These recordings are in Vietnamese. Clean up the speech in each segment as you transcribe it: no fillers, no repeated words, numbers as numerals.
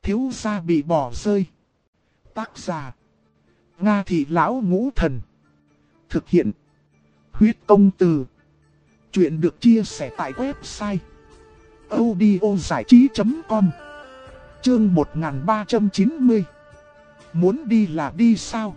thiếu gia bị bỏ rơi. Tác giả: Nga Thị Lão Ngũ Thần. Thực hiện: Huyết Công Từ. Chuyện được chia sẻ tại website audiozảichí.com. Chương 1390. Muốn đi là đi sao?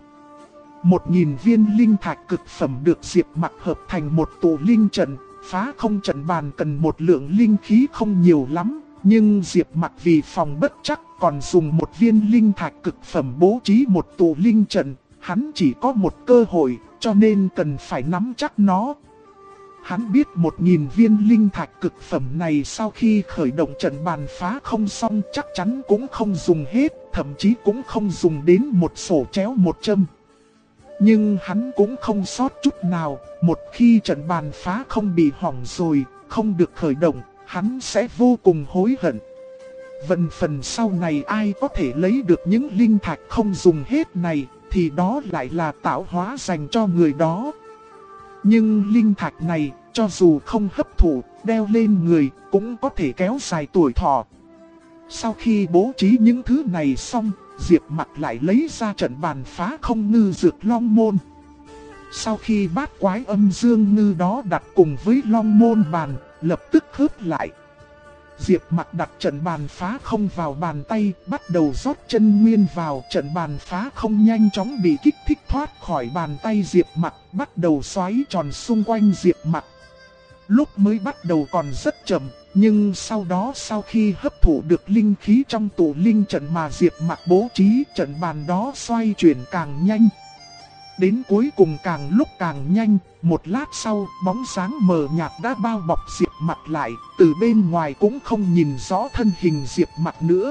1000 viên linh thạch cực phẩm được Diệp Mặc hợp thành một tụ linh trận. Phá không trận bàn cần một lượng linh khí không nhiều lắm, nhưng Diệp Mặc vì phòng bất chắc còn dùng một viên linh thạch cực phẩm bố trí một tụ linh trận. Hắn chỉ có một cơ hội, cho nên cần phải nắm chắc nó. Hắn biết 1000 viên linh thạch cực phẩm này sau khi khởi động trận bàn phá không xong chắc chắn cũng không dùng hết, thậm chí cũng không dùng đến một sổ chéo một châm. Nhưng hắn cũng không sót chút nào, một khi trận bàn phá không bị hỏng rồi, không được khởi động, hắn sẽ vô cùng hối hận. Vận phần sau này ai có thể lấy được những linh thạch không dùng hết này, thì đó lại là tạo hóa dành cho người đó. Nhưng linh thạch này, cho dù không hấp thụ, đeo lên người, cũng có thể kéo dài tuổi thọ. Sau khi bố trí những thứ này xong, Diệp Mặc lại lấy ra trận bàn phá không ngư dược long môn. Sau khi bát quái âm dương ngư đó đặt cùng với long môn bàn, lập tức khớp lại. Diệp Mặc đặt trận bàn phá không vào bàn tay, bắt đầu rót chân nguyên vào. Trận bàn phá không nhanh chóng bị kích thích thoát khỏi bàn tay Diệp Mặc, bắt đầu xoáy tròn xung quanh Diệp Mặc. Lúc mới bắt đầu còn rất chậm, nhưng sau đó sau khi hấp thụ được linh khí trong tụ linh trận mà Diệp Mặc bố trí, trận bàn đó xoay chuyển càng nhanh. Đến cuối cùng càng lúc càng nhanh, một lát sau, bóng dáng mờ nhạt đã bao bọc Diệp Mặc lại, từ bên ngoài cũng không nhìn rõ thân hình Diệp Mặc nữa.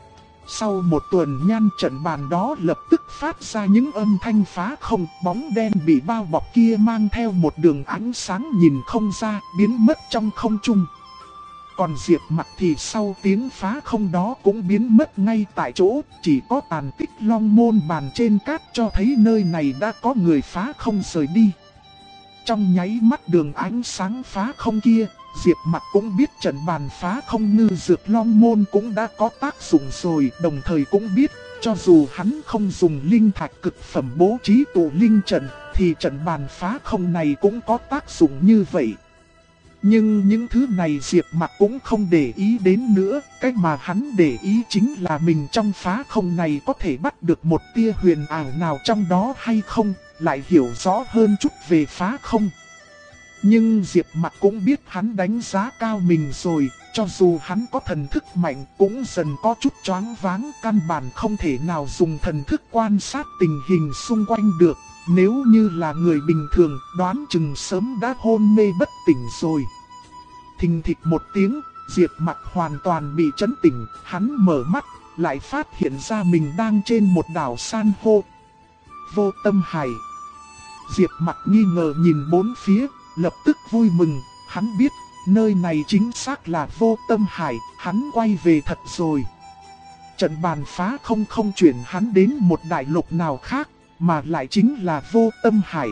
Sau một tuần nhan, trận bàn đó lập tức phát ra những âm thanh phá không, bóng đen bị bao bọc kia mang theo một đường ánh sáng nhìn không ra, biến mất trong không trung. Còn Diệp Mặc thì sau tiếng phá không đó cũng biến mất ngay tại chỗ, chỉ có tàn tích long môn bàn trên cát cho thấy nơi này đã có người phá không rời đi. Trong nháy mắt đường ánh sáng phá không kia, Diệp Mặc cũng biết trận bàn phá không ngư dược long môn cũng đã có tác dụng rồi, đồng thời cũng biết, cho dù hắn không dùng linh thạch cực phẩm bố trí tụ linh trận, thì trận bàn phá không này cũng có tác dụng như vậy. Nhưng những thứ này Diệp Mặc cũng không để ý đến nữa, cái mà hắn để ý chính là mình trong phá không này có thể bắt được một tia huyền ảo nào trong đó hay không, lại hiểu rõ hơn chút về phá không. Nhưng Diệp Mặc cũng biết hắn đánh giá cao mình rồi, cho dù hắn có thần thức mạnh cũng dần có chút choáng váng, căn bản không thể nào dùng thần thức quan sát tình hình xung quanh được. Nếu như là người bình thường, đoán chừng sớm đã hôn mê bất tỉnh rồi. Thình thịch một tiếng, Diệp Mặc hoàn toàn bị chấn tỉnh, hắn mở mắt, lại phát hiện ra mình đang trên một đảo san hô. Vô Tâm Hải. Diệp Mặc nghi ngờ nhìn bốn phía, lập tức vui mừng, hắn biết, nơi này chính xác là Vô Tâm Hải, hắn quay về thật rồi. Trận bàn phá không chuyển hắn đến một đại lục nào khác, mà lại chính là Vô Tâm Hải.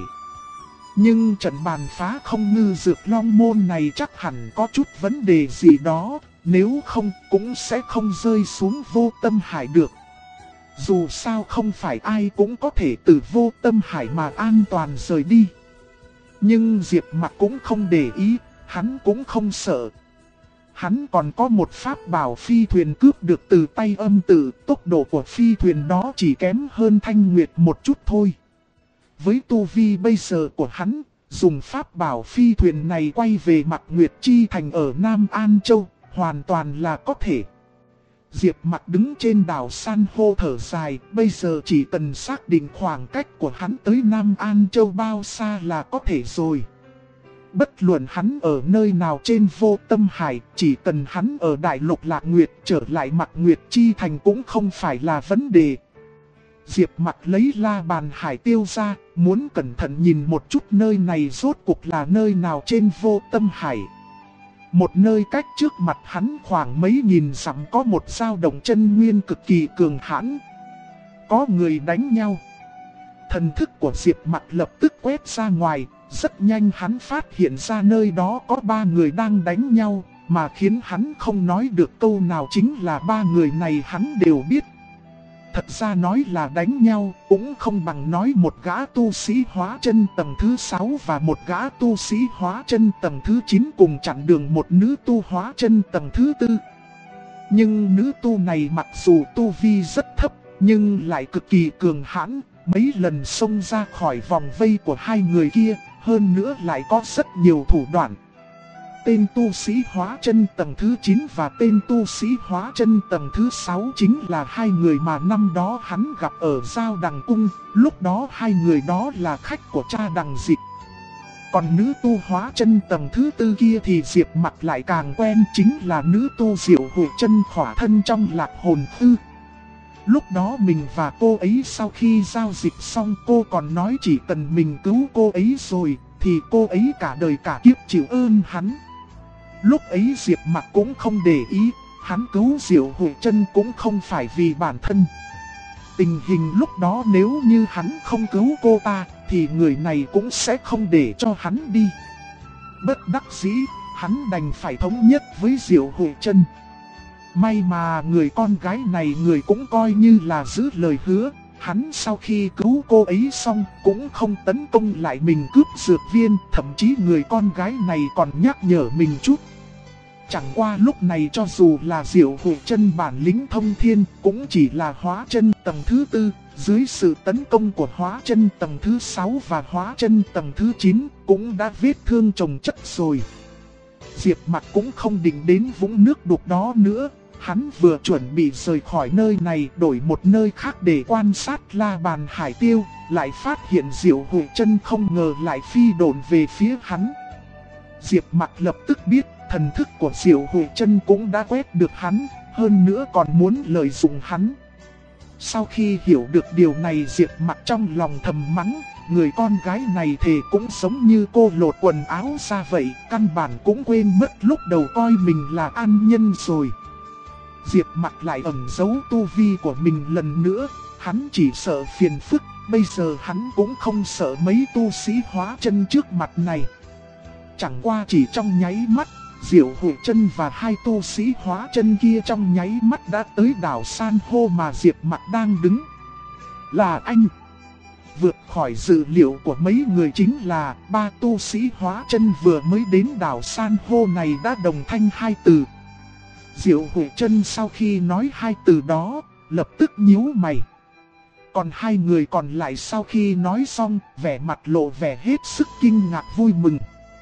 Nhưng trận bàn phá không ngư dược long môn này chắc hẳn có chút vấn đề gì đó, nếu không cũng sẽ không rơi xuống Vô Tâm Hải được. Dù sao không phải ai cũng có thể từ Vô Tâm Hải mà an toàn rời đi. Nhưng Diệp Mặc cũng không để ý, hắn cũng không sợ. Hắn còn có một pháp bảo phi thuyền cướp được từ tay âm tử, tốc độ của phi thuyền đó chỉ kém hơn Thanh Nguyệt một chút thôi. Với tu vi bây giờ của hắn, dùng pháp bảo phi thuyền này quay về Mạc Nguyệt Chi Thành ở Nam An Châu, hoàn toàn là có thể. Diệp Mặc đứng trên đảo san hô thở dài, bây giờ chỉ cần xác định khoảng cách của hắn tới Nam An Châu bao xa là có thể rồi. Bất luận hắn ở nơi nào trên Vô Tâm Hải, chỉ cần hắn ở Đại Lục Lạc Nguyệt trở lại Mạc Nguyệt Chi Thành cũng không phải là vấn đề. Diệp Mặc lấy la bàn hải tiêu ra, muốn cẩn thận nhìn một chút nơi này rốt cuộc là nơi nào trên Vô Tâm Hải. Một nơi cách trước mặt hắn khoảng mấy nghìn dặm có một dao động chân nguyên cực kỳ cường hãn. Có người đánh nhau. Thần thức của Diệp Mặc lập tức quét ra ngoài, rất nhanh hắn phát hiện ra nơi đó có 3 người đang đánh nhau, Mà khiến hắn không nói được câu nào chính là ba người này hắn đều biết. Thật ra nói là đánh nhau cũng không bằng nói một gã tu sĩ hóa chân tầng thứ 6 và một gã tu sĩ hóa chân tầng thứ 9 cùng chặn đường một nữ tu hóa chân tầng thứ 4. Nhưng nữ tu này mặc dù tu vi rất thấp nhưng lại cực kỳ cường hãn, mấy lần xông ra khỏi vòng vây của hai người kia, hơn nữa lại có rất nhiều thủ đoạn. Tên tu sĩ hóa chân tầng thứ 9 và tên tu sĩ hóa chân tầng thứ 6 chính là hai người mà năm đó hắn gặp ở Giao Đằng Cung, lúc đó hai người đó là khách của cha Đằng Dịch. Còn nữ tu hóa chân tầng thứ 4 kia thì Diệp Mặc lại càng quen, chính là nữ tu Diệu Hội chân khỏa thân trong Lạc Hồn Thư. Lúc đó mình và cô ấy sau khi giao dịch xong cô còn nói chỉ cần mình cứu cô ấy rồi thì cô ấy cả đời cả kiếp chịu ơn hắn. Lúc ấy Diệp Mặc cũng không để ý, hắn cứu Diệu Hội chân cũng không phải vì bản thân. Tình hình lúc đó nếu như hắn không cứu cô ta thì người này cũng sẽ không để cho hắn đi. Bất đắc dĩ, hắn đành phải thống nhất với Diệu Hội chân. May mà người con gái này người cũng coi như là giữ lời hứa. Hắn sau khi cứu cô ấy xong cũng không tấn công lại mình cướp dược viên. Thậm chí người con gái này còn nhắc nhở mình chút. Chẳng qua lúc này cho dù là Diệu Hội chân bản lĩnh thông thiên cũng chỉ là hóa chân tầng thứ 4. Dưới sự tấn công của hóa chân tầng thứ 6 và hóa chân tầng thứ 9 cũng đã vết thương chồng chất rồi. Diệp Mặc cũng không định đến vũng nước đục đó nữa. Hắn vừa chuẩn bị rời khỏi nơi này đổi một nơi khác để quan sát La Bàn Hải Tiêu, lại phát hiện Diệu Hội chân không ngờ lại phi độn về phía hắn. Diệp Mặc lập tức biết thần thức của Diệu Hội chân cũng đã quét được hắn, hơn nữa còn muốn lợi dụng hắn. Sau khi hiểu được điều này Diệp Mặc trong lòng thầm mắng, người con gái này thề cũng giống như cô lột quần áo ra vậy, căn bản cũng quên mất lúc đầu coi mình là an nhân rồi. Diệp Mặc lại ẩn giấu tu vi của mình lần nữa, hắn chỉ sợ phiền phức, bây giờ hắn cũng không sợ mấy tu sĩ hóa chân trước mặt này. Chẳng qua chỉ trong nháy mắt, Diệu Hội chân và hai tu sĩ hóa chân kia trong nháy mắt đã tới đảo san hô mà Diệp Mặc đang đứng. Là anh! Vượt khỏi dự liệu của mấy người chính là ba tu sĩ hóa chân vừa mới đến đảo san hô này đã đồng thanh hai từ. Diệu Hội chân sau khi nói hai từ đó, lập tức nhíu mày. Còn hai người còn lại sau khi nói xong, vẻ mặt lộ vẻ hết sức kinh ngạc vui mừng.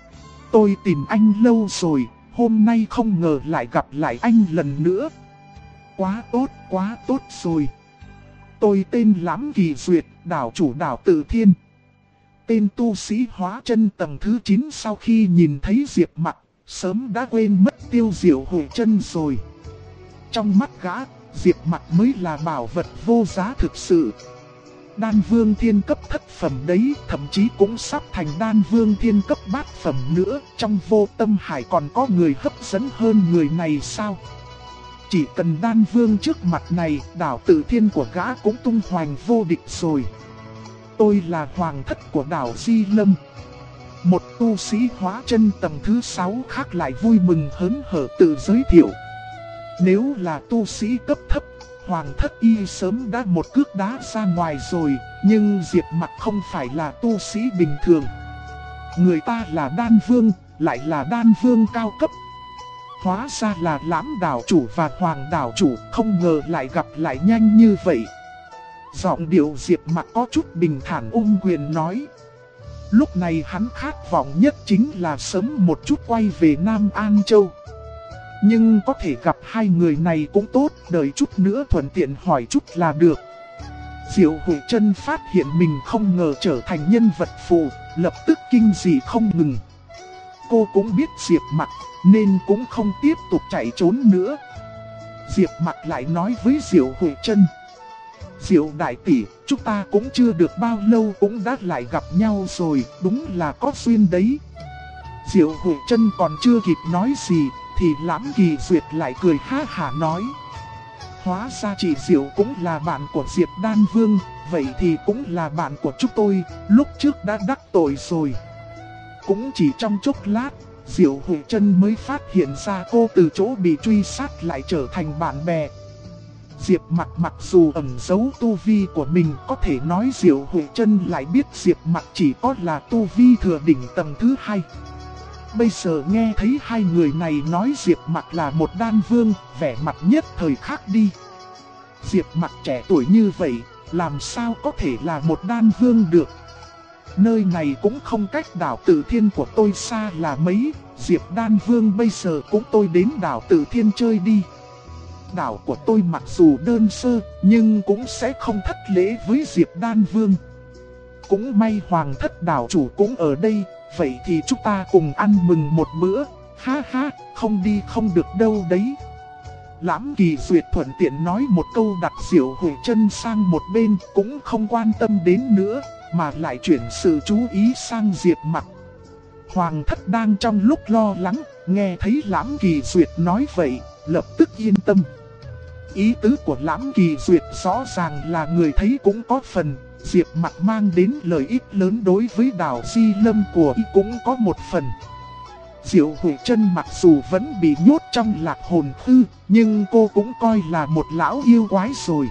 Tôi tìm anh lâu rồi, hôm nay không ngờ lại gặp lại anh lần nữa. Quá tốt rồi. Tôi tên Lãm Kỳ Duyệt, đảo chủ đảo Tự Thiên. Tên tu sĩ hóa chân tầng thứ 9 sau khi nhìn thấy Diệp Mặc, sớm đã quên mất tiêu Diệu Hội chân rồi. Trong mắt gã, Diệp Mặc mới là bảo vật vô giá thực sự. Đan vương thiên cấp thất phẩm đấy, thậm chí cũng sắp thành đan vương thiên cấp bát phẩm nữa. Trong vô tâm hải còn có người hấp dẫn hơn người này sao? Chỉ cần đan vương trước mặt này, đảo Tự Thiên của gã cũng tung hoành vô địch rồi. Tôi là hoàng thất của đảo Di Lâm. Một tu sĩ hóa chân tầng thứ 6 khác lại vui mừng hớn hở tự giới thiệu. Nếu là tu sĩ cấp thấp, hoàng thất y sớm đã một cước đá ra ngoài rồi. Nhưng Diệp Mặc không phải là tu sĩ bình thường. Người ta là đan vương, lại là đan vương cao cấp. Hóa ra là Lãm đảo chủ và Hoàng đảo chủ, không ngờ lại gặp lại nhanh như vậy. Giọng điệu Diệp Mặc có chút bình thản ung quyền nói. Lúc này hắn khát vọng nhất chính là sớm một chút quay về Nam An Châu. Nhưng có thể gặp hai người này cũng tốt, đợi chút nữa thuận tiện hỏi chút là được. Diệu Hội chân phát hiện mình không ngờ trở thành nhân vật phụ, lập tức kinh dị không ngừng. Cô cũng biết Diệp Mặc nên cũng không tiếp tục chạy trốn nữa. Diệp Mặc lại nói với Diệu Hội chân. Diệu đại tỷ, chúng ta cũng chưa được bao lâu cũng đã lại gặp nhau rồi, đúng là có duyên đấy. Diệu Hội chân còn chưa kịp nói gì, thì Lãm Kỳ Duyệt lại cười ha hả nói. Hóa ra chị Diệu cũng là bạn của Diệp Đan Vương, vậy thì cũng là bạn của chúng tôi, lúc trước đã đắc tội rồi. Cũng chỉ trong chốc lát, Diệu Huệ Trân mới phát hiện ra cô từ chỗ bị truy sát lại trở thành bạn bè. Diệp Mặc mặc dù ẩn giấu tu vi của mình, có thể nói Diệu Huệ Trân lại biết Diệp Mặc chỉ có là tu vi thừa đỉnh tầng thứ 2. Bây giờ nghe thấy hai người này nói Diệp Mặc là một đan vương, vẻ mặt nhất thời khác đi. Diệp Mặc trẻ tuổi như vậy, làm sao có thể là một đan vương được? Nơi này cũng không cách đảo Tử Thiên của tôi xa là mấy, Diệp đan vương bây giờ cũng tôi đến đảo Tử Thiên chơi đi. Đảo của tôi mặc dù đơn sơ, nhưng cũng sẽ không thất lễ với Diệp đan vương. Cũng may Hoàng thất đảo chủ cũng ở đây, vậy thì chúng ta cùng ăn mừng một bữa. Ha ha, không đi không được đâu đấy. Lãm Kỳ Duyệt thuận tiện nói một câu đặt Diệu Huệ Trân sang một bên, cũng không quan tâm đến nữa, mà lại chuyển sự chú ý sang Diệp Mặc. Hoàng thất đang trong lúc lo lắng, nghe thấy Lãm Kỳ Duyệt nói vậy, lập tức yên tâm. Ý tứ của Lãm Kỳ Duyệt rõ ràng là người thấy cũng có phần, Diệp Mặc mang đến lợi ích lớn đối với đảo Di Lâm của y cũng có một phần. Diệu Huệ Trân mặc dù vẫn bị nhốt trong lạc hồn thư, nhưng cô cũng coi là một lão yêu quái rồi.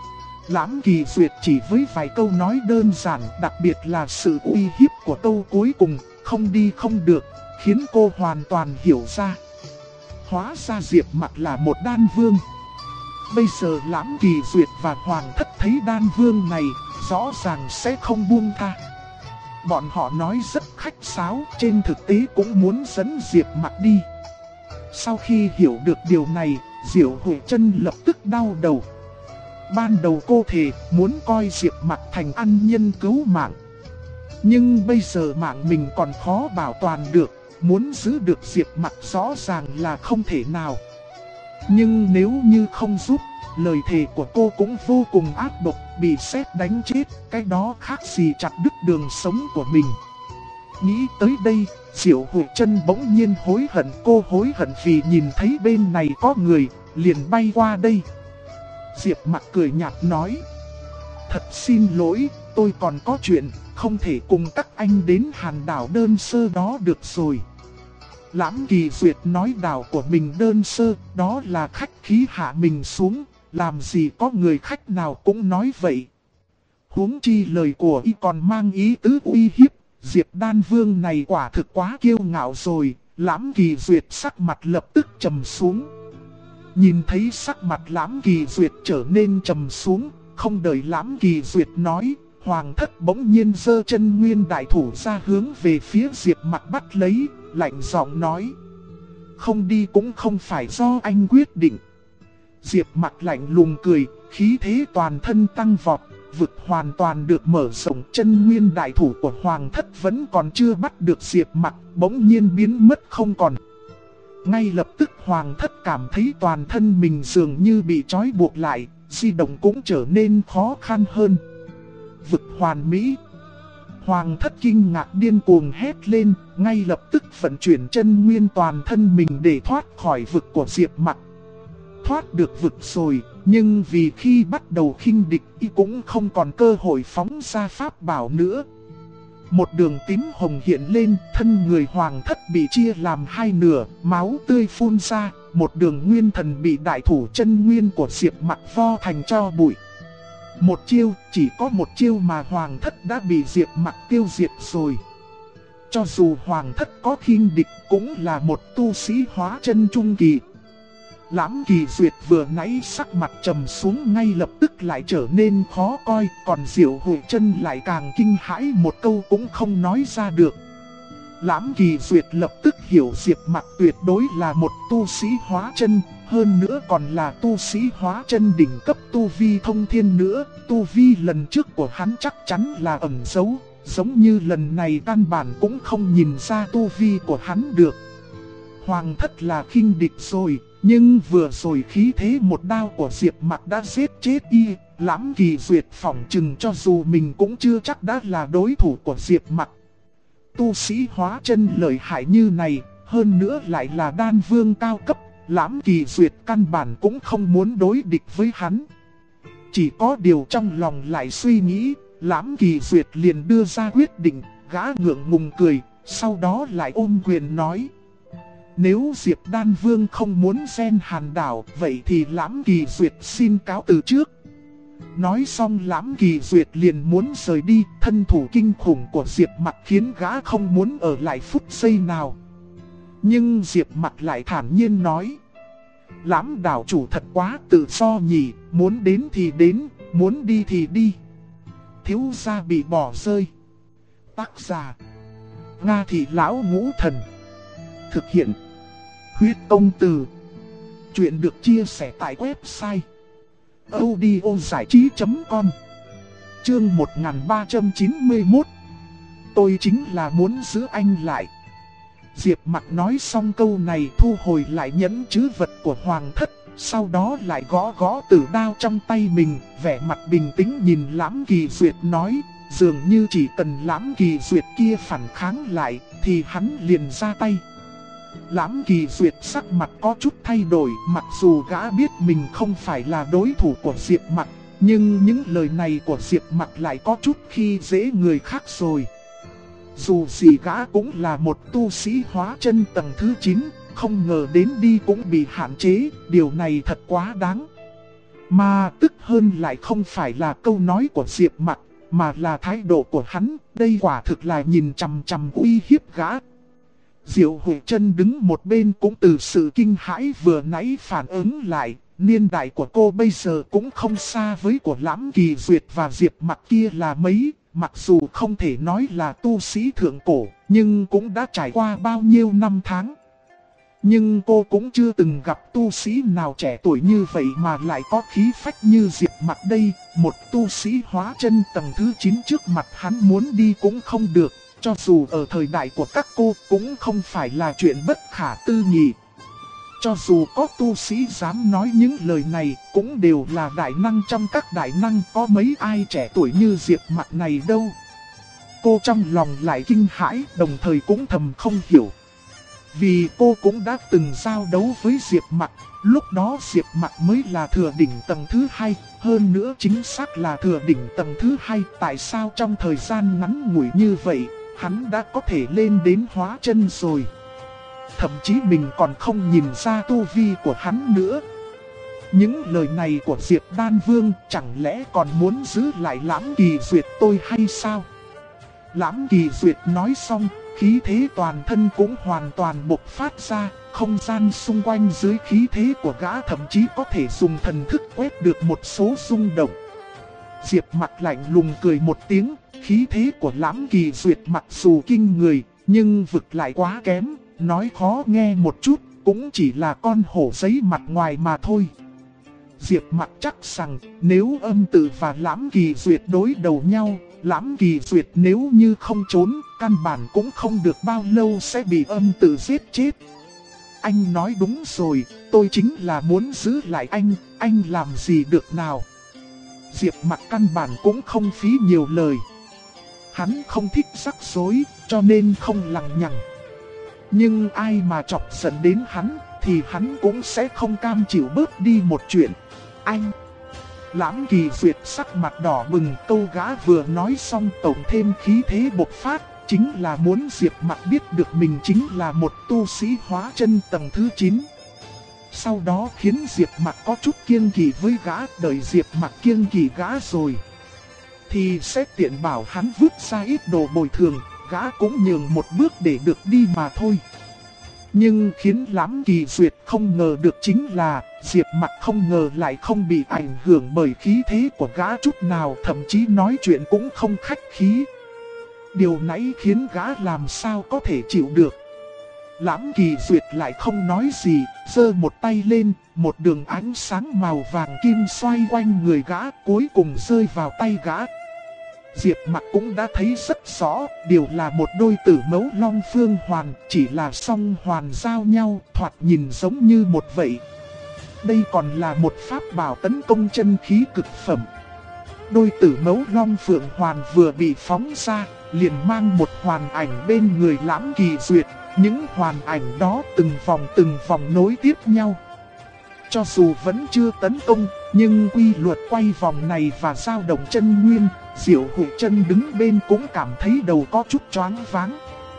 Lãm Kỳ Duyệt chỉ với vài câu nói đơn giản, đặc biệt là sự uy hiếp của câu cuối cùng, không đi không được, khiến cô hoàn toàn hiểu ra. Hóa ra Diệp Mặc là một đan vương. Bây giờ Lãm Kỳ Duyệt và Hoàng thất thấy đan vương này, rõ ràng sẽ không buông tha. Bọn họ nói rất khách sáo, trên thực tế cũng muốn dẫn Diệp Mặc đi. Sau khi hiểu được điều này, Diệu Huệ Trân lập tức đau đầu. Ban đầu cô thề muốn coi Diệp Mặc thành ân nhân cứu mạng. Nhưng bây giờ mạng mình còn khó bảo toàn được, muốn giữ được Diệp Mặc rõ ràng là không thể nào. Nhưng nếu như không giúp, lời thề của cô cũng vô cùng ác độc, bị sét đánh chết, cái đó khác gì chặt đứt đường sống của mình. Nghĩ tới đây, Diệu Huệ Trân bỗng nhiên hối hận, cô hối hận vì nhìn thấy bên này có người, liền bay qua đây. Diệp Mặc cười nhạt nói: thật xin lỗi, tôi còn có chuyện, không thể cùng các anh đến hàn đảo đơn sơ đó được rồi. Lãm Kỳ Duyệt nói đảo của mình đơn sơ, đó là khách khí hạ mình xuống, làm gì có người khách nào cũng nói vậy. Huống chi lời của y còn mang ý tứ uy hiếp, Diệp đan vương này quả thực quá kiêu ngạo rồi. Lãm Kỳ Duyệt sắc mặt lập tức trầm xuống. Nhìn thấy sắc mặt Lãm Kỳ Duyệt trở nên trầm xuống, không đợi Lãm Kỳ Duyệt nói, Hoàng thất bỗng nhiên giơ chân nguyên đại thủ ra hướng về phía Diệp Mặc bắt lấy, lạnh giọng nói: không đi cũng không phải do anh quyết định. Diệp Mặc lạnh lùng cười, khí thế toàn thân tăng vọt, vực hoàn toàn được mở rộng. Chân nguyên đại thủ của Hoàng thất vẫn còn chưa bắt được Diệp Mặc, bỗng nhiên biến mất không còn. Ngay lập tức Hoàng thất cảm thấy toàn thân mình dường như bị trói buộc lại, di động cũng trở nên khó khăn hơn. Vực hoàn mỹ. Hoàng thất kinh ngạc điên cuồng hét lên, ngay lập tức vận chuyển chân nguyên toàn thân mình để thoát khỏi vực của Diệp Mặc. Thoát được vực rồi, nhưng vì khi bắt đầu khinh địch y cũng không còn cơ hội phóng ra pháp bảo nữa. Một đường tím hồng hiện lên, thân người Hoàng thất bị chia làm hai nửa, máu tươi phun ra, một đường nguyên thần bị đại thủ chân nguyên của Diệp Mặc vo thành tro bụi. Một chiêu, chỉ có một chiêu mà Hoàng thất đã bị Diệp Mặc tiêu diệt rồi. Cho dù Hoàng thất có khinh địch cũng là một tu sĩ hóa chân trung kỳ. Lãm Kỳ Duyệt vừa nãy sắc mặt trầm xuống ngay lập tức lại trở nên khó coi, còn Diệu Huệ Trân lại càng kinh hãi, một câu cũng không nói ra được. Lãm Kỳ Duyệt lập tức hiểu Diệp Mặc tuyệt đối là một tu sĩ hóa chân, hơn nữa còn là tu sĩ hóa chân đỉnh cấp tu vi thông thiên nữa. Tu vi lần trước của hắn chắc chắn là ẩn giấu, giống như lần này căn bản cũng không nhìn ra tu vi của hắn được. Hoàng thất là khinh địch rồi, nhưng vừa rồi khí thế một đao của Diệp Mặc đã giết chết y. Lãm Kỳ Duyệt phỏng chừng cho dù mình cũng chưa chắc đã là đối thủ của Diệp Mặc. Tu sĩ hóa chân lợi hại như này, hơn nữa lại là đan vương cao cấp, Lãm Kỳ Duyệt căn bản cũng không muốn đối địch với hắn. Chỉ có điều trong lòng lại suy nghĩ, Lãm Kỳ Duyệt liền đưa ra quyết định, gã ngượng ngùng cười, sau đó lại ôm quyền nói: Nếu Diệp Đan Vương không muốn xen Hàn Đảo, vậy thì Lãm Kỳ Duyệt xin cáo từ trước. Nói xong Lãm Kỳ Duyệt liền muốn rời đi, thân thủ kinh khủng của Diệp Mặc khiến gã không muốn ở lại phút giây nào. Nhưng Diệp Mặc lại thản nhiên nói: Lãm đảo chủ thật quá tự do nhỉ, muốn đến thì đến, muốn đi thì đi. Thiếu gia bị bỏ rơi. Tác giả: Nga Thị Lão Ngũ Thần. Thực hiện: Huyết Công Từ. Chuyện được chia sẻ tại website audiozảichí.com. Chương 1391. Tôi chính là muốn giữ anh lại. Diệp Mặc nói xong câu này thu hồi lại nhẫn trữ vật của hoàng thất, sau đó lại gõ gõ tử đao trong tay mình, vẻ mặt bình tĩnh nhìn Lãm Kỳ Duyệt nói, dường như chỉ cần Lãm Kỳ Duyệt kia phản kháng lại thì hắn liền ra tay. Lãm Kỳ Duyệt sắc mặt có chút thay đổi, mặc dù gã biết mình không phải là đối thủ của Diệp Mặc, nhưng những lời này của Diệp Mặc lại có chút khi dễ người khác rồi. Dù gì gã cũng là một tu sĩ hóa chân tầng thứ 9, không ngờ đến đi cũng bị hạn chế, điều này thật quá đáng. Mà tức hơn lại không phải là câu nói của Diệp Mặc, mà là thái độ của hắn, đây quả thực là nhìn chằm chằm uy hiếp gã. Diệu Hủy Chân đứng một bên cũng từ sự kinh hãi vừa nãy phản ứng lại, niên đại của cô bây giờ cũng không xa với của Lãm Kỳ Duyệt và Diệp Mặc kia là mấy. Mặc dù không thể nói là tu sĩ thượng cổ, nhưng cũng đã trải qua bao nhiêu năm tháng. Nhưng cô cũng chưa từng gặp tu sĩ nào trẻ tuổi như vậy mà lại có khí phách như Diệp Mặc đây. Một tu sĩ hóa chân tầng thứ 9 trước mặt hắn muốn đi cũng không được, cho dù ở thời đại của các cô cũng không phải là chuyện bất khả tư nghị. Cho dù có tu sĩ dám nói những lời này, cũng đều là đại năng trong các đại năng, có mấy ai trẻ tuổi như Diệp Mặc này đâu. Cô trong lòng lại kinh hãi, đồng thời cũng thầm không hiểu. Vì cô cũng đã từng giao đấu với Diệp Mặc, lúc đó Diệp Mặc mới là thừa đỉnh tầng thứ 2, hơn nữa chính xác là thừa đỉnh tầng thứ 2. Tại sao trong thời gian ngắn ngủi như vậy, hắn đã có thể lên đến hóa chân rồi? Thậm chí mình còn không nhìn ra tu vi của hắn nữa. Những lời này của Diệp Đan Vương chẳng lẽ còn muốn giữ lại Lãm Kỳ Duyệt tôi hay sao? Lãm Kỳ Duyệt nói xong, khí thế toàn thân cũng hoàn toàn bộc phát ra, không gian xung quanh dưới khí thế của gã thậm chí có thể dùng thần thức quét được một số rung động. Diệp Mặc lạnh lùng cười một tiếng, khí thế của Lãm Kỳ Duyệt mặc dù kinh người, nhưng vực lại quá kém. Nói khó nghe một chút, cũng chỉ là con hổ giấy mặt ngoài mà thôi. Diệp Mặc chắc rằng nếu Âm Tự và Lãm Kỳ Duyệt đối đầu nhau, Lãm Kỳ Duyệt nếu như không trốn, căn bản cũng không được bao lâu sẽ bị Âm Tự giết chết. Anh nói đúng rồi, tôi chính là muốn giữ lại anh làm gì được nào? Diệp Mặc căn bản cũng không phí nhiều lời. Hắn không thích rắc rối, cho nên không lằng nhằng. Nhưng ai mà chọc giận đến hắn, thì hắn cũng sẽ không cam chịu bớt đi một chuyện. Anh! Lãm Kỳ Duyệt sắc mặt đỏ bừng, câu gã vừa nói xong tổng thêm khí thế bộc phát, chính là muốn Diệp Mặc biết được mình chính là một tu sĩ hóa chân tầng thứ 9. Sau đó khiến Diệp Mặc có chút kiêng kỵ với gã, đợi Diệp Mặc kiêng kỵ gã rồi thì sẽ tiện bảo hắn vứt ra ít đồ bồi thường, gã cũng nhường một bước để được đi mà thôi. Nhưng khiến Lãm Kỳ Duyệt không ngờ được chính là Diệp Mặc không ngờ lại không bị ảnh hưởng bởi khí thế của gã chút nào, thậm chí nói chuyện cũng không khách khí. Điều nãy khiến gã làm sao có thể chịu được. Lãm Kỳ Duyệt lại không nói gì, giơ một tay lên, một đường ánh sáng màu vàng kim xoay quanh người gã, cuối cùng rơi vào tay gã. Diệp Mặc cũng đã thấy rất rõ, điều là một đôi tử mẫu long phương hoàn, chỉ là song hoàn giao nhau, thoạt nhìn giống như một vậy. Đây còn là một pháp bảo tấn công chân khí cực phẩm. Đôi tử mẫu long phượng hoàn vừa bị phóng ra, liền mang một hoàn ảnh bên người Lãm Kỳ Duyệt. Những hoàn ảnh đó từng vòng nối tiếp nhau. Cho dù vẫn chưa tấn công, nhưng quy luật quay vòng này và dao động chân nguyên, Diệu Hủy Chân đứng bên cũng cảm thấy đầu có chút choáng váng.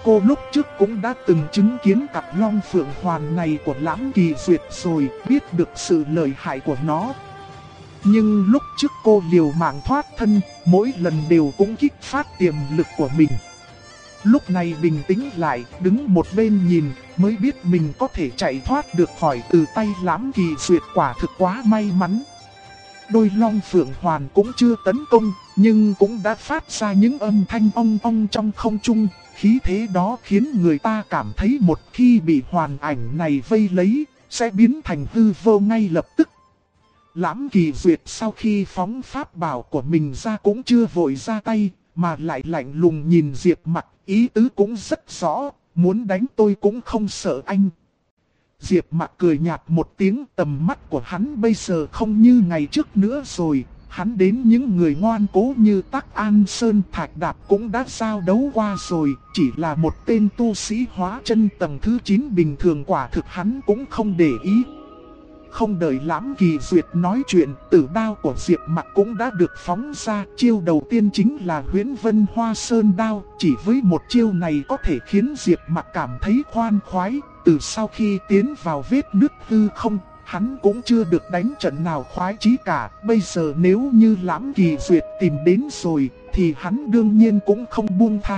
cô lúc trước cũng đã từng chứng kiến cặp long phượng hoàn này của Lãm Kỳ Duyệt rồi, biết được sự lợi hại của nó. Nhưng lúc trước cô liều mạng thoát thân, mỗi lần đều cũng kích phát tiềm lực của mình. Lúc này bình tĩnh lại, đứng một bên nhìn, mới biết mình có thể chạy thoát được khỏi từ tay Lãm Kỳ Duyệt, quả thực quá may mắn. Đôi long phượng hoàn cũng chưa tấn công, nhưng cũng đã phát ra những âm thanh ong ong trong không trung. Khí thế đó khiến người ta cảm thấy một khi bị hoàn ảnh này vây lấy, sẽ biến thành hư vô ngay lập tức. Lãm Kỳ Duyệt sau khi phóng pháp bảo của mình ra cũng chưa vội ra tay, mà lại lạnh lùng nhìn Diệp Mặc, ý tứ cũng rất rõ, muốn đánh tôi cũng không sợ anh. Diệp Mặc cười nhạt một tiếng, tầm mắt của hắn bây giờ không như ngày trước nữa rồi. Hắn đến những người ngoan cố như Tắc An Sơn, Thạch Đạp cũng đã giao đấu qua rồi, chỉ là một tên tu sĩ hóa chân tầng thứ 9 bình thường, quả thực hắn cũng không để ý. Không đợi Lãm Kỳ Duyệt nói chuyện, tử đao của Diệp Mặc cũng đã được phóng ra. Chiêu đầu tiên chính là Huyễn Vân Hoa Sơn đao, chỉ với một chiêu này có thể khiến Diệp Mặc cảm thấy khoan khoái. Từ sau khi tiến vào vết nứt hư không, hắn cũng chưa được đánh trận nào khoái chí cả. Bây giờ nếu như Lãm Kỳ Duyệt tìm đến rồi, thì hắn đương nhiên cũng không buông tha.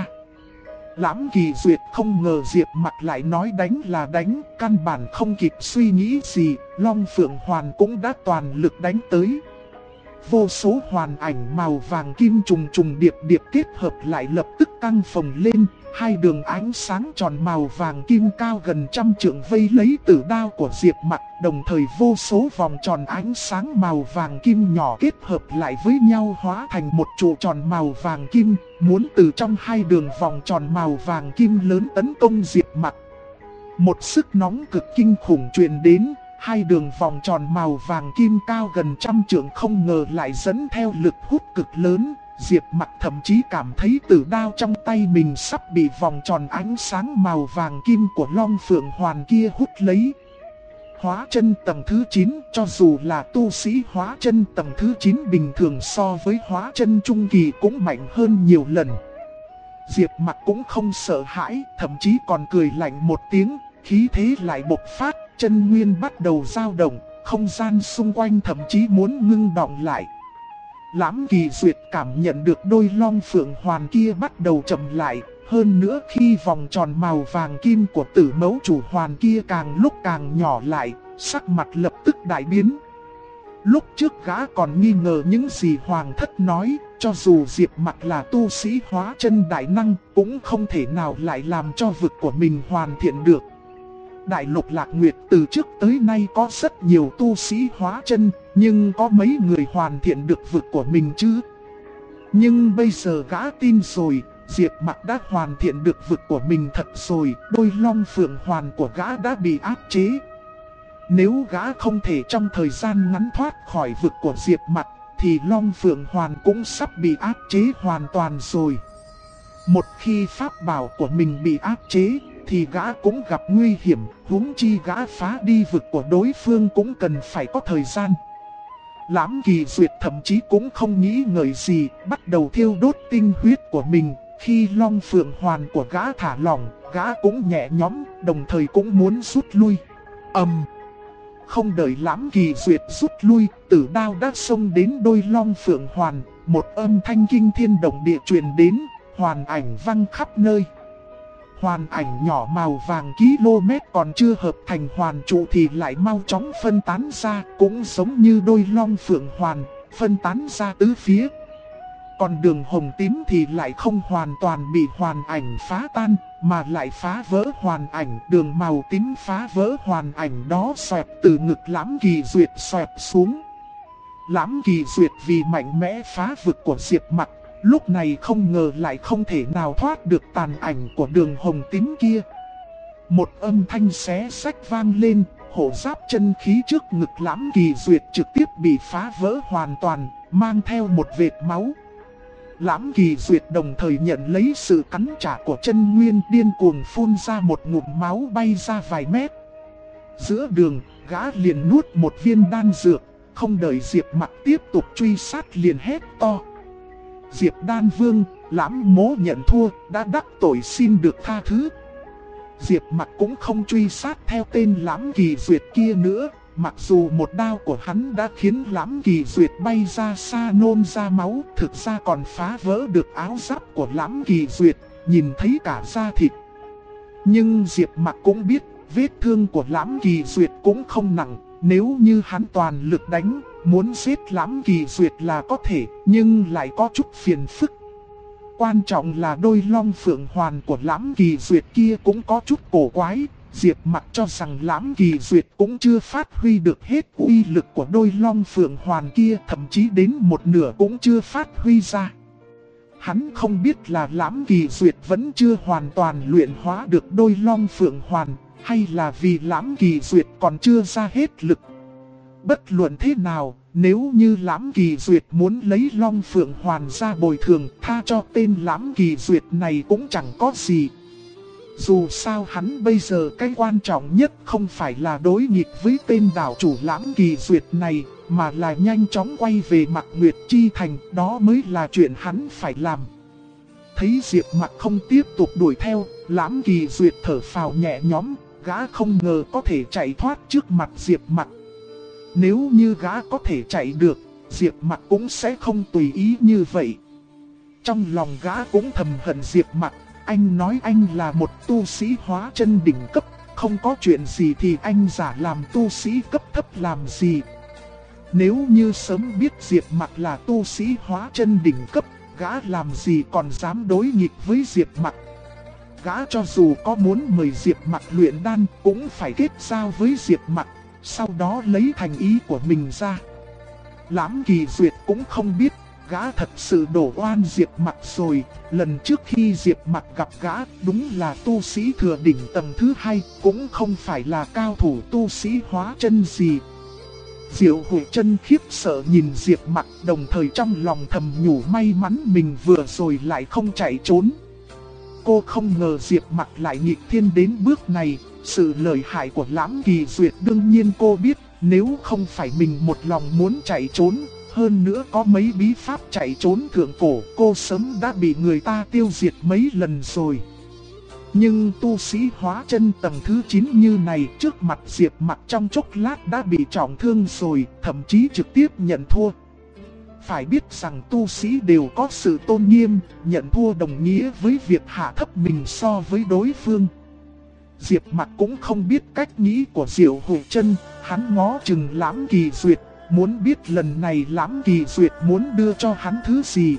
Lãm Kỳ Duyệt không ngờ Diệp Mặc lại nói đánh là đánh, căn bản không kịp suy nghĩ gì, Long Phượng Hoàn cũng đã toàn lực đánh tới. Vô số hoàn ảnh màu vàng kim trùng trùng điệp điệp kết hợp lại lập tức căng phồng lên, hai đường ánh sáng tròn màu vàng kim cao gần trăm trượng vây lấy tử đao của Diệp Mặc, đồng thời vô số vòng tròn ánh sáng màu vàng kim nhỏ kết hợp lại với nhau hóa thành một trụ tròn màu vàng kim, muốn từ trong hai đường vòng tròn màu vàng kim lớn tấn công Diệp Mặc. Một sức nóng cực kinh khủng truyền đến. Hai đường vòng tròn màu vàng kim cao gần trăm trượng không ngờ lại dẫn theo lực hút cực lớn. Diệp Mặc thậm chí cảm thấy tử đao trong tay mình sắp bị vòng tròn ánh sáng màu vàng kim của Long Phượng Hoàn kia hút lấy. Hóa chân tầng thứ 9, cho dù là tu sĩ hóa chân tầng thứ 9 bình thường so với hóa chân trung kỳ cũng mạnh hơn nhiều lần. Diệp Mặc cũng không sợ hãi, thậm chí còn cười lạnh một tiếng, khí thế lại bộc phát. Chân nguyên bắt đầu dao động, không gian xung quanh thậm chí muốn ngưng đọng lại. Lãm Kỳ Duyệt cảm nhận được đôi long phượng hoàn kia bắt đầu chậm lại. Hơn nữa khi vòng tròn màu vàng kim của tử mẫu chủ hoàn kia càng lúc càng nhỏ lại, sắc mặt lập tức đại biến. Lúc trước gã còn nghi ngờ những gì Hoàng Thất nói, cho dù Diệp Mặc là tu sĩ hóa chân đại năng, cũng không thể nào lại làm cho vực của mình hoàn thiện được. Đại lục Lạc Nguyệt từ trước tới nay có rất nhiều tu sĩ hóa chân, nhưng có mấy người hoàn thiện được vực của mình chứ? Nhưng bây giờ gã tin rồi, Diệp Mặc đã hoàn thiện được vực của mình thật rồi, đôi long phượng hoàn của gã đã bị áp chế. Nếu gã không thể trong thời gian ngắn thoát khỏi vực của Diệp Mặc, thì long phượng hoàn cũng sắp bị áp chế hoàn toàn rồi. Một khi pháp bảo của mình bị áp chế, thì gã cũng gặp nguy hiểm, huống chi gã phá đi vực của đối phương cũng cần phải có thời gian. Lãm Kỳ Duyệt thậm chí cũng không nghĩ ngợi gì, bắt đầu thiêu đốt tinh huyết của mình. Khi long phượng hoàn của gã thả lỏng, gã cũng nhẹ nhõm, đồng thời cũng muốn rút lui. Không đợi Lãm Kỳ Duyệt rút lui, tử đao đã xông đến đôi long phượng hoàn, một âm thanh kinh thiên động địa truyền đến, hoàn ảnh văng khắp nơi. Hoàn ảnh nhỏ màu vàng km còn chưa hợp thành hoàn trụ thì lại mau chóng phân tán ra, cũng giống như đôi long phượng hoàn, phân tán ra tứ phía. Còn đường hồng tím thì lại không hoàn toàn bị hoàn ảnh phá tan, mà lại phá vỡ hoàn ảnh. Đường màu tím phá vỡ hoàn ảnh đó xoẹt từ ngực Lãm Kỳ Duyệt xoẹt xuống. Lãm Kỳ Duyệt vì mạnh mẽ phá vực của Diệp Mặc, lúc này không ngờ lại không thể nào thoát được tàn ảnh của đường hồng tím kia. Một âm thanh xé xách vang lên, hổ giáp chân khí trước ngực Lãm Kỳ Duyệt trực tiếp bị phá vỡ hoàn toàn, mang theo một vệt máu. Lãm Kỳ Duyệt đồng thời nhận lấy sự cắn trả của chân nguyên, điên cuồng phun ra một ngụm máu bay ra vài mét. Giữa đường, gã liền nuốt một viên đan dược, không đợi Diệp Mặc tiếp tục truy sát liền hét to. Diệp Đan Vương, Lãm Mỗ nhận thua, đã đắc tội xin được tha thứ. Diệp Mặc cũng không truy sát theo tên Lãm Kỳ Duyệt kia nữa. Mặc dù một đao của hắn đã khiến Lãm Kỳ Duyệt bay ra xa nôn ra máu, thực ra còn phá vỡ được áo giáp của Lãm Kỳ Duyệt, nhìn thấy cả da thịt. Nhưng Diệp Mặc cũng biết, vết thương của Lãm Kỳ Duyệt cũng không nặng, nếu như hắn toàn lực đánh, muốn giết Lãm Kỳ Duyệt là có thể, nhưng lại có chút phiền phức. Quan trọng là đôi long phượng hoàn của Lãm Kỳ Duyệt kia cũng có chút cổ quái. Diệp Mặc cho rằng Lãm Kỳ Duyệt cũng chưa phát huy được hết uy lực của đôi long phượng hoàn kia, thậm chí đến một nửa cũng chưa phát huy ra. Hắn không biết là Lãm Kỳ Duyệt vẫn chưa hoàn toàn luyện hóa được đôi long phượng hoàn, hay là vì Lãm Kỳ Duyệt còn chưa ra hết lực. Bất luận thế nào, nếu như Lãm Kỳ Duyệt muốn lấy long phượng hoàn ra bồi thường, tha cho tên Lãm Kỳ Duyệt này cũng chẳng có gì. Dù sao hắn bây giờ cái quan trọng nhất không phải là đối nghịch với tên đảo chủ Lãm Kỳ Duyệt này, mà là nhanh chóng quay về Mạc Nguyệt Chi Thành, đó mới là chuyện hắn phải làm. Thấy Diệp Mặc không tiếp tục đuổi theo, Lãm Kỳ Duyệt thở phào nhẹ nhõm, gã không ngờ có thể chạy thoát trước mặt Diệp Mặc. Nếu như gã có thể chạy được, Diệp Mặc cũng sẽ không tùy ý như vậy. Trong lòng gã cũng thầm hận Diệp Mặc. Anh nói anh là một tu sĩ hóa chân đỉnh cấp, không có chuyện gì thì anh giả làm tu sĩ cấp thấp làm gì. Nếu như sớm biết Diệp Mặc là tu sĩ hóa chân đỉnh cấp, gã làm gì còn dám đối nghịch với Diệp Mặc. Gã cho dù có muốn mời Diệp Mặc luyện đan cũng phải kết giao với Diệp Mặc, sau đó lấy thành ý của mình ra. Lãm Kỳ Duyệt cũng không biết, gã thật sự đổ oan Diệp Mặc rồi. Lần trước khi Diệp Mặc gặp gã đúng là tu sĩ thừa đỉnh tầng thứ 2, cũng không phải là cao thủ tu sĩ hóa chân gì. Diệu Hủy Chân khiếp sợ nhìn Diệp Mặc, đồng thời trong lòng thầm nhủ may mắn mình vừa rồi lại không chạy trốn. Cô không ngờ Diệp Mặc lại nghịch thiên đến bước này. Sự lợi hại của Lãm Kỳ Duyệt đương nhiên cô biết, nếu không phải mình một lòng muốn chạy trốn, hơn nữa có mấy bí pháp chạy trốn thượng cổ, cô sớm đã bị người ta tiêu diệt mấy lần rồi. Nhưng tu sĩ hóa chân tầng thứ 9 như này trước mặt Diệp Mặc trong chốc lát đã bị trọng thương rồi, thậm chí trực tiếp nhận thua. Phải biết rằng tu sĩ đều có sự tôn nghiêm, nhận thua đồng nghĩa với việc hạ thấp mình so với đối phương. Diệp Mặc cũng không biết cách nghĩ của Diệu Hủy Chân, hắn ngó chừng Lãm Kỳ Duyệt, muốn biết lần này Lãm Kỳ Duyệt muốn đưa cho hắn thứ gì.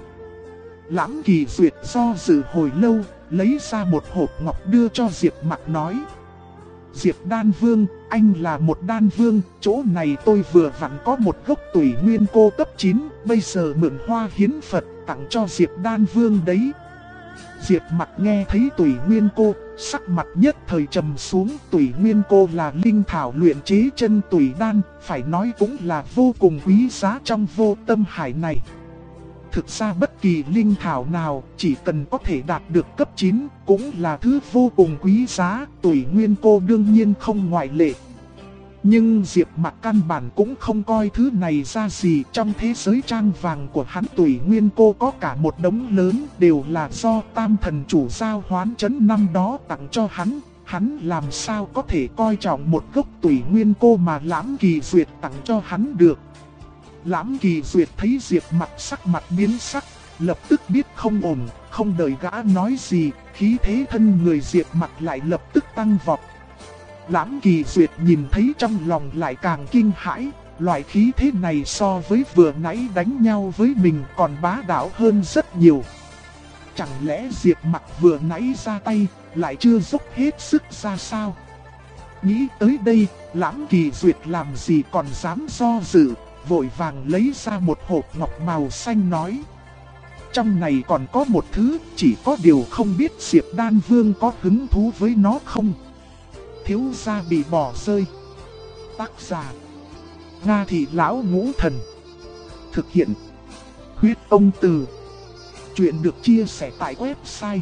Lãm Kỳ Duyệt do dự hồi lâu, lấy ra một hộp ngọc đưa cho Diệp Mặc nói: Diệp Đan Vương, anh là một đan vương, chỗ này tôi vừa vặn có một gốc tủy nguyên cô cấp 9, bây giờ mượn hoa hiến Phật tặng cho Diệp Đan Vương đấy. Diệp Mặc nghe thấy tủy nguyên cô, sắc mặt nhất thời trầm xuống. Tủy nguyên cô là linh thảo luyện chế chân tủy đan, phải nói cũng là vô cùng quý giá trong vô tâm hải này. Thực ra bất kỳ linh thảo nào chỉ cần có thể đạt được cấp 9 cũng là thứ vô cùng quý giá, tủy nguyên cô đương nhiên không ngoại lệ. Nhưng Diệp Mặc căn bản cũng không coi thứ này ra gì. Trong thế giới trang vàng của hắn, tủy nguyên cô có cả một đống lớn, đều là do tam thần chủ giao hoán trấn năm đó tặng cho hắn. Hắn làm sao có thể coi trọng một gốc tủy nguyên cô mà Lãm Kỳ Duyệt tặng cho hắn được. Lãm Kỳ Duyệt thấy Diệp Mặc sắc mặt biến sắc, lập tức biết không ổn, không đợi gã nói gì, khí thế thân người Diệp Mặc lại lập tức tăng vọt. Lãm Kỳ Duyệt nhìn thấy trong lòng lại càng kinh hãi, loại khí thế này so với vừa nãy đánh nhau với mình còn bá đạo hơn rất nhiều. Chẳng lẽ Diệp Mặc vừa nãy ra tay, lại chưa dốc hết sức ra sao? Nghĩ tới đây, Lãm Kỳ Duyệt làm gì còn dám do dự, vội vàng lấy ra một hộp ngọc màu xanh nói: trong này còn có một thứ, chỉ có điều không biết Diệp Đan Vương có hứng thú với nó không? Thiếu gia bị bỏ rơi. Tác giả: Nga Thị Lão Ngũ Thần. Thực hiện: Huyết Ông Từ. Chuyện được chia sẻ tại website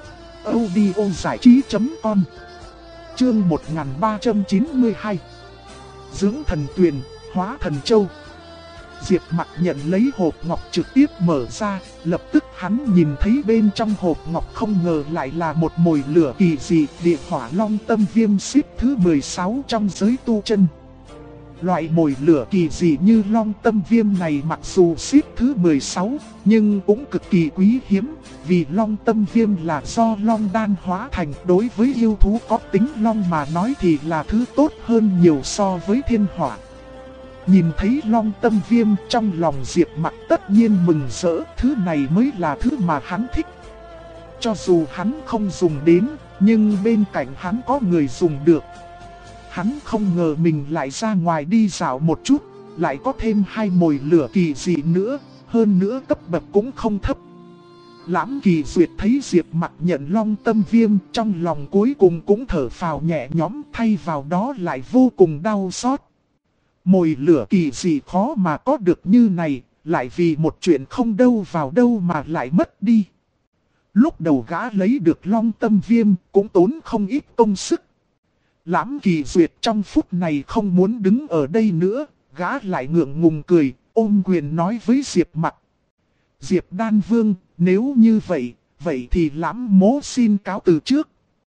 audiozảichí.com. Chương 1392. Dưỡng thần tuyền, hóa thần châu. Diệp Mặc nhận lấy hộp ngọc trực tiếp mở ra, lập tức hắn nhìn thấy bên trong hộp ngọc không ngờ lại là một mồi lửa kỳ dị, địa hỏa long tâm viêm xếp thứ 16 trong giới tu chân. Loại mồi lửa kỳ dị như long tâm viêm này mặc dù xếp thứ 16, nhưng cũng cực kỳ quý hiếm, vì long tâm viêm là do long đan hóa thành, đối với yêu thú có tính long mà nói thì là thứ tốt hơn nhiều so với thiên hỏa. Nhìn thấy long tâm viêm trong lòng Diệp Mặc tất nhiên mừng rỡ, thứ này mới là thứ mà hắn thích. Cho dù hắn không dùng đến, nhưng bên cạnh hắn có người dùng được. Hắn không ngờ mình lại ra ngoài đi dạo một chút, lại có thêm 2 mồi lửa kỳ dị nữa, hơn nữa cấp bậc cũng không thấp. Lãm Kỳ Duyệt thấy Diệp Mặc nhận long tâm viêm, trong lòng cuối cùng cũng thở phào nhẹ nhõm, thay vào đó lại vô cùng đau xót. Mồi lửa kỳ dị khó mà có được như này, lại vì một chuyện không đâu vào đâu mà lại mất đi. Lúc đầu gã lấy được long tâm viêm cũng tốn không ít công sức. Lãm Kỳ Duyệt trong phút này không muốn đứng ở đây nữa, gã lại ngượng ngùng cười, ôm quyền nói với Diệp Mặc. Diệp Đan Vương, nếu như vậy thì Lãm Mỗ xin cáo từ trước.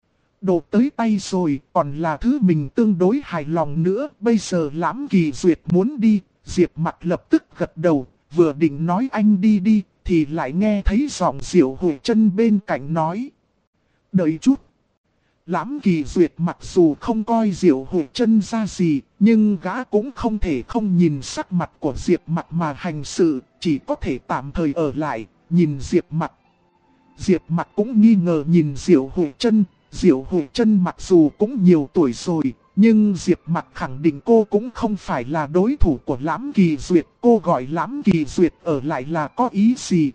Đồ tới tay rồi, còn là thứ mình tương đối hài lòng nữa. Bây giờ Lãm Kỳ Duyệt muốn đi, Diệp Mặc lập tức gật đầu, vừa định nói anh đi, thì lại nghe thấy giọng Diệu Hủy Chân bên cạnh nói. Đợi chút. Lãm Kỳ Duyệt mặc dù không coi Diệu Hủy Chân ra gì, nhưng gã cũng không thể không nhìn sắc mặt của Diệp Mặc mà hành sự, chỉ có thể tạm thời ở lại, nhìn Diệp Mặc. Diệp Mặc cũng nghi ngờ nhìn Diệu Hủy Chân. Diệu Hủy Chân mặc dù cũng nhiều tuổi rồi, nhưng Diệp Mặc khẳng định cô cũng không phải là đối thủ của Lãm Kỳ Duyệt. Cô gọi Lãm Kỳ Duyệt ở lại là có ý gì?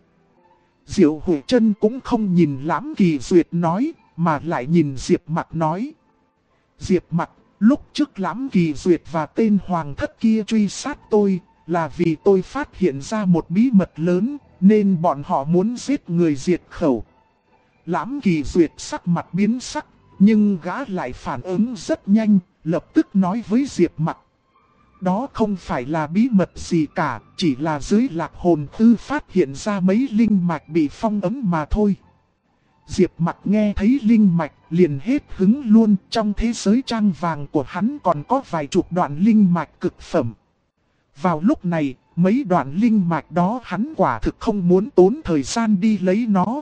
Diệu Hủy Chân cũng không nhìn Lãm Kỳ Duyệt nói, mà lại nhìn Diệp Mặc nói. Diệp Mặc, lúc trước Lãm Kỳ Duyệt và tên Hoàng Thất kia truy sát tôi, là vì tôi phát hiện ra một bí mật lớn, nên bọn họ muốn giết người diệt khẩu. Lãm Kỳ Duyệt sắc mặt biến sắc, nhưng gã lại phản ứng rất nhanh, lập tức nói với Diệp Mặc. Đó không phải là bí mật gì cả, chỉ là dưới Lạc Hồn Tư phát hiện ra mấy linh mạch bị phong ấn mà thôi. Diệp Mặc nghe thấy linh mạch liền hết hứng luôn, trong thế giới trang vàng của hắn còn có vài chục đoạn linh mạch cực phẩm. Vào lúc này, mấy đoạn linh mạch đó hắn quả thực không muốn tốn thời gian đi lấy nó.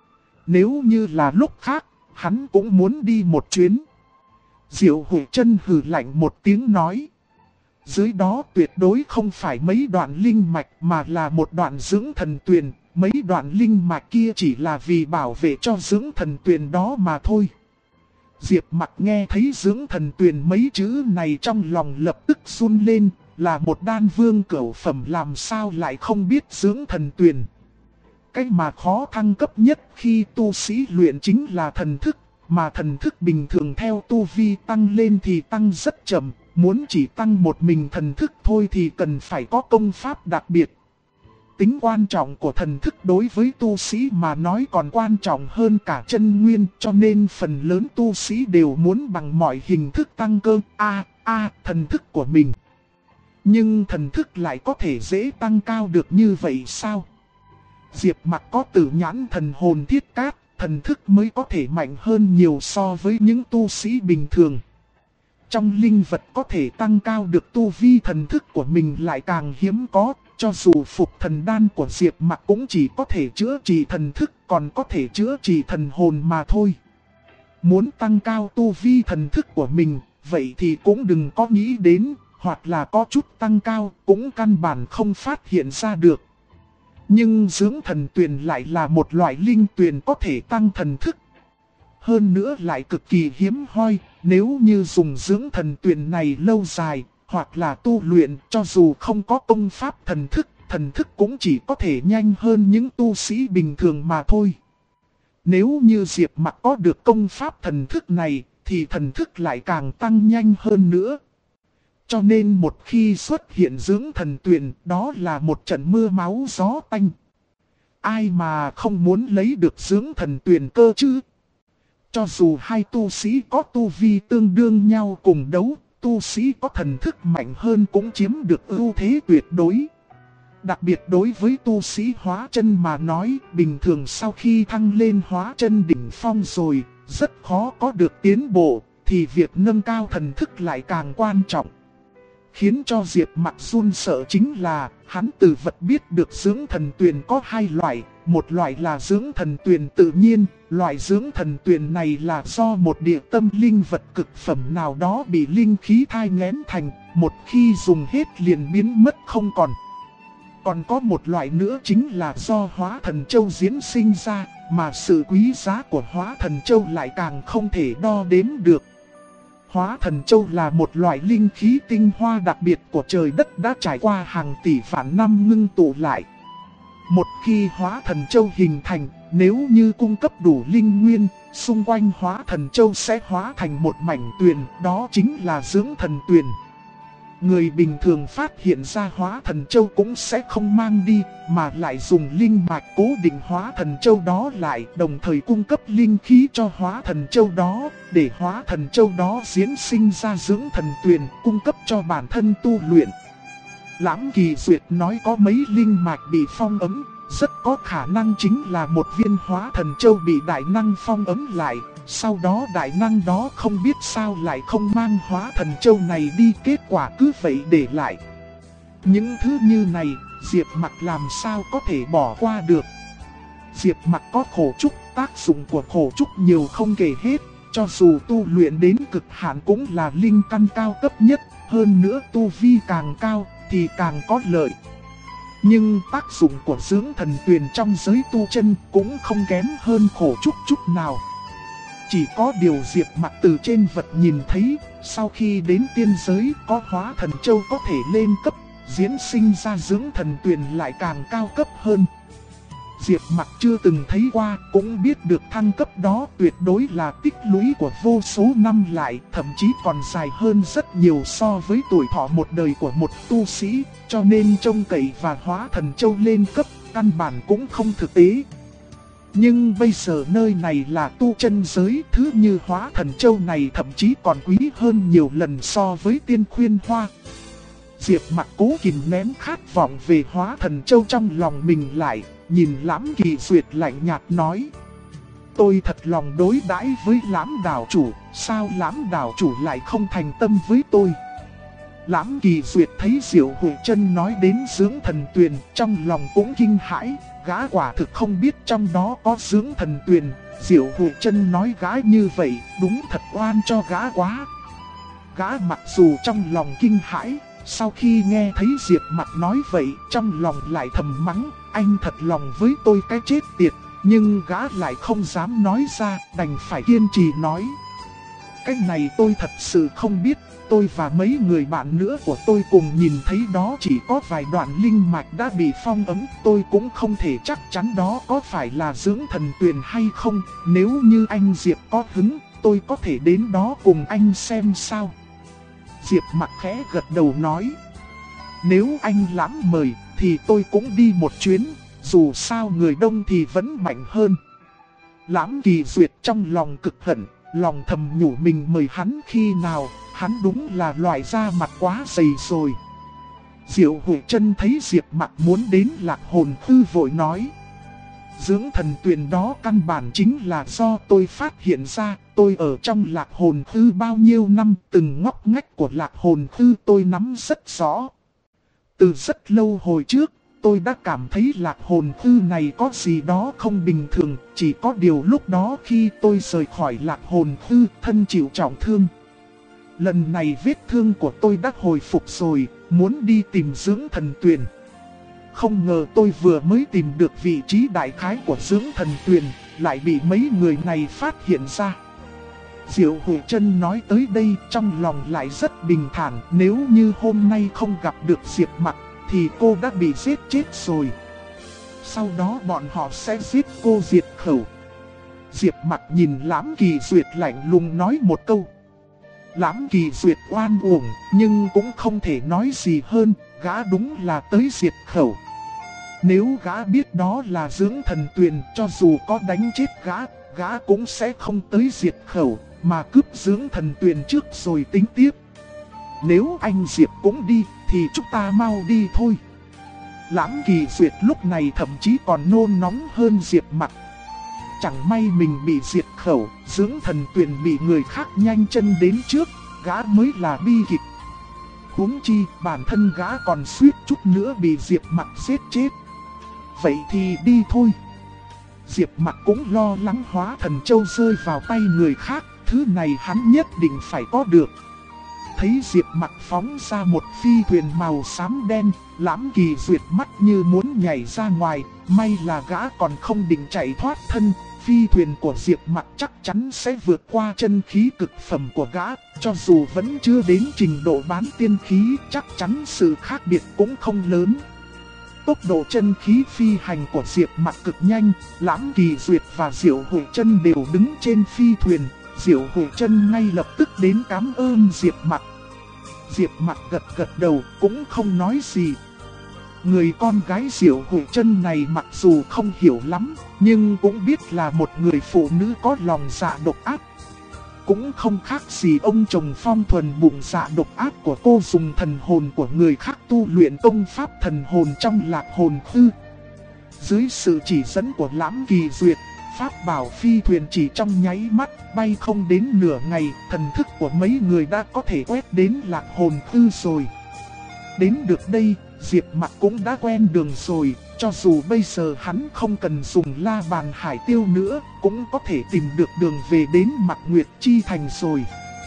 Nếu như là lúc khác, hắn cũng muốn đi một chuyến. Diệu Hủy Chân hừ lạnh một tiếng nói. Dưới đó tuyệt đối không phải mấy đoạn linh mạch mà là một đoạn dưỡng thần tuyền. Mấy đoạn linh mạch kia chỉ là vì bảo vệ cho dưỡng thần tuyền đó mà thôi. Diệp Mặc nghe thấy dưỡng thần tuyền mấy chữ này trong lòng lập tức run lên. Là một đan vương cửu phẩm làm sao lại không biết dưỡng thần tuyền. Cái mà khó thăng cấp nhất khi tu sĩ luyện chính là thần thức, mà thần thức bình thường theo tu vi tăng lên thì tăng rất chậm, muốn chỉ tăng một mình thần thức thôi thì cần phải có công pháp đặc biệt. Tính quan trọng của thần thức đối với tu sĩ mà nói còn quan trọng hơn cả chân nguyên, cho nên phần lớn tu sĩ đều muốn bằng mọi hình thức tăng cơ thần thức của mình. Nhưng thần thức lại có thể dễ tăng cao được như vậy sao? Diệp Mặc có tử nhãn thần hồn thiết cát, thần thức mới có thể mạnh hơn nhiều so với những tu sĩ bình thường. Trong linh vật có thể tăng cao được tu vi thần thức của mình lại càng hiếm có, cho dù phục thần đan của Diệp Mặc cũng chỉ có thể chữa trị thần thức, còn có thể chữa trị thần hồn mà thôi. Muốn tăng cao tu vi thần thức của mình, vậy thì cũng đừng có nghĩ đến, hoặc là có chút tăng cao, cũng căn bản không phát hiện ra được. Nhưng dưỡng thần tuyền lại là một loại linh tuyền có thể tăng thần thức. Hơn nữa lại cực kỳ hiếm hoi, nếu như dùng dưỡng thần tuyền này lâu dài, hoặc là tu luyện cho dù không có công pháp thần thức cũng chỉ có thể nhanh hơn những tu sĩ bình thường mà thôi. Nếu như Diệp Mặc có được công pháp thần thức này, thì thần thức lại càng tăng nhanh hơn nữa. Cho nên một khi xuất hiện dưỡng thần tuyền, đó là một trận mưa máu gió tanh. Ai mà không muốn lấy được dưỡng thần tuyền cơ chứ? Cho dù hai tu sĩ có tu vi tương đương nhau cùng đấu, tu sĩ có thần thức mạnh hơn cũng chiếm được ưu thế tuyệt đối. Đặc biệt đối với tu sĩ hóa chân mà nói, bình thường sau khi thăng lên hóa chân đỉnh phong rồi, rất khó có được tiến bộ, thì việc nâng cao thần thức lại càng quan trọng. Khiến cho Diệp Mặc run sợ chính là, hắn từ vật biết được dưỡng thần tuyền có hai loại, một loại là dưỡng thần tuyền tự nhiên, loại dưỡng thần tuyền này là do một địa tâm linh vật cực phẩm nào đó bị linh khí thai nghén thành, một khi dùng hết liền biến mất không còn. Còn có một loại nữa chính là do hóa thần châu diễn sinh ra, mà sự quý giá của hóa thần châu lại càng không thể đo đếm được. Hóa thần châu là một loại linh khí tinh hoa đặc biệt của trời đất đã trải qua hàng tỷ vạn năm ngưng tụ lại. Một khi hóa thần châu hình thành, nếu như cung cấp đủ linh nguyên, xung quanh hóa thần châu sẽ hóa thành một mảnh tuyền, đó chính là dưỡng thần tuyền. Người bình thường phát hiện ra hóa thần châu cũng sẽ không mang đi, mà lại dùng linh mạch cố định hóa thần châu đó lại, đồng thời cung cấp linh khí cho hóa thần châu đó, để hóa thần châu đó diễn sinh ra dưỡng thần tuyền, cung cấp cho bản thân tu luyện. Lãm Kỳ Duyệt nói có mấy linh mạch bị phong ấn, rất có khả năng chính là một viên hóa thần châu bị đại năng phong ấn lại. Sau đó đại năng đó không biết sao lại không mang hóa thần châu này đi, kết quả cứ vậy để lại. Những thứ như này, Diệp Mặc làm sao có thể bỏ qua được. Diệp Mặc có khổ trúc, tác dụng của khổ trúc nhiều không kể hết. Cho dù tu luyện đến cực hạn cũng là linh căn cao cấp nhất, hơn nữa tu vi càng cao thì càng có lợi. Nhưng tác dụng của dưỡng thần tuyền trong giới tu chân cũng không kém hơn khổ trúc chút nào. Chỉ có điều Diệp Mặc từ trên vật nhìn thấy, sau khi đến tiên giới có hóa thần châu có thể lên cấp, diễn sinh ra dưỡng thần tuyền lại càng cao cấp hơn. Diệp Mặc chưa từng thấy qua, cũng biết được thăng cấp đó tuyệt đối là tích lũy của vô số năm lại, thậm chí còn dài hơn rất nhiều so với tuổi thọ một đời của một tu sĩ, cho nên trông cậy và hóa thần châu lên cấp, căn bản cũng không thực tế. Nhưng bây giờ nơi này là tu chân giới, thứ như hóa thần châu này thậm chí còn quý hơn nhiều lần so với tiên khuyên hoa. Diệp Mặc cố kìm nén khát vọng về hóa thần châu trong lòng mình lại, nhìn Lãm Kỳ Duyệt lạnh nhạt nói: tôi thật lòng đối đãi với Lãm đảo chủ, sao Lãm đảo chủ lại không thành tâm với tôi? Lãm Kỳ Duyệt thấy Diệu Huệ Chân nói đến dưỡng thần tuyền, trong lòng cũng kinh hãi, gã quả thực không biết trong đó có dưỡng thần tuyền. Diệu Huệ Chân nói gã như vậy, đúng thật oan cho gã quá. Gã mặc dù trong lòng kinh hãi, sau khi nghe thấy Diệp Mặc nói vậy, trong lòng lại thầm mắng, anh thật lòng với tôi cái chết tiệt. Nhưng gã lại không dám nói ra, đành phải kiên trì nói: cái này tôi thật sự không biết, tôi và mấy người bạn nữa của tôi cùng nhìn thấy đó chỉ có vài đoạn linh mạch đã bị phong ấn, tôi cũng không thể chắc chắn đó có phải là dưỡng thần tuyền hay không. Nếu như anh Diệp có hứng, tôi có thể đến đó cùng anh xem sao. Diệp Mặc khẽ gật đầu nói: nếu anh Lãm mời thì tôi cũng đi một chuyến, dù sao người đông thì vẫn mạnh hơn. Lãm Kỳ Duyệt trong lòng cực hận, lòng thầm nhủ mình mời hắn khi nào, hắn đúng là loại da mặt quá dày rồi. Diệu Huệ Chân thấy Diệp Mặc muốn đến Lạc Hồn Thư vội nói: dưỡng thần tuyền đó căn bản chính là do tôi phát hiện ra, tôi ở trong Lạc Hồn Thư bao nhiêu năm, từng ngóc ngách của Lạc Hồn Thư tôi nắm rất rõ. Từ rất lâu hồi trước, tôi đã cảm thấy Lạc Hồn Thư này có gì đó không bình thường, chỉ có điều lúc đó khi tôi rời khỏi Lạc Hồn Thư, thân chịu trọng thương. Lần này vết thương của tôi đã hồi phục rồi, muốn đi tìm dưỡng thần tuyền. Không ngờ tôi vừa mới tìm được vị trí đại khái của dưỡng thần tuyền, lại bị mấy người này phát hiện ra. Diệu Huệ Chân nói tới đây trong lòng lại rất bình thản, nếu như hôm nay không gặp được Diệp Mặc thì cô đã bị giết chết rồi. Sau đó bọn họ sẽ giết cô diệt khẩu. Diệp Mặc nhìn Lãm Kỳ Duyệt lạnh lùng nói một câu. Lãm Kỳ Duyệt oan uổng, nhưng cũng không thể nói gì hơn, gã đúng là tới diệt khẩu. Nếu gã biết đó là dưỡng thần tuyền, cho dù có đánh chết gã cũng sẽ không tới diệt khẩu, mà cướp dưỡng thần tuyền trước rồi tính tiếp. Nếu anh Diệp cũng đi, thì chúng ta mau đi thôi. Lãm Kỳ Duyệt lúc này thậm chí còn nôn nóng hơn Diệp Mặc. Chẳng may mình bị diệt khẩu, dưỡng thần tuyển bị người khác nhanh chân đến trước, gã mới là bi kịch. Huống chi bản thân gã còn suýt chút nữa bị Diệp Mặc giết chết. Vậy thì đi thôi. Diệp Mặc cũng lo lắng Hóa Thần Châu rơi vào tay người khác, thứ này hắn nhất định phải có được. Thấy Diệp Mặc phóng ra một phi thuyền màu xám đen, Lãm Kỳ Duyệt mắt như muốn nhảy ra ngoài, may là gã còn không định chạy thoát thân. Phi thuyền của Diệp Mặc chắc chắn sẽ vượt qua chân khí cực phẩm của gã, cho dù vẫn chưa đến trình độ bán tiên khí, chắc chắn sự khác biệt cũng không lớn. Tốc độ chân khí phi hành của Diệp Mặc cực nhanh, Lãm Kỳ Duyệt và Diệu Hủy Chân đều đứng trên phi thuyền. Diệu Hủy Chân ngay lập tức đến cảm ơn Diệp Mặc. Diệp Mặc gật gật đầu cũng không nói gì. Người con gái Diệu Hủy Chân này mặc dù không hiểu lắm, nhưng cũng biết là một người phụ nữ có lòng dạ độc ác. Cũng không khác gì ông chồng Phong thuần bụng dạ độc ác của cô dùng thần hồn của người khác tu luyện công pháp thần hồn trong Lạc Hồn Thư. Dưới sự chỉ dẫn của Lãm Kỳ Duyệt, pháp bảo phi thuyền chỉ trong nháy mắt, bay không đến nửa ngày, thần thức của mấy người đã có thể quét đến Lạc Hồn Thư rồi. Đến được đây, Diệp Mặc cũng đã quen đường rồi, cho dù bây giờ hắn không cần dùng La Bàn Hải Tiêu nữa, cũng có thể tìm được đường về đến Mạc Nguyệt Chi Thành rồi.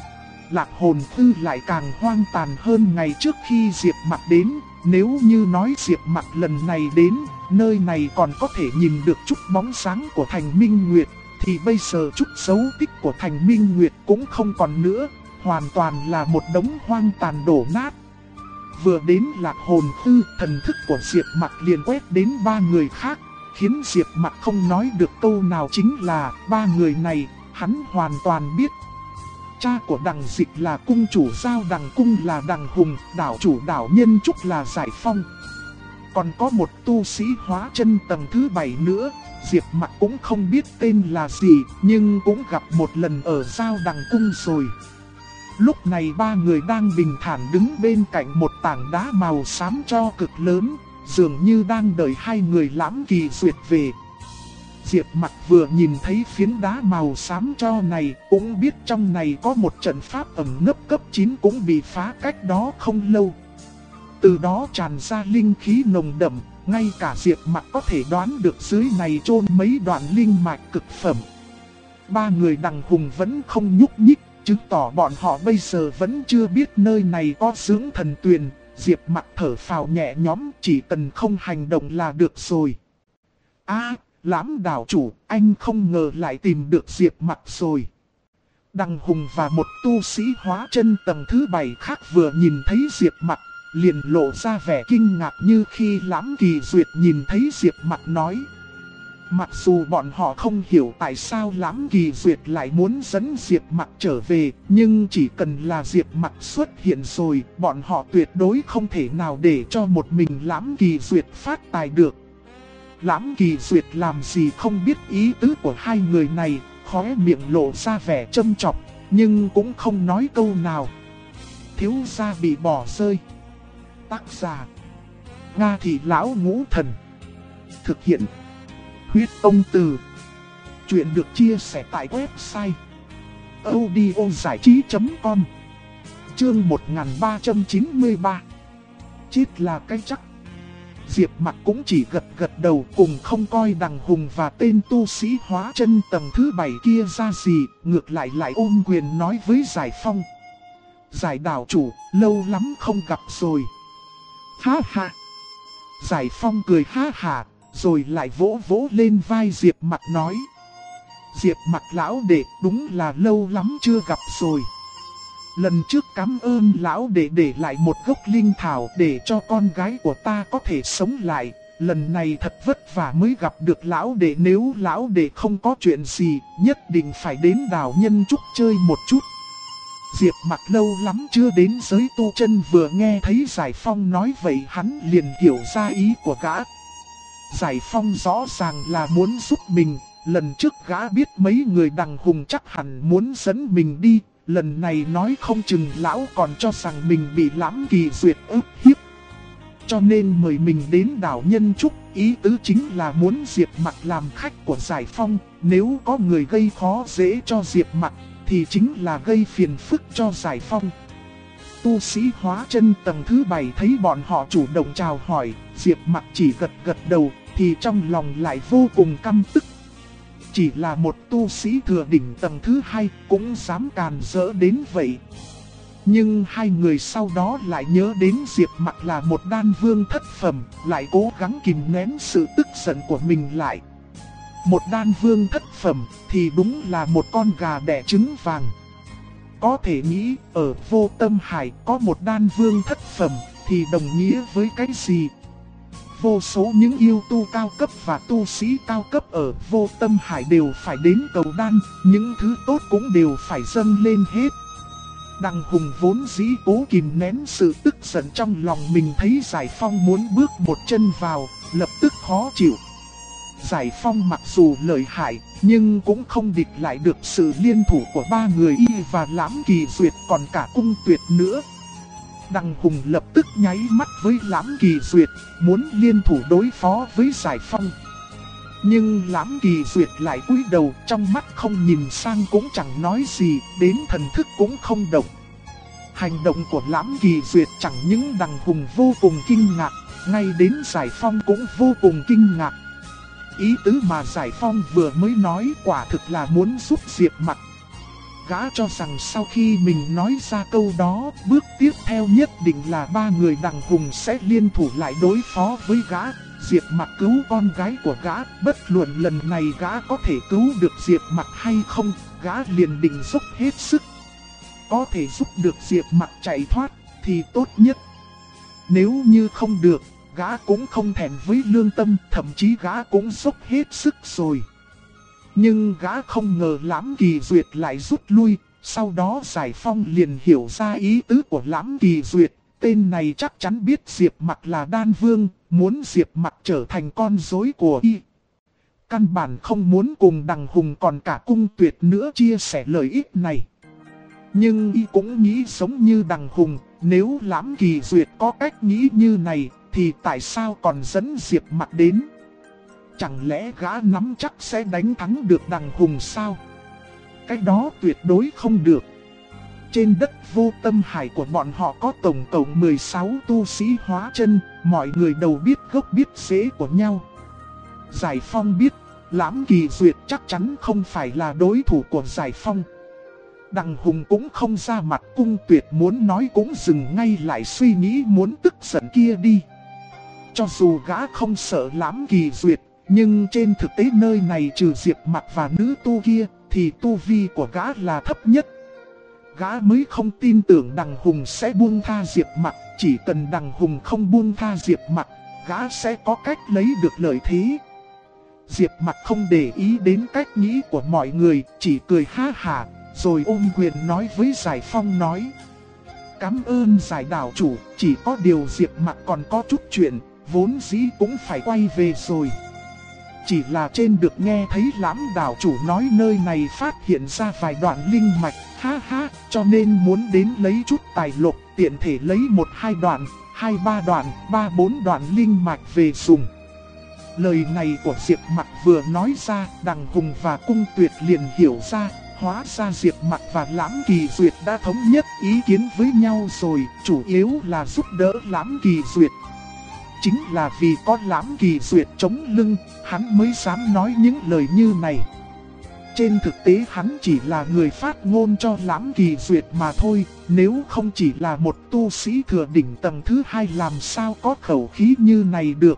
Lạc Hồn Thư lại càng hoang tàn hơn ngày trước khi Diệp Mặc đến, nếu như nói Diệp Mặc lần này đến, nơi này còn có thể nhìn được chút bóng sáng của Thành Minh Nguyệt, thì bây giờ chút dấu tích của Thành Minh Nguyệt cũng không còn nữa, hoàn toàn là một đống hoang tàn đổ nát. Vừa đến Lạc Hồn Thư, thần thức của Diệp Mặc liền quét đến ba người khác, khiến Diệp Mặc không nói được câu nào, chính là ba người này, hắn hoàn toàn biết. Cha của Đằng Dịch là cung chủ Giao Đằng Cung là Đằng Hùng, đảo chủ đảo Nhân Trúc là Giải Phong. Còn có một tu sĩ hóa chân tầng thứ 7 nữa, Diệp Mặc cũng không biết tên là gì, nhưng cũng gặp một lần ở Giao Đằng Cung rồi. Lúc này ba người đang bình thản đứng bên cạnh một tảng đá màu xám tro cực lớn, dường như đang đợi hai người Lãm Kỳ Duyệt về. Diệp Mặc vừa nhìn thấy phiến đá màu xám tro này, cũng biết trong này có một trận pháp ẩn nấp cấp 9 cũng bị phá cách đó không lâu. Từ đó tràn ra linh khí nồng đậm, ngay cả Diệp Mặc có thể đoán được dưới này chôn mấy đoạn linh mạch cực phẩm. Ba người Đằng Hùng vẫn không nhúc nhích, chứng tỏ bọn họ bây giờ vẫn chưa biết nơi này có dưỡng thần tuyền. Diệp Mặc thở phào nhẹ nhõm, chỉ cần không hành động là được rồi. Lãm đảo chủ, anh không ngờ lại tìm được Diệp Mặc rồi. Đằng Hùng và một tu sĩ hóa chân tầng thứ 7 khác vừa nhìn thấy Diệp Mặc, liền lộ ra vẻ kinh ngạc như khi Lãm Kỳ Duyệt nhìn thấy Diệp Mặc nói. Mặc dù bọn họ không hiểu tại sao Lãm Kỳ Duyệt lại muốn dẫn Diệp Mặc trở về, nhưng chỉ cần là Diệp Mặc xuất hiện rồi, bọn họ tuyệt đối không thể nào để cho một mình Lãm Kỳ Duyệt phát tài được. Lãm Kỳ Duyệt làm gì không biết ý tứ của hai người này, khóe miệng lộ ra vẻ châm chọc, nhưng cũng không nói câu nào. Thiếu gia bị bỏ rơi. Tác giả: Nga Thị Lão Ngũ Thần. Thực hiện: Huyết Ông Từ. Chuyện được chia sẻ tại website audiozảichí.com. Chương 1393. Chết là cái chắc. Diệp Mặc cũng chỉ gật gật đầu, cùng không coi Đằng Hùng và tên tu sĩ hóa chân tầng thứ 7 kia ra gì, ngược lại ôm quyền nói với Giải Phong. Giải đảo chủ, lâu lắm không gặp rồi. Ha ha. Giải Phong cười ha ha, rồi lại vỗ vỗ lên vai Diệp Mặc nói. Diệp Mặc lão đệ, đúng là lâu lắm chưa gặp rồi. Lần trước cảm ơn lão đệ để lại một gốc linh thảo để cho con gái của ta có thể sống lại. Lần này thật vất vả mới gặp được lão đệ, nếu lão đệ không có chuyện gì, nhất định phải đến đảo Nhân Trúc chơi một chút. Diệp Mặc lâu lắm chưa đến giới tu chân, vừa nghe thấy Giải Phong nói vậy hắn liền hiểu ra ý của gã. Giải Phong rõ ràng là muốn giúp mình, lần trước gã biết mấy người Đằng Hùng chắc hẳn muốn dẫn mình đi, lần này nói không chừng lão còn cho rằng mình bị Lãm Kỳ Duyệt ức hiếp. cho nên mời mình đến đảo Nhân Trúc. Ý tứ chính là muốn Diệp Mặc làm khách của Giải Phong. Nếu có người gây khó dễ cho Diệp Mặc thì chính là gây phiền phức cho Giải Phong. Tu sĩ hóa chân tầng thứ 7 thấy bọn họ chủ động chào hỏi, Diệp Mặc chỉ gật gật đầu thì trong lòng lại vô cùng căm tức. Chỉ là một tu sĩ thừa đỉnh tầng thứ 2 cũng dám càn rỡ đến vậy. Nhưng hai người sau đó lại nhớ đến Diệp Mặc là một đan vương thất phẩm, lại cố gắng kìm nén sự tức giận của mình lại. Một đan vương thất phẩm thì đúng là một con gà đẻ trứng vàng. Có thể nghĩ ở Vô Tâm Hải có một đan vương thất phẩm thì đồng nghĩa với cái gì? Vô số những yêu tu cao cấp và tu sĩ cao cấp ở Vô Tâm Hải đều phải đến cầu đan, những thứ tốt cũng đều phải dâng lên hết. Đằng Hùng vốn dĩ cố kìm nén sự tức giận trong lòng mình, thấy Giải Phong muốn bước một chân vào, lập tức khó chịu. Giải Phong mặc dù lợi hại, nhưng cũng không địch lại được sự liên thủ của ba người Y và Lãm Kỳ Duyệt, còn cả Cung Tuyệt nữa. Đằng Hùng lập tức nháy mắt với Lãm Kỳ Duyệt, muốn liên thủ đối phó với Giải Phong. Nhưng Lãm Kỳ Duyệt lại cúi đầu, trong mắt không nhìn sang cũng chẳng nói gì, đến thần thức cũng không động. Hành động của Lãm Kỳ Duyệt chẳng những Đằng Hùng vô cùng kinh ngạc, ngay đến Giải Phong cũng vô cùng kinh ngạc. Ý tứ mà Giải Phong vừa mới nói quả thực là muốn giúp Diệp Mặc. Gã cho rằng sau khi mình nói ra câu đó, bước tiếp theo nhất định là ba người Đằng Hùng sẽ liên thủ lại đối phó với gã. Diệp Mặc cứu con gái của gã, bất luận lần này gã có thể cứu được Diệp Mặc hay không, gã liền định dốc hết sức. Có thể giúp được Diệp Mặc chạy thoát thì tốt nhất. Nếu như không được, gã cũng không thèm với lương tâm, thậm chí gã cũng dốc hết sức rồi. Nhưng gã không ngờ Lãm Kỳ Duyệt lại rút lui, sau đó Giải Phong liền hiểu ra ý tứ của Lãm Kỳ Duyệt. Tên này chắc chắn biết Diệp Mặc là đan vương, muốn Diệp Mặc trở thành con rối của Y. Căn bản không muốn cùng Đằng Hùng còn cả Cung Tuyệt nữa chia sẻ lợi ích này. Nhưng Y cũng nghĩ giống như Đằng Hùng, nếu Lãm Kỳ Duyệt có cách nghĩ như này thì tại sao còn dẫn Diệp Mặc đến? Chẳng lẽ gã nắm chắc sẽ đánh thắng được Đằng Hùng sao? Cái đó tuyệt đối không được. Trên đất Vô Tâm Hải của bọn họ có tổng cộng 16 tu sĩ hóa chân, mọi người đều biết gốc biết rễ của nhau. Giải Phong biết, Lãm Kỳ Duyệt chắc chắn không phải là đối thủ của Giải Phong. Đằng Hùng cũng không ra mặt, Cung Tuyệt muốn nói cũng dừng ngay lại suy nghĩ muốn tức giận kia đi. Cho dù gã không sợ Lãm Kỳ Duyệt, nhưng trên thực tế nơi này trừ Diệp Mặc và nữ tu kia, thì tu vi của gã là thấp nhất. Gã mới không tin tưởng Đằng Hùng sẽ buông tha Diệp Mặc, chỉ cần Đằng Hùng không buông tha Diệp Mặc, gã sẽ có cách lấy được lợi thế. Diệp Mặc không để ý đến cách nghĩ của mọi người, chỉ cười ha hả, rồi ôm quyền nói với Giải Phong nói: "Cảm ơn Giải đảo chủ, chỉ có điều Diệp Mặc còn có chút chuyện, vốn dĩ cũng phải quay về rồi. Chỉ là trên được nghe thấy Lãm đảo chủ nói nơi này phát hiện ra vài đoạn linh mạch, ha ha, cho nên muốn đến lấy chút tài lộc, tiện thể lấy 1-2 đoạn, 2-3 đoạn, 3-4 đoạn linh mạch về dùng." Lời này của Diệp Mặc vừa nói ra, Đằng Hùng và Cung Tuyệt liền hiểu ra, hóa ra Diệp Mặc và Lãm Kỳ Duyệt đã thống nhất ý kiến với nhau rồi, chủ yếu là giúp đỡ Lãm Kỳ Duyệt. Chính là vì có Lãm Kỳ Duyệt chống lưng, hắn mới dám nói những lời như này. Trên thực tế hắn chỉ là người phát ngôn cho Lãm Kỳ Duyệt mà thôi, nếu không chỉ là một tu sĩ thừa đỉnh tầng thứ 2 làm sao có khẩu khí như này được.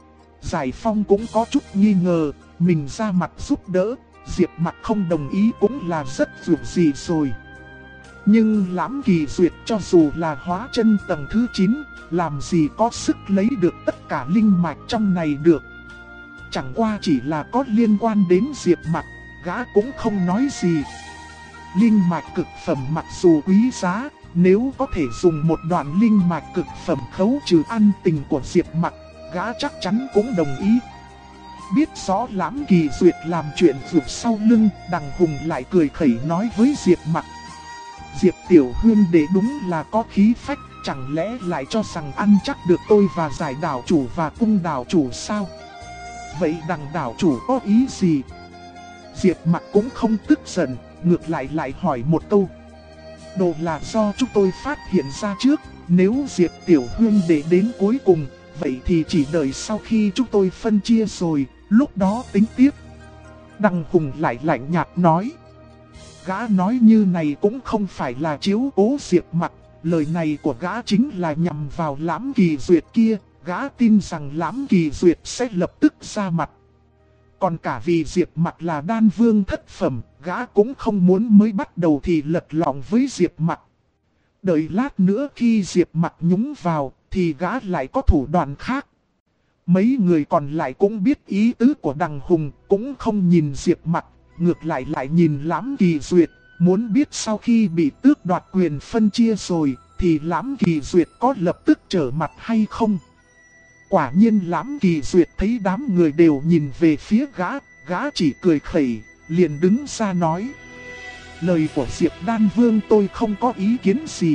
Giải Phong cũng có chút nghi ngờ, mình ra mặt giúp đỡ, Diệp Mặc không đồng ý cũng là rất dù gì rồi. Nhưng Lãm Kỳ Duyệt cho dù là hóa chân tầng thứ 9, làm gì có sức lấy được tất cả linh mạch trong này được. Chẳng qua chỉ là có liên quan đến Diệp Mặc, gã cũng không nói gì. Linh mạch cực phẩm mặc dù quý giá, nếu có thể dùng một đoạn linh mạch cực phẩm khấu trừ ăn tình của Diệp Mặc, gã chắc chắn cũng đồng ý. Biết rõ Lãm Kỳ Duyệt làm chuyện vượt sau lưng, Đằng Hùng lại cười khẩy nói với Diệp Mặc: "Diệp tiểu huyên đệ đúng là có khí phách, chẳng lẽ lại cho rằng ăn chắc được tôi và giải đảo chủ và cung đảo chủ sao? Vậy đằng đảo chủ có ý gì? Diệp Mặc cũng không tức giận, ngược lại hỏi một câu. Đồ là do chúng tôi phát hiện ra trước, nếu Diệp tiểu huynh để đến cuối cùng, vậy thì chỉ đợi sau khi chúng tôi phân chia rồi, lúc đó tính tiếp. Đằng Hùng lại lạnh nhạt nói. Gã nói như này cũng không phải là chiếu cố Diệp Mặc, lời này của gã chính là nhằm vào Lãm Kỳ Duyệt kia, gã tin rằng Lãm Kỳ Duyệt sẽ lập tức ra mặt. Còn cả vì Diệp Mặc là đan vương thất phẩm, gã cũng không muốn mới bắt đầu thì lật lọng với Diệp Mặc. Đợi lát nữa khi Diệp Mặc nhúng vào, thì gã lại có thủ đoạn khác. Mấy người còn lại cũng biết ý tứ của đằng Hùng, cũng không nhìn Diệp Mặc, ngược lại nhìn Lãm Kỳ Duyệt, muốn biết sau khi bị tước đoạt quyền phân chia rồi, thì Lãm Kỳ Duyệt có lập tức trở mặt hay không. Quả nhiên Lãm Kỳ Duyệt thấy đám người đều nhìn về phía gã chỉ cười khẩy, liền đứng ra nói. Lời của Diệp Đan Vương tôi không có ý kiến gì.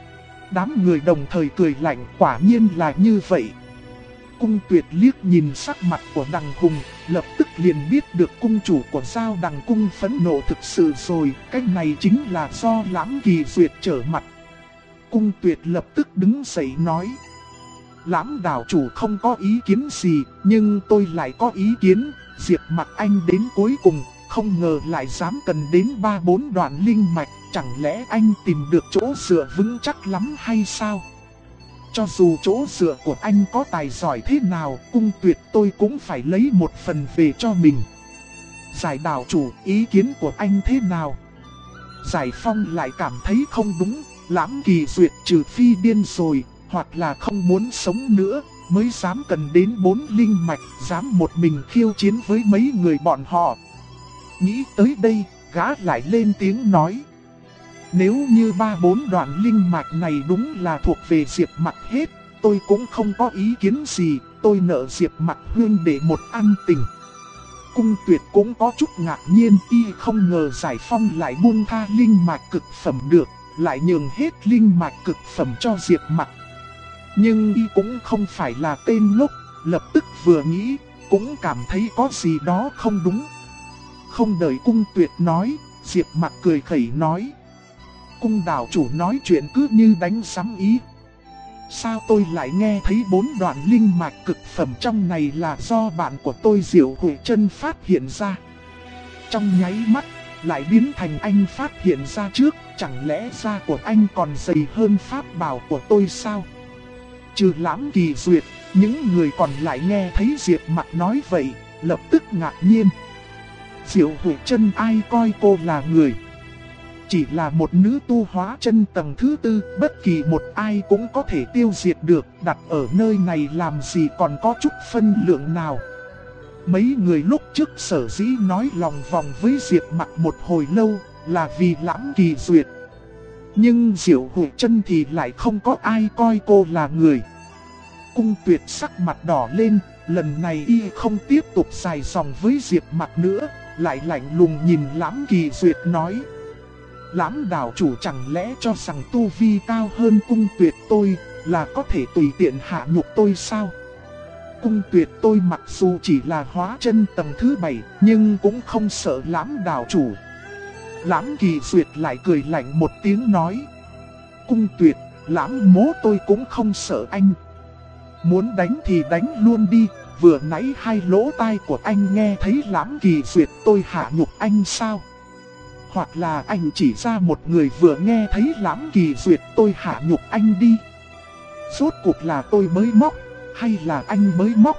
Đám người đồng thời cười lạnh, quả nhiên là như vậy. Cung Tuyệt liếc nhìn sắc mặt của đằng Hùng, lập tức liền biết được cung chủ của Giao Đằng Cung phẫn nộ thực sự rồi, cái này chính là do Lãm Kỳ Duyệt trở mặt. Cung Tuyệt lập tức đứng dậy nói. Lãm đảo chủ không có ý kiến gì, nhưng tôi lại có ý kiến. Diệp Mặc anh đến cuối cùng, không ngờ lại dám cần đến 3-4 đoạn linh mạch, chẳng lẽ anh tìm được chỗ dựa vững chắc lắm hay sao? Cho dù chỗ dựa của anh có tài giỏi thế nào, Cung Tuyệt tôi cũng phải lấy một phần về cho mình. Giải đảo chủ, ý kiến của anh thế nào? Giải Phong lại cảm thấy không đúng, Lãm Kỳ Duyệt trừ phi điên rồi, hoặc là không muốn sống nữa, mới dám cần đến 4 linh mạch, dám một mình khiêu chiến với mấy người bọn họ. Nghĩ tới đây, gã lại lên tiếng nói. Nếu như 3-4 đoạn linh mạch này đúng là thuộc về Diệp Mặc hết, tôi cũng không có ý kiến gì, tôi nợ Diệp Mặc huynh để một ăn tình. Cung Tuyệt cũng có chút ngạc nhiên, y không ngờ Giải Phong lại buông tha linh mạch cực phẩm được, lại nhường hết linh mạch cực phẩm cho Diệp Mặc. Nhưng y cũng không phải là tên ngốc, lập tức vừa nghĩ, cũng cảm thấy có gì đó không đúng. Không đợi Cung Tuyệt nói, Diệp Mặc cười khẩy nói. Cung đảo chủ nói chuyện cứ như đánh sắm ý. Sao tôi lại nghe thấy 4 đoạn linh mạch cực phẩm trong này là do bạn của tôi Diệu Huệ Trân phát hiện ra. Trong nháy mắt, lại biến thành anh phát hiện ra trước, chẳng lẽ da của anh còn dày hơn pháp bảo của tôi sao? Trừ Lãm Kỳ Duyệt, những người còn lại nghe thấy Diệp Mặc nói vậy, lập tức ngạc nhiên. Diệu Huệ Trân ai coi cô là người? Chỉ là một nữ tu hóa chân tầng thứ 4, bất kỳ một ai cũng có thể tiêu diệt được, đặt ở nơi này làm gì còn có chút phân lượng nào. Mấy người lúc trước sở dĩ nói lòng vòng với Diệp Mặc một hồi lâu, là vì Lãm Kỳ Duyệt. Nhưng Diệu Huệ Trân thì lại không có ai coi cô là người. Cung Tuyệt sắc mặt đỏ lên, lần này y không tiếp tục dài dòng với Diệp Mặc nữa, lại lạnh lùng nhìn Lãm Kỳ Duyệt nói. Lãm đảo chủ chẳng lẽ cho rằng tu vi cao hơn Cung Tuyệt tôi, là có thể tùy tiện hạ nhục tôi sao? Cung Tuyệt tôi mặc dù chỉ là hóa chân tầng thứ 7, nhưng cũng không sợ Lãm đảo chủ. Lãm Kỳ Duyệt lại cười lạnh một tiếng nói. Cung Tuyệt, Lãm mố tôi cũng không sợ anh. Muốn đánh thì đánh luôn đi, vừa nãy hai lỗ tai của anh nghe thấy Lãm Kỳ Duyệt tôi hạ nhục anh sao? Hoặc là anh chỉ ra một người vừa nghe thấy Lãm Kỳ Duyệt tôi hạ nhục anh đi. Rốt cuộc là tôi mới móc, hay là anh mới móc?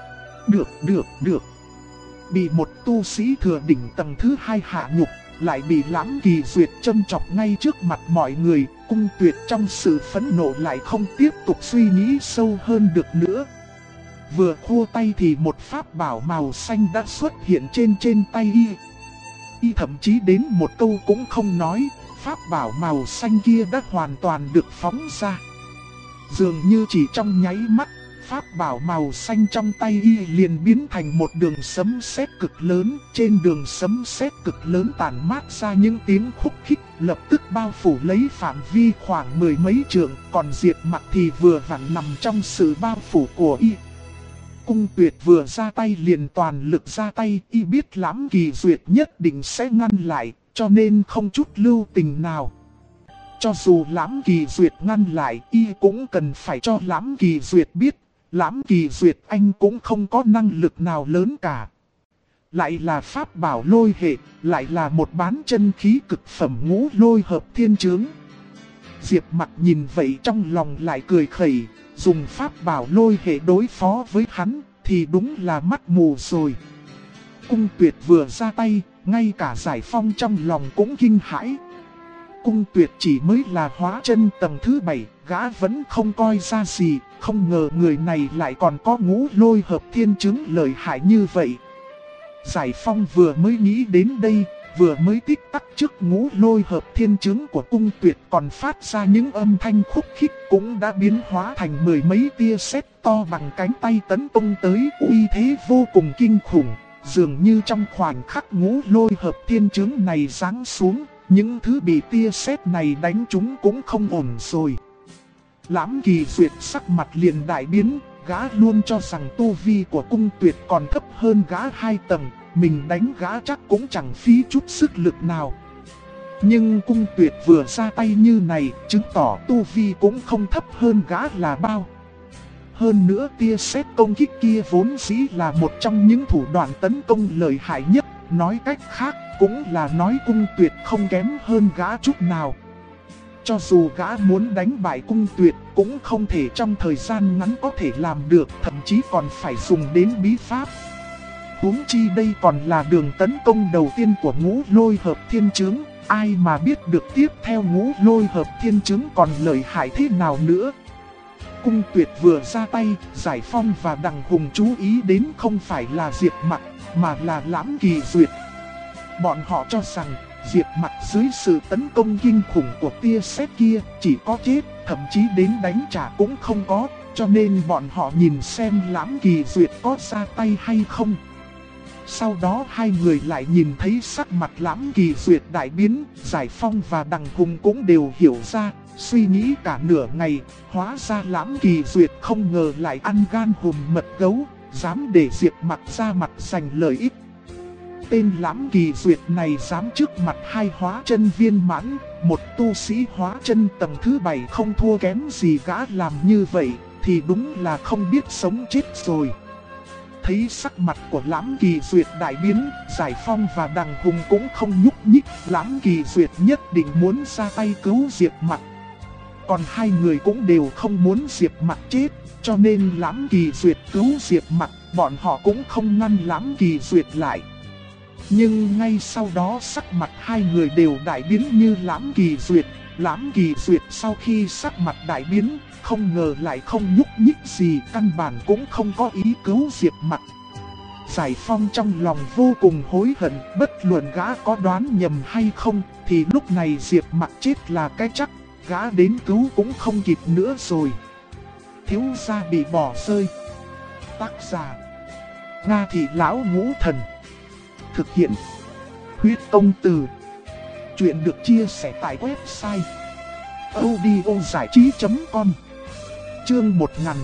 Được. Bị một tu sĩ thừa đỉnh tầng thứ 2 hạ nhục, lại bị Lãm Kỳ Duyệt châm chọc ngay trước mặt mọi người. Cung Tuyệt trong sự phẫn nộ lại không tiếp tục suy nghĩ sâu hơn được nữa. Vừa khua tay thì một pháp bảo màu xanh đã xuất hiện trên tay y. Y thậm chí đến một câu cũng không nói, pháp bảo màu xanh kia đã hoàn toàn được phóng ra. Dường như chỉ trong nháy mắt, Pháp bảo màu xanh trong tay y liền biến thành một đường sấm sét cực lớn. Trên đường sấm sét cực lớn tản mát ra những tiếng khúc khích, lập tức bao phủ lấy phạm vi khoảng 10 mấy trượng. Còn Diệp Mặc thì vừa vặn nằm trong sự bao phủ của y. Cung Tuyệt vừa ra tay liền toàn lực ra tay, y biết Lãm Kỳ Duyệt nhất định sẽ ngăn lại, cho nên không chút lưu tình nào. Cho dù Lãm Kỳ Duyệt ngăn lại, y cũng cần phải cho Lãm Kỳ Duyệt biết, Lãm Kỳ Duyệt anh cũng không có năng lực nào lớn cả. Lại là pháp bảo lôi hệ, lại là một bán chân khí cực phẩm ngũ lôi hợp thiên chướng. Diệp Mặc nhìn vậy trong lòng lại cười khẩy, dùng pháp bảo lôi hệ đối phó với hắn thì đúng là mắt mù rồi. Cung Tuyệt vừa ra tay, ngay cả Giải Phong trong lòng cũng kinh hãi. Cung Tuyệt chỉ mới là hóa chân tầng thứ 7, gã vẫn không coi ra gì, không ngờ người này lại còn có ngũ lôi hợp thiên chứng lợi hại như vậy. Giải Phong vừa mới nghĩ đến đây, vừa mới tích tắc trước ngũ lôi hợp thiên chứng của Cung Tuyệt còn phát ra những âm thanh khúc khích, cũng đã biến hóa thành 10 mấy tia sét to bằng cánh tay tấn công tới, uy thế vô cùng kinh khủng. Dường như trong khoảnh khắc ngũ lôi hợp thiên chứng này giáng xuống, những thứ bị tia sét này đánh trúng cũng không ổn rồi. Lãm Kỳ Duyệt sắc mặt liền đại biến, gã luôn cho rằng tu vi của Cung Tuyệt còn thấp hơn gã 2 tầng, mình đánh gã chắc cũng chẳng phí chút sức lực nào. Nhưng Cung Tuyệt vừa ra tay như này, chứng tỏ tu vi cũng không thấp hơn gã là bao. Hơn nữa tia sét công kích kia vốn dĩ là một trong những thủ đoạn tấn công lợi hại nhất, nói cách khác cũng là nói Cung Tuyệt không kém hơn gã chút nào. Cho dù gã muốn đánh bại Cung Tuyệt cũng không thể trong thời gian ngắn có thể làm được, thậm chí còn phải dùng đến bí pháp. Huống chi đây còn là đường tấn công đầu tiên của ngũ lôi hợp thiên chướng, ai mà biết được tiếp theo ngũ lôi hợp thiên chướng còn lợi hại thế nào nữa. Cung Tuyệt vừa ra tay, Giải Phong và Đằng Hùng chú ý đến không phải là Diệp Mặc, mà là Lãm Kỳ Duyệt. Bọn họ cho rằng Diệp Mặc dưới sự tấn công kinh khủng của tia sét kia chỉ có chết, thậm chí đến đánh trả cũng không có, cho nên bọn họ nhìn xem Lãm Kỳ Duyệt có ra tay hay không. Sau đó hai người lại nhìn thấy sắc mặt Lãm Kỳ Duyệt đại biến, Giải Phong và Đằng Hùng cũng đều hiểu ra, suy nghĩ cả nửa ngày, hóa ra Lãm Kỳ Duyệt không ngờ lại ăn gan hùm mật gấu, dám để Diệp Mặc ra mặt giành lợi ích. Tên Lãm Kỳ Duyệt này dám trước mặt hai hóa chân viên mãn, một tu sĩ hóa chân tầng thứ 7 không thua kém gì gã làm như vậy, thì đúng là không biết sống chết rồi. Thấy sắc mặt của Lãm Kỳ Duyệt đại biến, Giải Phong và Đằng Hùng cũng không nhúc nhích, Lãm Kỳ Duyệt nhất định muốn ra tay cứu Diệp Mặc. Còn hai người cũng đều không muốn Diệp Mặc chết, cho nên Lãm Kỳ Duyệt cứu Diệp Mặc, bọn họ cũng không ngăn Lãm Kỳ Duyệt lại. Nhưng ngay sau đó sắc mặt hai người đều đại biến như Lãm Kỳ Duyệt. Lãm Kỳ Duyệt sau khi sắc mặt đại biến, không ngờ lại không nhúc nhích gì, căn bản cũng không có ý cứu Diệp Mặc. Giải Phong trong lòng vô cùng hối hận, bất luận gã có đoán nhầm hay không, thì lúc này Diệp Mặc chết là cái chắc, gã đến cứu cũng không kịp nữa rồi. Thiếu gia bị bỏ rơi. Tác giả: Nga Thị Lão Ngũ Thần. Thực hiện: Huyết Công Từ. Chuyện được chia sẻ tại website audiozảichí.com. Chương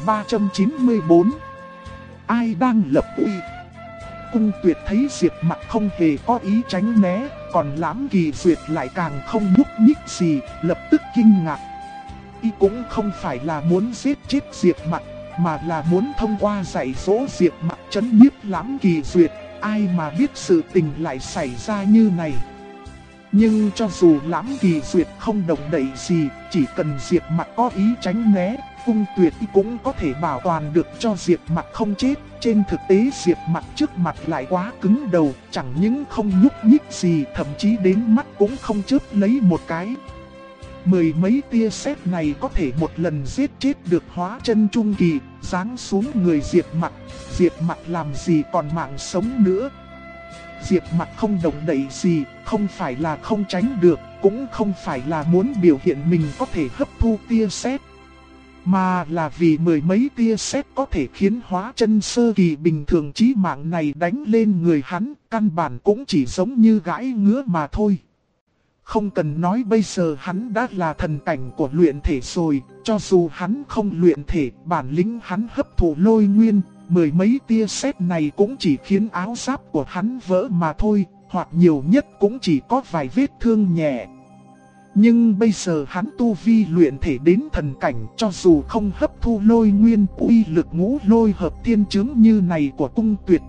1394. Ai đang lập uy? Cung Tuyệt thấy Diệp Mặc không hề có ý tránh né, còn Lãm Kỳ Duyệt lại càng không nhúc nhích gì, lập tức kinh ngạc. Y cũng không phải là muốn giết chết Diệp Mặc, mà là muốn thông qua dạy dỗ Diệp Mặc trấn nhiếp Lãm Kỳ Duyệt. Ai mà biết sự tình lại xảy ra như này. Nhưng cho dù Lãm Kỳ Duyệt không động đậy gì, chỉ cần Diệp Mặc có ý tránh né, Cung Tuyệt cũng có thể bảo toàn được cho Diệp Mặc không chết. Trên thực tế Diệp Mặc trước mặt lại quá cứng đầu, chẳng những không nhúc nhích gì, thậm chí đến mắt cũng không chớp lấy một cái. Mười mấy tia sét này có thể một lần giết chết được hóa chân trung kỳ, giáng xuống người Diệp Mặc. Diệp Mặc làm gì còn mạng sống nữa. Diệp Mặc không động đậy gì, không phải là không tránh được, cũng không phải là muốn biểu hiện mình có thể hấp thu tia sét. mà là vì mười mấy tia sét có thể khiến hóa chân sơ kỳ bình thường chí mạng này đánh lên người hắn, căn bản cũng chỉ giống như gãi ngứa mà thôi. Không cần nói bây giờ hắn đã là thần cảnh của luyện thể rồi, cho dù hắn không luyện thể, bản lĩnh hắn hấp thụ lôi nguyên, mười mấy tia sét này cũng chỉ khiến áo giáp của hắn vỡ mà thôi, hoặc nhiều nhất cũng chỉ có vài vết thương nhẹ. Nhưng bây giờ hắn tu vi luyện thể đến thần cảnh, cho dù không hấp thu lôi nguyên, uy lực ngũ lôi hợp thiên chứng như này của cung tuyệt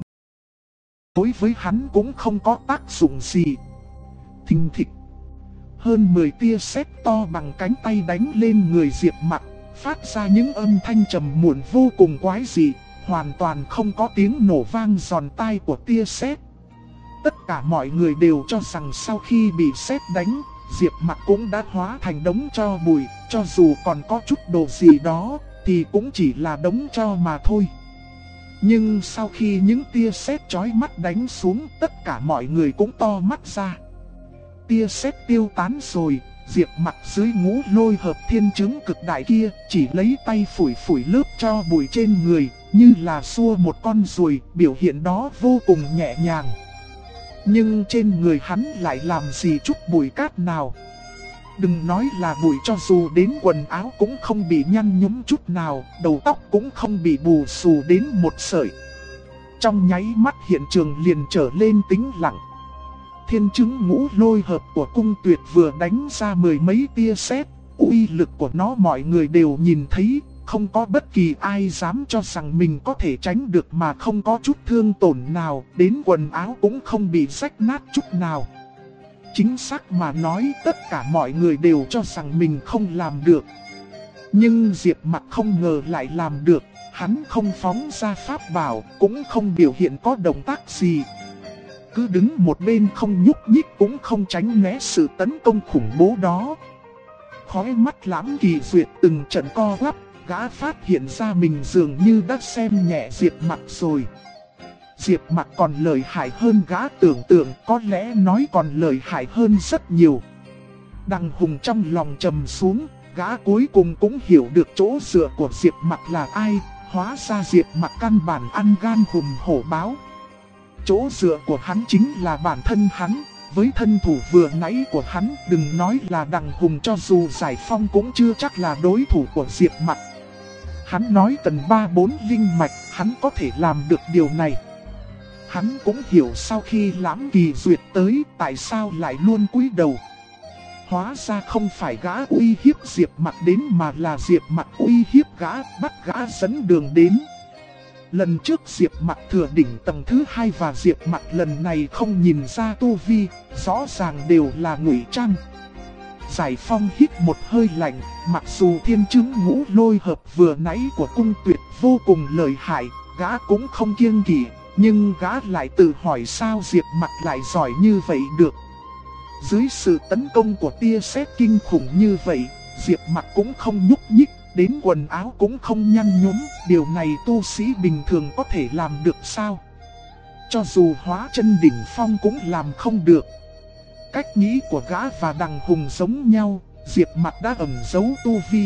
đối với hắn cũng không có tác dụng gì. Thình thịch. Hơn 10 tia sét to bằng cánh tay đánh lên người Diệp Mặc, phát ra những âm thanh trầm muộn vô cùng quái dị, hoàn toàn không có tiếng nổ vang giòn tai của tia sét. Tất cả mọi người đều cho rằng sau khi bị sét đánh, Diệp Mặc cũng đã hóa thành đống tro bụi, cho dù còn có chút đồ gì đó, thì cũng chỉ là đống tro mà thôi. Nhưng sau khi những tia sét chói mắt đánh xuống, tất cả mọi người cũng to mắt ra. Tia sét tiêu tán rồi, Diệp Mặc dưới ngũ lôi hợp thiên chứng cực đại kia, chỉ lấy tay phủi phủi lớp tro bụi trên người, như là xua một con ruồi, biểu hiện đó vô cùng nhẹ nhàng. Nhưng trên người hắn lại làm gì chút bụi cát nào. Đừng nói là bụi, cho dù đến quần áo cũng không bị nhăn nhúm chút nào, đầu tóc cũng không bị bù xù đến một sợi. Trong nháy mắt hiện trường liền trở lên tĩnh lặng. Thiên chứng ngũ lôi hợp của cung tuyệt vừa đánh ra mười mấy tia sét, uy lực của nó mọi người đều nhìn thấy, không có bất kỳ ai dám cho rằng mình có thể tránh được mà không có chút thương tổn nào, đến quần áo cũng không bị rách nát chút nào. Chính xác mà nói, tất cả mọi người đều cho rằng mình không làm được. Nhưng Diệp Mặc không ngờ lại làm được, hắn không phóng ra pháp bảo, cũng không biểu hiện có động tác gì. Cứ đứng một bên không nhúc nhích cũng không tránh né sự tấn công khủng bố đó. Khói mắt Lãm Kỳ Duyệt từng trận co quắp, gã phát hiện ra mình dường như đã xem nhẹ Diệp Mặc rồi. Diệp Mặc còn lợi hại hơn gã tưởng tượng, có lẽ nói còn lợi hại hơn rất nhiều. Đằng Hùng trong lòng trầm xuống, gã cuối cùng cũng hiểu được chỗ dựa của Diệp Mặc là ai, hóa ra Diệp Mặc căn bản ăn gan hùm hổ báo. Chỗ dựa của hắn chính là bản thân hắn, với thân thủ vừa nãy của hắn, đừng nói là Đằng Hùng, cho dù Giải Phong cũng chưa chắc là đối thủ của Diệp Mặc. Hắn nói cần 3-4 linh mạch, hắn có thể làm được điều này. Hắn cũng hiểu sau khi Lãm Kỳ Duyệt tới, tại sao lại luôn cúi đầu. Hóa ra không phải gã uy hiếp Diệp Mặc đến, mà là Diệp Mặc uy hiếp gã, bắt gã dẫn đường đến. Lần trước Diệp Mặc thừa đỉnh tầng thứ 2 và Diệp Mặc lần này không nhìn ra tu vi, rõ ràng đều là ngụy trang. Giải Phong hít một hơi lạnh, mặc dù thiên chứng ngũ lôi hợp vừa nãy của cung tuyệt vô cùng lợi hại, gã cũng không kiêng kỵ, nhưng gã lại tự hỏi sao Diệp Mặc lại giỏi như vậy được. Dưới sự tấn công của tia sét kinh khủng như vậy, Diệp Mặc cũng không nhúc nhích, đến quần áo cũng không nhăn nhúm, điều này tu sĩ bình thường có thể làm được sao? Cho dù hóa chân đỉnh phong cũng làm không được. Cách nghĩ của gã và Đằng Hùng giống nhau, Diệp Mặc đã ẩn giấu tu vi.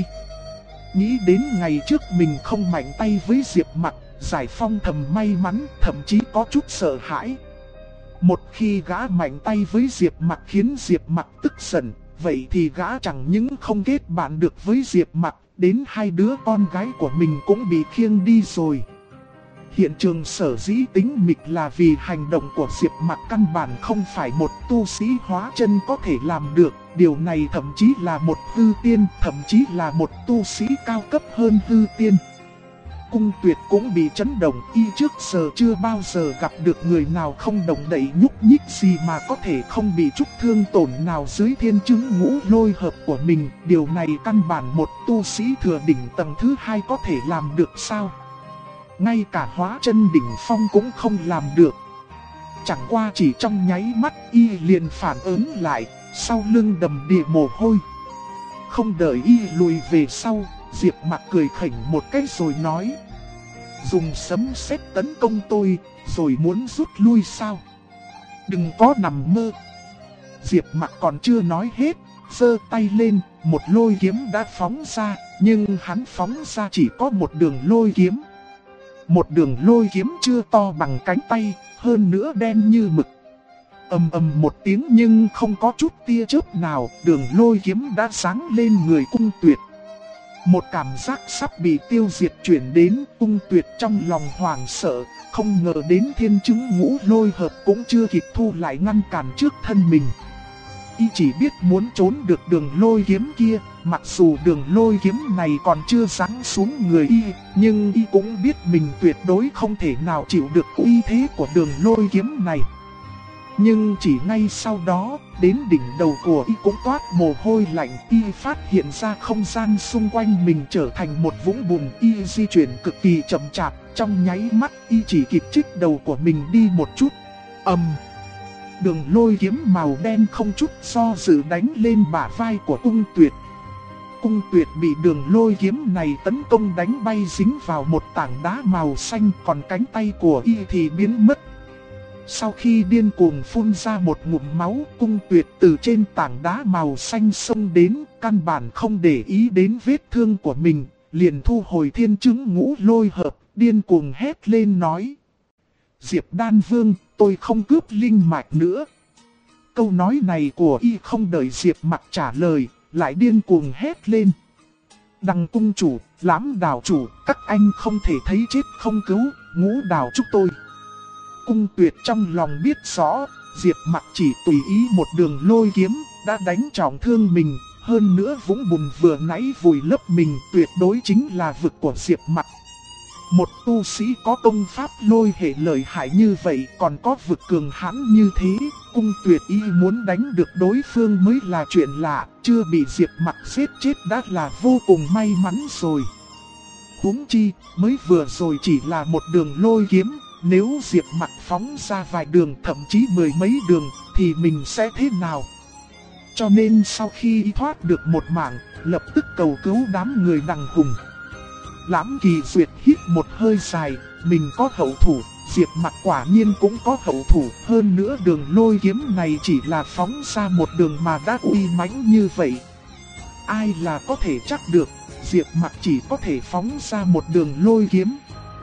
Nghĩ đến ngày trước mình không mạnh tay với Diệp Mặc, Giải Phong thầm may mắn, thậm chí có chút sợ hãi. Một khi gã mạnh tay với Diệp Mặc khiến Diệp Mặc tức giận, vậy thì gã chẳng những không kết bạn được với Diệp Mặc, đến hai đứa con gái của mình cũng bị khiêng đi rồi. Hiện trường sở dĩ tính mịch là vì hành động của Diệp Mặc căn bản không phải một tu sĩ hóa chân có thể làm được. Điều này thậm chí là một hư tiên, thậm chí là một tu sĩ cao cấp hơn hư tiên. Cung tuyệt cũng bị chấn động, y trước giờ chưa bao giờ gặp được người nào không động đậy nhúc nhích gì mà có thể không bị chút thương tổn nào dưới thiên chứng ngũ lôi hợp của mình. Điều này căn bản một tu sĩ thừa đỉnh tầng thứ 2 có thể làm được sao? Ngay cả hóa chân đỉnh phong cũng không làm được. Chẳng qua chỉ trong nháy mắt y liền phản ứng lại, sau lưng đầm đìa mồ hôi. Không đợi y lùi về sau, Diệp Mặc cười khỉnh một cái rồi nói: dùng sấm sét tấn công tôi, rồi muốn rút lui sao? Đừng có nằm mơ. Diệp Mặc còn chưa nói hết, giơ tay lên, một lôi kiếm đã phóng ra, nhưng hắn phóng ra chỉ có một đường lôi kiếm. Một đường lôi kiếm chưa to bằng cánh tay, hơn nữa đen như mực. Ầm ầm một tiếng nhưng không có chút tia chớp nào, đường lôi kiếm đã sáng lên người Cung Tuyệt. Một cảm giác sắp bị tiêu diệt chuyển đến, Cung Tuyệt trong lòng hoảng sợ, không ngờ đến thiên chứng ngũ lôi hợp cũng chưa kịp thu lại ngăn cản trước thân mình. Y chỉ biết muốn trốn được đường lôi kiếm kia, mặc dù đường lôi kiếm này còn chưa giáng xuống người Y, nhưng Y cũng biết mình tuyệt đối không thể nào chịu được uy thế của đường lôi kiếm này. Nhưng chỉ ngay sau đó, đến đỉnh đầu của Y cũng toát mồ hôi lạnh. Y phát hiện ra không gian xung quanh mình trở thành một vũng bùn. Y di chuyển cực kỳ chậm chạp, trong nháy mắt Y chỉ kịp trích đầu của mình đi một chút. Đường lôi kiếm màu đen không chút do dự đánh lên bả vai của Cung Tuyệt. Cung Tuyệt bị đường lôi kiếm này tấn công đánh bay dính vào một tảng đá màu xanh, còn cánh tay của Y thì biến mất. Sau khi điên cuồng phun ra một ngụm máu, Cung Tuyệt từ trên tảng đá màu xanh xông đến, căn bản không để ý đến vết thương của mình, liền thu hồi thiên chứng ngũ lôi hợp, điên cuồng hét lên nói: Diệp Đan Vương, tôi không cướp linh mạch nữa. Câu nói này của Y không đợi Diệp Mặc trả lời, lại điên cuồng hét lên: Đằng cung chủ, Lãm đảo chủ, các anh không thể thấy chết không cứu, Ngũ đảo chúc tôi. Cung Tuyệt trong lòng biết rõ, Diệp Mặc chỉ tùy ý một đường lôi kiếm, đã đánh trọng thương mình, hơn nữa vũng bùn vừa nãy vùi lấp mình tuyệt đối chính là vực của Diệp Mặc. Một tu sĩ có công pháp lôi hệ lợi hại như vậy, còn có vực cường hãn như thế, Cung Tuyệt Y muốn đánh được đối phương mới là chuyện lạ, chưa bị Diệp Mặc giết chết đã là vô cùng may mắn rồi. Huống chi, mới vừa rồi chỉ là một đường lôi kiếm, nếu Diệp Mặc phóng ra vài đường thậm chí mười mấy đường, thì mình sẽ thế nào? Cho nên sau khi thoát được một mạng, lập tức cầu cứu đám người đằng hùng. Lãm Kỳ Duyệt hít một hơi dài, mình có hậu thủ, Diệp Mặc quả nhiên cũng có hậu thủ. Hơn nữa đường lôi kiếm này chỉ là phóng ra một đường mà đã uy mãnh như vậy. Ai là có thể chắc được, Diệp Mặc chỉ có thể phóng ra một đường lôi kiếm.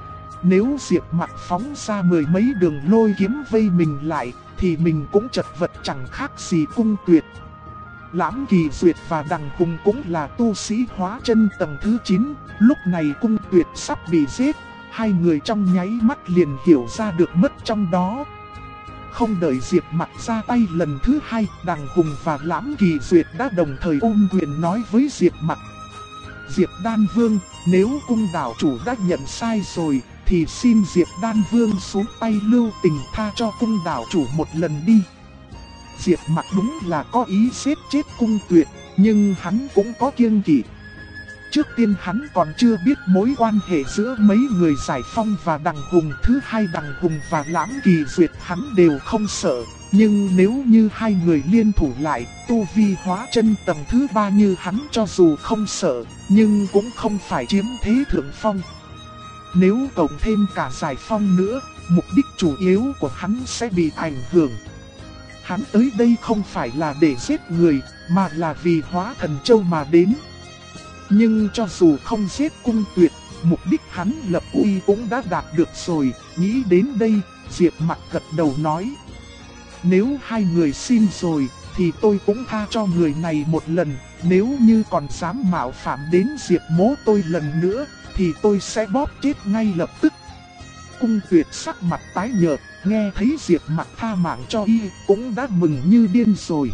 Nếu Diệp Mặc phóng ra mười mấy đường lôi kiếm vây mình lại, thì mình cũng chật vật chẳng khác gì Cung Tuyệt. Lãm Kỳ Duyệt và Đằng Hùng cũng là tu sĩ hóa chân tầng thứ 9, lúc này Cung Tuyệt sắp bị giết, hai người trong nháy mắt liền hiểu ra được mất trong đó. Không đợi Diệp Mặc ra tay lần thứ hai, Đằng Hùng và Lãm Kỳ Duyệt đã đồng thời ôm quyền nói với Diệp Mặc: Diệp Đan Vương, nếu cung đảo chủ đã nhận sai rồi, thì xin Diệp Đan Vương xuống tay lưu tình tha cho cung đảo chủ một lần đi. Diệp Mặc đúng là có ý giết chết Cung Tuyệt, nhưng hắn cũng có kiêng kỵ. Trước tiên hắn còn chưa biết mối quan hệ giữa mấy người Giải Phong và Đằng Hùng. Thứ hai, Đằng Hùng và Lãm Kỳ Duyệt hắn đều không sợ. Nhưng nếu như hai người liên thủ lại, tu vi hóa chân tầng thứ 3 như hắn cho dù không sợ, nhưng cũng không phải chiếm thế thượng phong. Nếu cộng thêm cả Giải Phong nữa, mục đích chủ yếu của hắn sẽ bị ảnh hưởng. Hắn tới đây không phải là để giết người, mà là vì Hóa Thần Châu mà đến. Nhưng cho dù không giết Cung Tuyệt, mục đích hắn lập uy cũng đã đạt được rồi. Nghĩ đến đây, Diệp Mặc gật đầu nói: Nếu hai người xin rồi, thì tôi cũng tha cho người này một lần. Nếu như còn dám mạo phạm đến Diệp mỗ tôi lần nữa, thì tôi sẽ bóp chết ngay lập tức. Cung Tuyệt sắc mặt tái nhợt, nghe thấy Diệp Mặc tha mạng cho y, cũng đã mừng như điên rồi.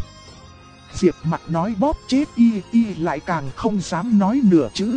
Diệp Mặc nói bóp chết y lại càng không dám nói nửa chữ.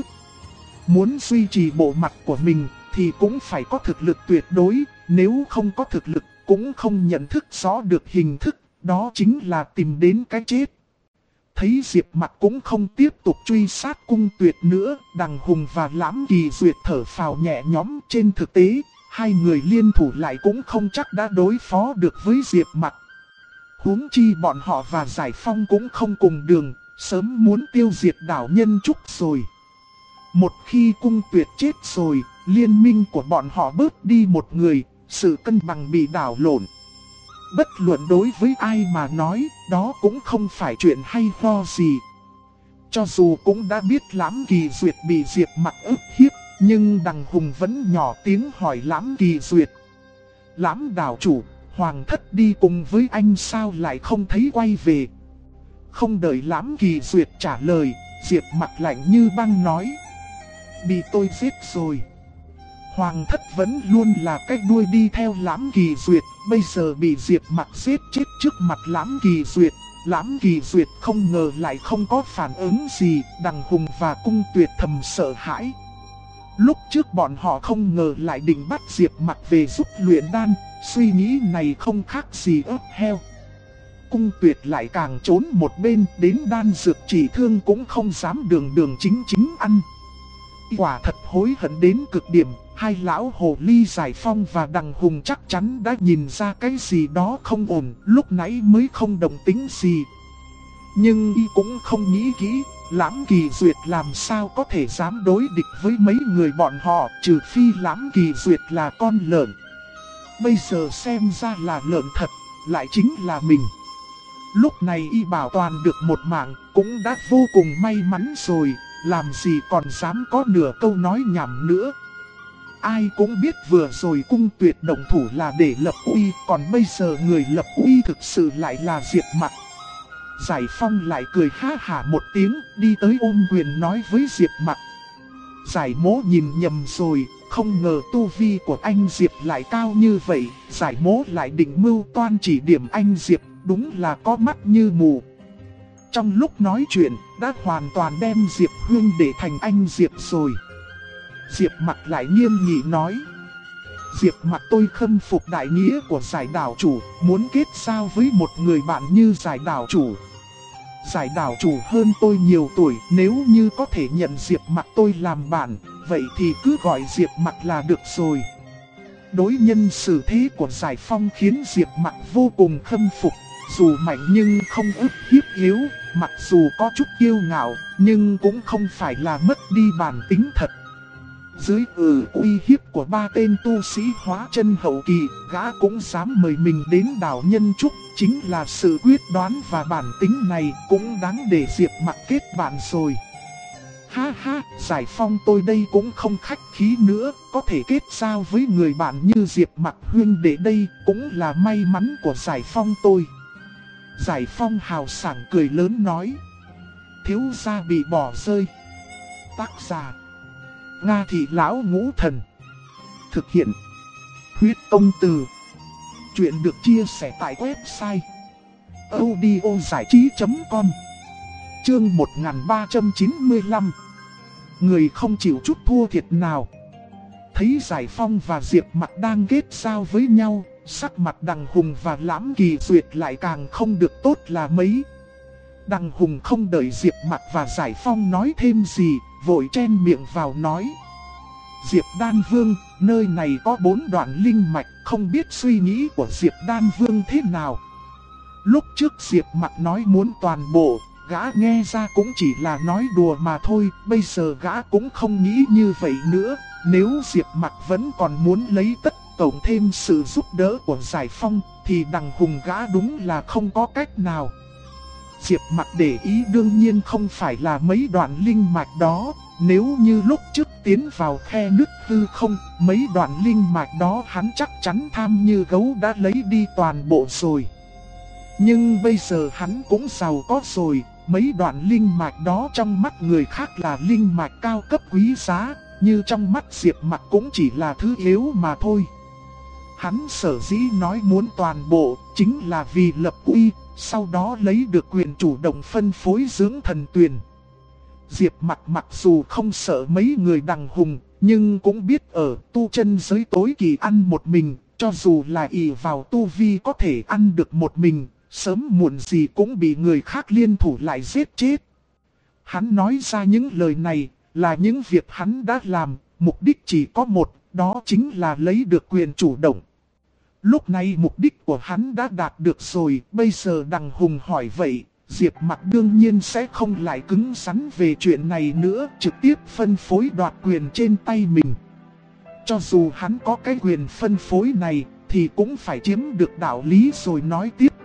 Muốn duy trì bộ mặt của mình, thì cũng phải có thực lực tuyệt đối, nếu không có thực lực, cũng không nhận thức rõ được hình thức, đó chính là tìm đến cái chết. Thấy Diệp Mặc cũng không tiếp tục truy sát Cung Tuyệt nữa, Đằng Hùng và Lãm Kỳ Duyệt thở phào nhẹ nhõm. Trên thực tế, hai người liên thủ lại cũng không chắc đã đối phó được với Diệp Mặc. Huống chi bọn họ và Giải Phong cũng không cùng đường, sớm muốn tiêu diệt đảo Nhân Trúc rồi. Một khi Cung Tuyệt chết rồi, liên minh của bọn họ bớt đi một người, sự cân bằng bị đảo lộn. Bất luận đối với ai mà nói, đó cũng không phải chuyện hay ho gì. Cho dù cũng đã biết Lãm Kỳ Duyệt bị Diệp Mặc ức hiếp, nhưng Đằng Hùng vẫn nhỏ tiếng hỏi Lãm Kỳ Duyệt. Lãm đảo chủ, Hoàng thất đi cùng với anh sao lại không thấy quay về? Không đợi Lãm Kỳ Duyệt trả lời, Diệp Mặc lạnh như băng nói. Bị tôi giết rồi. Hoàng thất vẫn luôn là cách đuôi đi theo Lãm Kỳ Duyệt, bây giờ bị Diệp Mặc giết chết trước mặt Lãm Kỳ Duyệt. Lãm Kỳ Duyệt không ngờ lại không có phản ứng gì, Đằng Hùng và Cung Tuyệt thầm sợ hãi. Lúc trước bọn họ không ngờ lại định bắt Diệp Mặc về giúp luyện đan, suy nghĩ này không khác gì ớt heo. Cung Tuyệt lại càng trốn một bên, đến đan dược chỉ thương cũng không dám đường chính ăn. Quả thật hối hận đến cực điểm, hai lão hồ ly Giải Phong và Đằng Hùng chắc chắn đã nhìn ra cái gì đó không ổn, lúc nãy mới không đồng tính gì. Nhưng y cũng không nghĩ kỹ, Lãm Kỳ Duyệt làm sao có thể dám đối địch với mấy người bọn họ, trừ phi Lãm Kỳ Duyệt là con lợn. Bây giờ xem ra là lợn thật, lại chính là mình. Lúc này y bảo toàn được một mạng, cũng đã vô cùng may mắn rồi, làm gì còn dám có nửa câu nói nhảm nữa. Ai cũng biết vừa rồi Cung Tuyệt động thủ là để lập uy, còn bây giờ người lập uy thực sự lại là Diệp Mặc. Giải Phong lại cười ha hả một tiếng, đi tới ôm quyền nói với Diệp Mặc. Giải Mỗ nhìn nhầm rồi, không ngờ tu vi của anh Diệp lại cao như vậy, Giải Mỗ lại định mưu toan chỉ điểm anh Diệp, đúng là có mắt như mù. Trong lúc nói chuyện, đã hoàn toàn đem Diệp Hương để thành anh Diệp rồi. Diệp Mặc lại nghiêm nghị nói. Diệp Mặc tôi khâm phục đại nghĩa của Giải đảo chủ, muốn kết giao với một người bạn như Giải đảo chủ. Giải đảo chủ hơn tôi nhiều tuổi, nếu như có thể nhận Diệp Mặc tôi làm bạn, vậy thì cứ gọi Diệp Mặc là được rồi. Đối nhân xử thế của Giải Phong khiến Diệp Mặc vô cùng khâm phục, dù mạnh nhưng không ức hiếp yếu, mặc dù có chút kiêu ngạo, nhưng cũng không phải là mất đi bản tính thật. Dưới uy hiếp của ba tên tu sĩ hóa chân hậu kỳ, gã cũng dám mời mình đến đảo Nhân Trúc, chính là sự quyết đoán và bản tính này cũng đáng để Diệp Mặc kết bạn rồi. Ha ha, Giải Phong tôi đây cũng không khách khí nữa, có thể kết giao với người bạn như Diệp Mặc huynh đệ đây cũng là may mắn của Giải Phong tôi. Giải Phong hào sảng cười lớn nói. Thiếu gia bị bỏ rơi. Tác giả Nga Thị Lão Ngũ Thần. Thực hiện Huyết Công Từ. Chuyện được chia sẻ tại website audiozảichí.com. Chương 1395. Người không chịu chút thua thiệt nào. Thấy Giải Phong và Diệp Mặc đang kết giao với nhau, sắc mặt Đằng Hùng và Lãm Kỳ Duyệt lại càng không được tốt là mấy. Đằng Hùng không đợi Diệp Mặc và Giải Phong nói thêm gì, vội chen miệng vào nói. Diệp Đan Vương, nơi này có 4 đoạn linh mạch, không biết suy nghĩ của Diệp Đan Vương thế nào. Lúc trước Diệp Mặc nói muốn toàn bộ, gã nghe ra cũng chỉ là nói đùa mà thôi, bây giờ gã cũng không nghĩ như vậy nữa. Nếu Diệp Mặc vẫn còn muốn lấy tất cộng thêm sự giúp đỡ của Giải Phong, thì Đằng Hùng gã đúng là không có cách nào. Diệp Mặc để ý đương nhiên không phải là mấy đoạn linh mạch đó, nếu như lúc trước tiến vào khe nứt hư không, mấy đoạn linh mạch đó hắn chắc chắn tham như gấu đã lấy đi toàn bộ rồi. Nhưng bây giờ hắn cũng giàu có rồi, mấy đoạn linh mạch đó trong mắt người khác là linh mạch cao cấp quý giá, như trong mắt Diệp Mặc cũng chỉ là thứ yếu mà thôi. Hắn sở dĩ nói muốn toàn bộ, chính là vì lập uy, sau đó lấy được quyền chủ động phân phối dưỡng thần tuyền. Diệp Mặc mặc dù không sợ mấy người Đằng Hùng, nhưng cũng biết ở tu chân giới tối kỳ ăn một mình, cho dù là ỷ vào tu vi có thể ăn được một mình, sớm muộn gì cũng bị người khác liên thủ lại giết chết. Hắn nói ra những lời này là những việc hắn đã làm, mục đích chỉ có một, đó chính là lấy được quyền chủ động. Lúc này mục đích của hắn đã đạt được rồi, bây giờ Đằng Hùng hỏi vậy, Diệp Mặc đương nhiên sẽ không lại cứng rắn về chuyện này nữa, trực tiếp phân phối đoạt quyền trên tay mình. Cho dù hắn có cái quyền phân phối này, thì cũng phải chiếm được đạo lý rồi nói tiếp.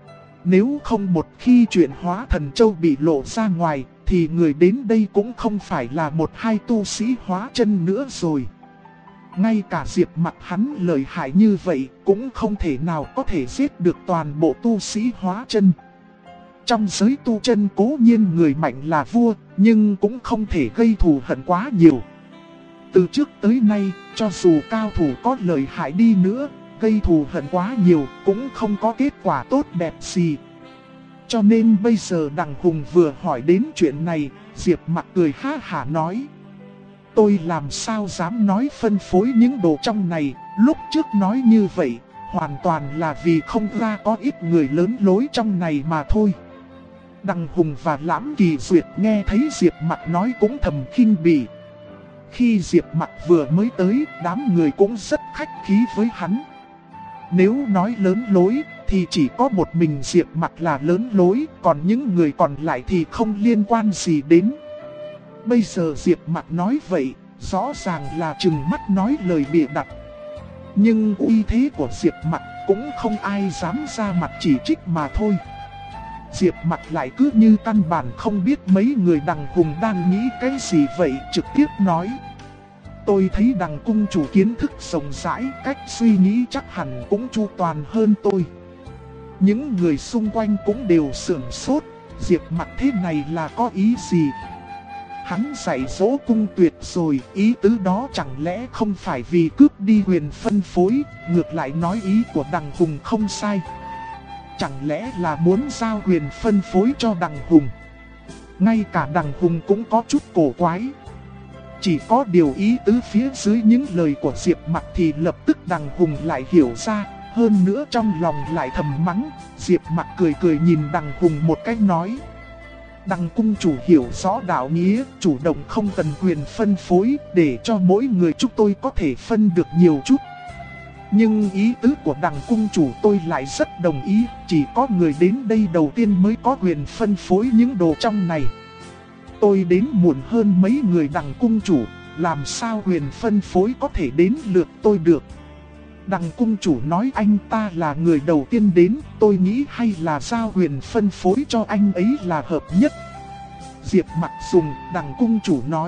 Nếu không một khi chuyện hóa thần châu bị lộ ra ngoài, thì người đến đây cũng không phải là một hai tu sĩ hóa chân nữa rồi. Ngay cả Diệp Mặc hắn lợi hại như vậy cũng không thể nào có thể giết được toàn bộ tu sĩ hóa chân. Trong giới tu chân cố nhiên người mạnh là vua, nhưng cũng không thể gây thù hận quá nhiều. Từ trước tới nay, cho dù cao thủ có lợi hại đi nữa, gây thù hận quá nhiều cũng không có kết quả tốt đẹp gì. Cho nên bây giờ Đằng Hùng vừa hỏi đến chuyện này, Diệp Mặc cười ha hả nói. Tôi làm sao dám nói phân phối những đồ trong này, lúc trước nói như vậy, hoàn toàn là vì không ra có ít người lớn lối trong này mà thôi. Đằng Hùng và Lãm Kỳ Duyệt nghe thấy Diệp Mặc nói cũng thầm khinh bỉ. Khi Diệp Mặc vừa mới tới, đám người cũng rất khách khí với hắn. Nếu nói lớn lối, thì chỉ có một mình Diệp Mặc là lớn lối, còn những người còn lại thì không liên quan gì đến. Bây giờ Diệp Mặc nói vậy, rõ ràng là trừng mắt nói lời bịa đặt. Nhưng uy thế của Diệp Mặc cũng không ai dám ra mặt chỉ trích mà thôi. Diệp Mặc lại cứ như căn bản không biết mấy người Đằng Hùng đang nghĩ cái gì vậy, trực tiếp nói. Tôi thấy Đằng cung chủ kiến thức rộng rãi, cách suy nghĩ chắc hẳn cũng chu toàn hơn tôi. Những người xung quanh cũng đều sửng sốt, Diệp Mặc thế này là có ý gì? Hắn dạy dỗ Cung Tuyệt rồi, ý tứ đó chẳng lẽ không phải vì cướp đi quyền phân phối, ngược lại nói ý của Đằng Hùng không sai. Chẳng lẽ là muốn giao quyền phân phối cho Đằng Hùng? Ngay cả Đằng Hùng cũng có chút cổ quái. Chỉ có điều ý tứ phía dưới những lời của Diệp Mặc thì lập tức Đằng Hùng lại hiểu ra, hơn nữa trong lòng lại thầm mắng. Diệp Mặc cười cười nhìn Đằng Hùng một cách nói. Đằng cung chủ hiểu rõ đạo nghĩa, chủ động không cần quyền phân phối, để cho mỗi người chúng tôi có thể phân được nhiều chút. Nhưng ý tứ của Đằng cung chủ tôi lại rất đồng ý, chỉ có người đến đây đầu tiên mới có quyền phân phối những đồ trong này. Tôi đến muộn hơn mấy người Đằng cung chủ, làm sao quyền phân phối có thể đến lượt tôi được. Đằng cung chủ nói anh ta là người đầu tiên đến, tôi nghĩ hay là giao quyền phân phối cho anh ấy là hợp nhất. Diệp Mặc dùng, Đằng cung chủ nói.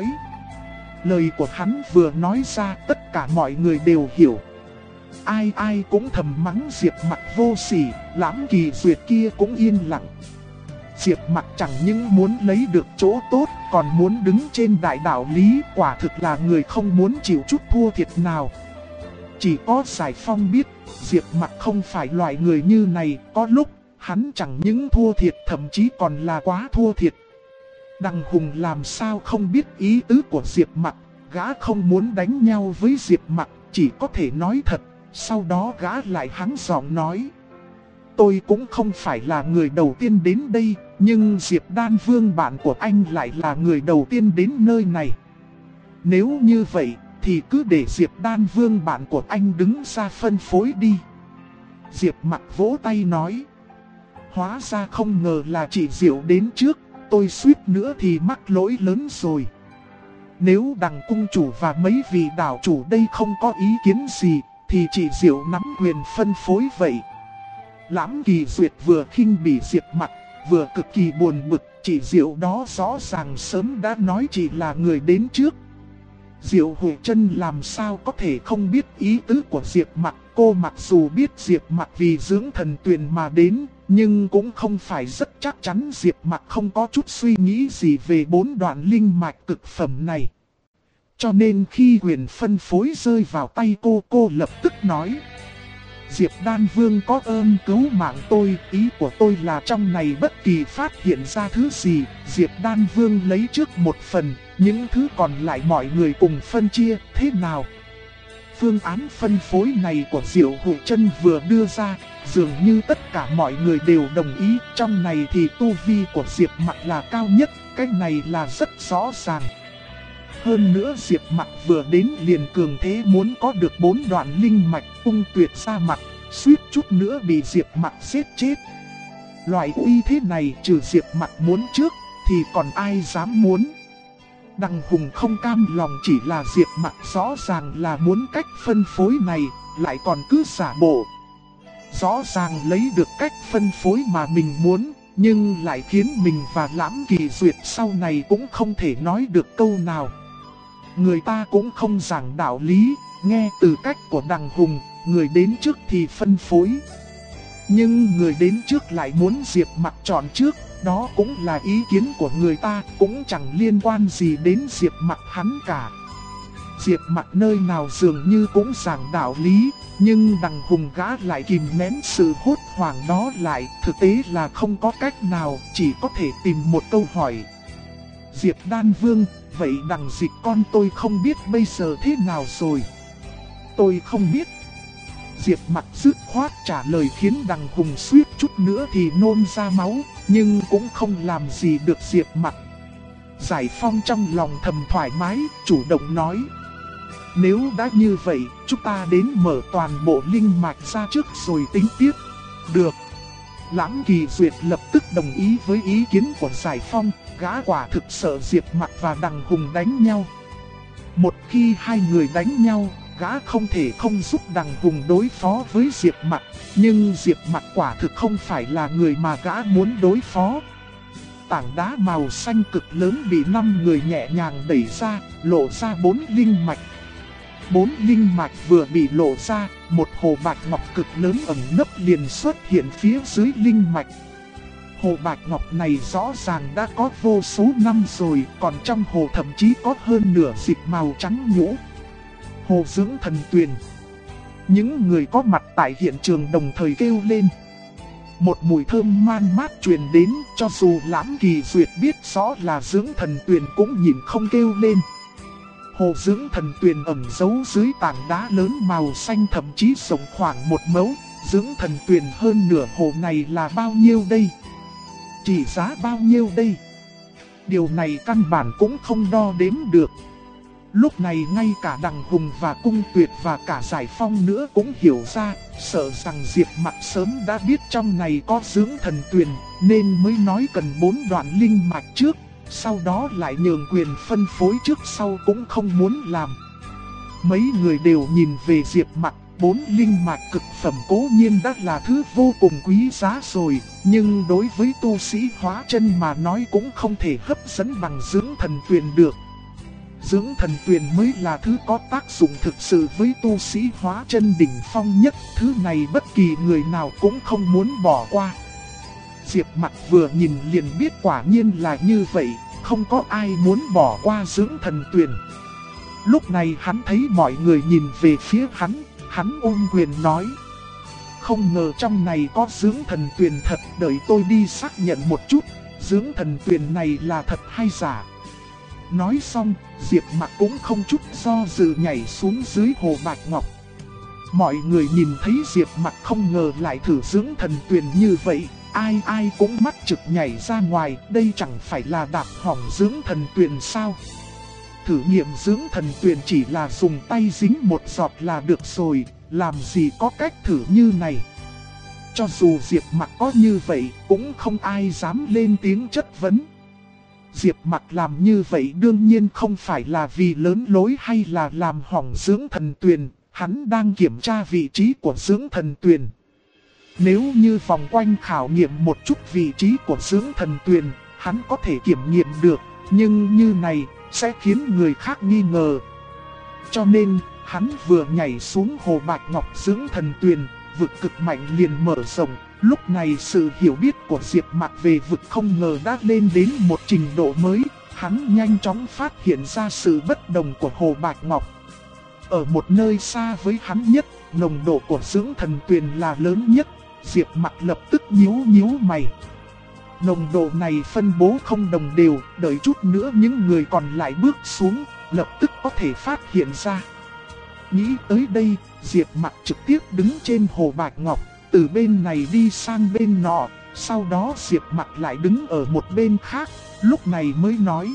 Lời của hắn vừa nói ra tất cả mọi người đều hiểu. Ai ai cũng thầm mắng Diệp Mặc vô sỉ, Lãm Kỳ Duyệt kia cũng yên lặng. Diệp Mặc chẳng những muốn lấy được chỗ tốt, còn muốn đứng trên đại đạo lý, quả thực là người không muốn chịu chút thua thiệt nào. Chỉ có Giải Phong biết, Diệp Mặc không phải loại người như này, có lúc, hắn chẳng những thua thiệt thậm chí còn là quá thua thiệt. Đằng Hùng làm sao không biết ý tứ của Diệp Mặc, gã không muốn đánh nhau với Diệp Mặc, chỉ có thể nói thật, sau đó gã lại hắng giọng nói. Tôi cũng không phải là người đầu tiên đến đây, nhưng Diệp Đan Vương bạn của anh lại là người đầu tiên đến nơi này. Nếu như vậy, thì cứ để Diệp Đan Vương bạn của anh đứng ra phân phối đi. Diệp Mặc vỗ tay nói. Hóa ra không ngờ là chị Diệu đến trước, tôi suýt nữa thì mắc lỗi lớn rồi. Nếu Đằng cung chủ và mấy vị đảo chủ đây không có ý kiến gì, thì chị Diệu nắm quyền phân phối vậy. Lãm Kỳ Duyệt vừa khinh bỉ Diệp Mặc, vừa cực kỳ buồn bực, chị Diệu đó rõ ràng sớm đã nói chị là người đến trước. Diệu Hủy Chân làm sao có thể không biết ý tứ của Diệp Mặc, cô mặc dù biết Diệp Mặc vì dưỡng thần tuyền mà đến, nhưng cũng không phải rất chắc chắn Diệp Mặc không có chút suy nghĩ gì về 4 đoạn linh mạch cực phẩm này. Cho nên khi quyền phân phối rơi vào tay cô lập tức nói. Diệp Đan Vương có ơn cứu mạng tôi, ý của tôi là trong này bất kỳ phát hiện ra thứ gì, Diệp Đan Vương lấy trước một phần, những thứ còn lại mọi người cùng phân chia, thế nào? Phương án phân phối này của Diệu Hủy Chân vừa đưa ra, dường như tất cả mọi người đều đồng ý, trong này thì tu vi của Diệp Mặc là cao nhất, cái này là rất rõ ràng. Hơn nữa Diệp Mặc vừa đến liền cường thế muốn có được 4 đoạn linh mạch, Cung Tuyệt ra mặt, suýt chút nữa bị Diệp Mặc giết chết. Loại uy thế này trừ Diệp Mặc muốn trước, thì còn ai dám muốn. Đằng Hùng không cam lòng, chỉ là Diệp Mặc rõ ràng là muốn cách phân phối này, lại còn cứ giả bộ. Rõ ràng lấy được cách phân phối mà mình muốn, nhưng lại khiến mình và Lãm Kỳ Duyệt sau này cũng không thể nói được câu nào. Người ta cũng không giảng đạo lý, nghe từ cách của đằng Hùng, người đến trước thì phân phối. Nhưng người đến trước lại muốn Diệp Mặc chọn trước, đó cũng là ý kiến của người ta, cũng chẳng liên quan gì đến Diệp Mặc hắn cả. Diệp Mặc nơi nào dường như cũng giảng đạo lý, nhưng đằng Hùng gã lại kìm nén sự hốt hoảng đó lại, thực tế là không có cách nào, chỉ có thể tìm một câu hỏi. Diệp Đan Vương, vậy đằng Dịch con tôi không biết bây giờ thế nào rồi? Tôi không biết. Diệp Mặc dứt khoát trả lời khiến đằng Hùng suýt chút nữa thì nôn ra máu, nhưng cũng không làm gì được Diệp Mặc. Giải Phong trong lòng thầm thoải mái, chủ động nói. Nếu đã như vậy, chúng ta đến mở toàn bộ linh mạch ra trước rồi tính tiếp. Được. Lãm Kỳ Duyệt lập tức đồng ý với ý kiến của Giải Phong, gã quả thực sợ Diệp Mặc và đằng Hùng đánh nhau. Một khi hai người đánh nhau, gã không thể không giúp đằng Hùng đối phó với Diệp Mặc, nhưng Diệp Mặc quả thực không phải là người mà gã muốn đối phó. Tảng đá màu xanh cực lớn bị 5 người nhẹ nhàng đẩy ra, lộ ra 4 linh mạch. 4 linh mạch vừa bị lộ ra, một hồ bạch ngọc cực lớn ẩn nấp liền xuất hiện phía dưới linh mạch. Hồ bạch ngọc này rõ ràng đã có vô số năm rồi, còn trong hồ thậm chí có hơn nửa dịch màu trắng nhũ. Hồ dưỡng thần tuyền. Những người có mặt tại hiện trường đồng thời kêu lên. Một mùi thơm man mát truyền đến, cho dù Lãm Kỳ Duyệt biết rõ là dưỡng thần tuyền cũng nhìn không kêu lên. Hồ dưỡng thần tuyền ẩn giấu dưới tảng đá lớn màu xanh, thậm chí rộng khoảng 1 mẫu. Dưỡng thần tuyền hơn nửa hồ này là bao nhiêu đây? Chỉ giá bao nhiêu đây? Điều này căn bản cũng không đo đếm được. Lúc này ngay cả đằng Hùng và Cung Tuyệt và cả Giải Phong nữa cũng hiểu ra, sợ rằng Diệp Mặc sớm đã biết trong này có dưỡng thần tuyền, nên mới nói cần 4 đoạn linh mạch trước, sau đó lại nhường quyền phân phối trước sau cũng không muốn làm. Mấy người đều nhìn về Diệp Mặc, 4 linh mạch cực phẩm cố nhiên đã là thứ vô cùng quý giá rồi, nhưng đối với tu sĩ hóa chân mà nói cũng không thể hấp dẫn bằng dưỡng thần tuyền được. Dưỡng thần tuyền mới là thứ có tác dụng thực sự với tu sĩ hóa chân đỉnh phong nhất, thứ này bất kỳ người nào cũng không muốn bỏ qua. Diệp Mặc vừa nhìn liền biết quả nhiên là như vậy, không có ai muốn bỏ qua dưỡng thần tuyền. Lúc này hắn thấy mọi người nhìn về phía hắn ôm quyền nói. Không ngờ trong này có dưỡng thần tuyền thật, đợi tôi đi xác nhận một chút, dưỡng thần tuyền này là thật hay giả. Nói xong, Diệp Mặc cũng không chút do dự nhảy xuống dưới hồ bạch ngọc. Mọi người nhìn thấy Diệp Mặc không ngờ lại thử dưỡng thần tuyền như vậy, ai cũng mắt trực nhảy ra ngoài, đây chẳng phải là đạp hỏng dưỡng thần tuyền sao? Thử nghiệm dưỡng thần tuyền chỉ là dùng tay dính một giọt là được rồi, làm gì có cách thử như này. Cho dù Diệp Mặc có như vậy, cũng không ai dám lên tiếng chất vấn. Diệp Mặc làm như vậy đương nhiên không phải là vì lớn lối hay là làm hỏng dưỡng thần tuyền, hắn đang kiểm tra vị trí của dưỡng thần tuyền. Nếu như vòng quanh khảo nghiệm một chút vị trí của dưỡng thần tuyền, hắn có thể kiểm nghiệm được, nhưng như này sẽ khiến người khác nghi ngờ. Cho nên, hắn vừa nhảy xuống hồ bạch ngọc dưỡng thần tuyền, vực cực mạnh liền mở rộng. Lúc này sự hiểu biết của Diệp Mặc về vực không ngờ đã lên đến một trình độ mới, hắn nhanh chóng phát hiện ra sự bất đồng của hồ bạch ngọc. Ở một nơi xa với hắn nhất, nồng độ của dưỡng thần tuyền là lớn nhất, Diệp Mặc lập tức nhíu mày. Nồng độ này phân bố không đồng đều, đợi chút nữa những người còn lại bước xuống, lập tức có thể phát hiện ra. Nghĩ tới đây, Diệp Mặc trực tiếp đứng trên hồ bạch ngọc, từ bên này đi sang bên nọ, sau đó Diệp Mặc lại đứng ở một bên khác, lúc này mới nói.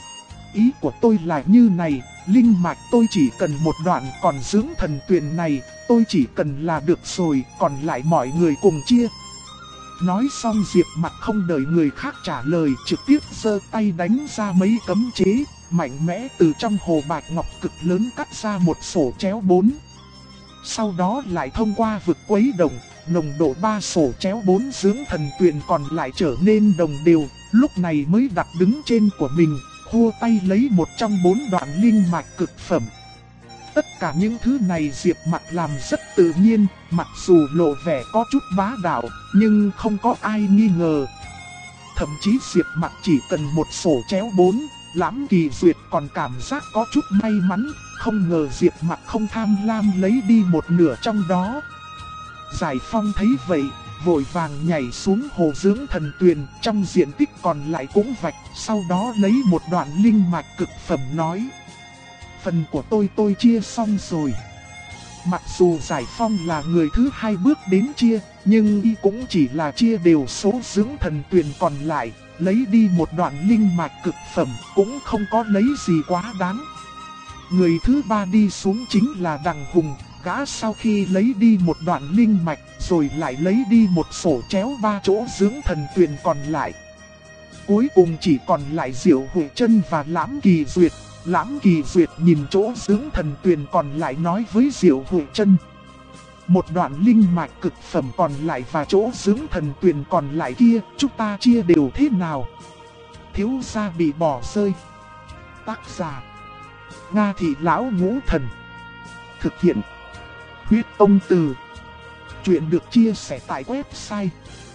Ý của tôi là như này, linh mạch tôi chỉ cần một đoạn, còn dưỡng thần tuyền này, tôi chỉ cần là được rồi, còn lại mọi người cùng chia. Nói xong Diệp Mặc không đợi người khác trả lời, trực tiếp giơ tay đánh ra mấy cấm chế, mạnh mẽ từ trong hồ bạch ngọc cực lớn cắt ra một sổ chéo 4. Sau đó lại thông qua vực quấy động, nồng độ 3 sổ chéo 4 dưỡng thần tuyền còn lại trở nên đồng đều, lúc này mới đặt đứng trên của mình, khua tay lấy một trong 4 đoạn linh mạch cực phẩm. Tất cả những thứ này Diệp Mặc làm rất tự nhiên, mặc dù lộ vẻ có chút bá đạo, nhưng không có ai nghi ngờ. Thậm chí Diệp Mặc chỉ cần một sổ chéo 4, Lãm Kỳ Duyệt còn cảm giác có chút may mắn, không ngờ Diệp Mặc không tham lam lấy đi một nửa trong đó. Giải Phong thấy vậy, vội vàng nhảy xuống hồ dưỡng thần tuyền, trong diện tích còn lại cũng vạch, sau đó lấy một đoạn linh mạch cực phẩm nói: phần của tôi chia xong rồi. Mặc dù Giải Phong là người thứ hai bước đến chia, nhưng y cũng chỉ là chia đều số dưỡng thần tuyền còn lại, lấy đi một đoạn linh mạch cực phẩm, cũng không có lấy gì quá đáng. Người thứ ba đi xuống chính là Đằng Hùng, gã sau khi lấy đi một đoạn linh mạch, rồi lại lấy đi một sổ chéo 3 chỗ dưỡng thần tuyền còn lại. Cuối cùng chỉ còn lại Diệu Huệ Trân và Lãm Kỳ Duyệt. Lãm Kỳ Duyệt nhìn chỗ dưỡng thần tuyền còn lại nói với Diệu Huệ Trân: một đoạn linh mạch cực phẩm còn lại và chỗ dưỡng thần tuyền còn lại kia, chúng ta chia đều thế nào? Thiếu gia bị bỏ rơi. Tác giả: Nga Thị Lão Ngũ Thần. Thực hiện: Huyết Tông Từ. Chuyện được chia sẻ tại website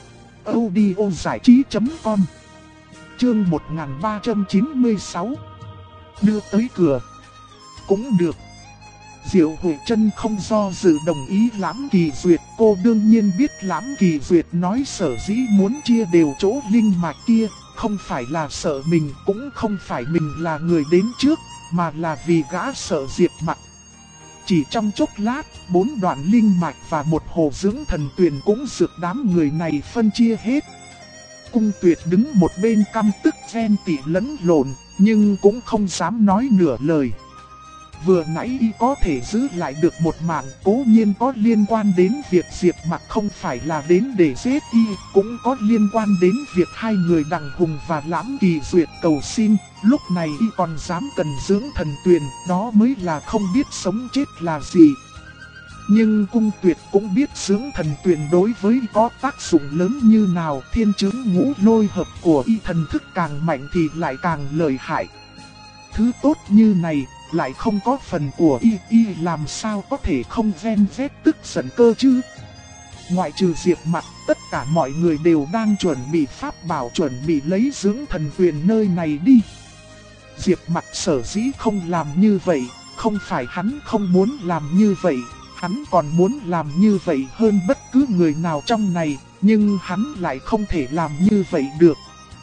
audiozảichí.com. Chương 1396. Đưa tới cửa. Cũng được. Diệu Huệ Trân không do dự đồng ý Lãm Kỳ Duyệt. Cô đương nhiên biết Lãm Kỳ Duyệt nói sở dĩ muốn chia đều chỗ linh mạch kia, không phải là sợ mình, cũng không phải mình là người đến trước, mà là vì gã sợ Diệp Mặc. Chỉ trong chốc lát, 4 đoạn linh mạch và một hồ dưỡng thần tuyền cũng được đám người này phân chia hết. Cung Tuyệt đứng một bên căm tức ghen tị lẫn lộn, nhưng cũng không dám nói nửa lời. Vừa nãy y có thể giữ lại được một mạng, cố nhiên có liên quan đến việc Diệp Mặc không phải là đến để giết y, cũng có liên quan đến việc hai người Đằng Hùng và Lãm Kỳ Duyệt cầu xin. Lúc này y còn dám cần dưỡng thần tuyền, đó mới là không biết sống chết là gì. Nhưng Cung Tuyệt cũng biết dưỡng thần tuyền đối với y có tác dụng lớn như nào, thiên chứng ngũ lôi hợp của y thần thức càng mạnh thì lại càng lợi hại. Thứ tốt như này lại không có phần của y làm sao có thể không ven vét tức giận cơ chứ. Ngoại trừ Diệp Mặc, tất cả mọi người đều đang chuẩn bị pháp bảo, chuẩn bị lấy dưỡng thần tuyền nơi này đi. Diệp Mặc sở dĩ không làm như vậy, không phải hắn không muốn làm như vậy, hắn còn muốn làm như vậy hơn bất cứ người nào trong này, nhưng hắn lại không thể làm như vậy được.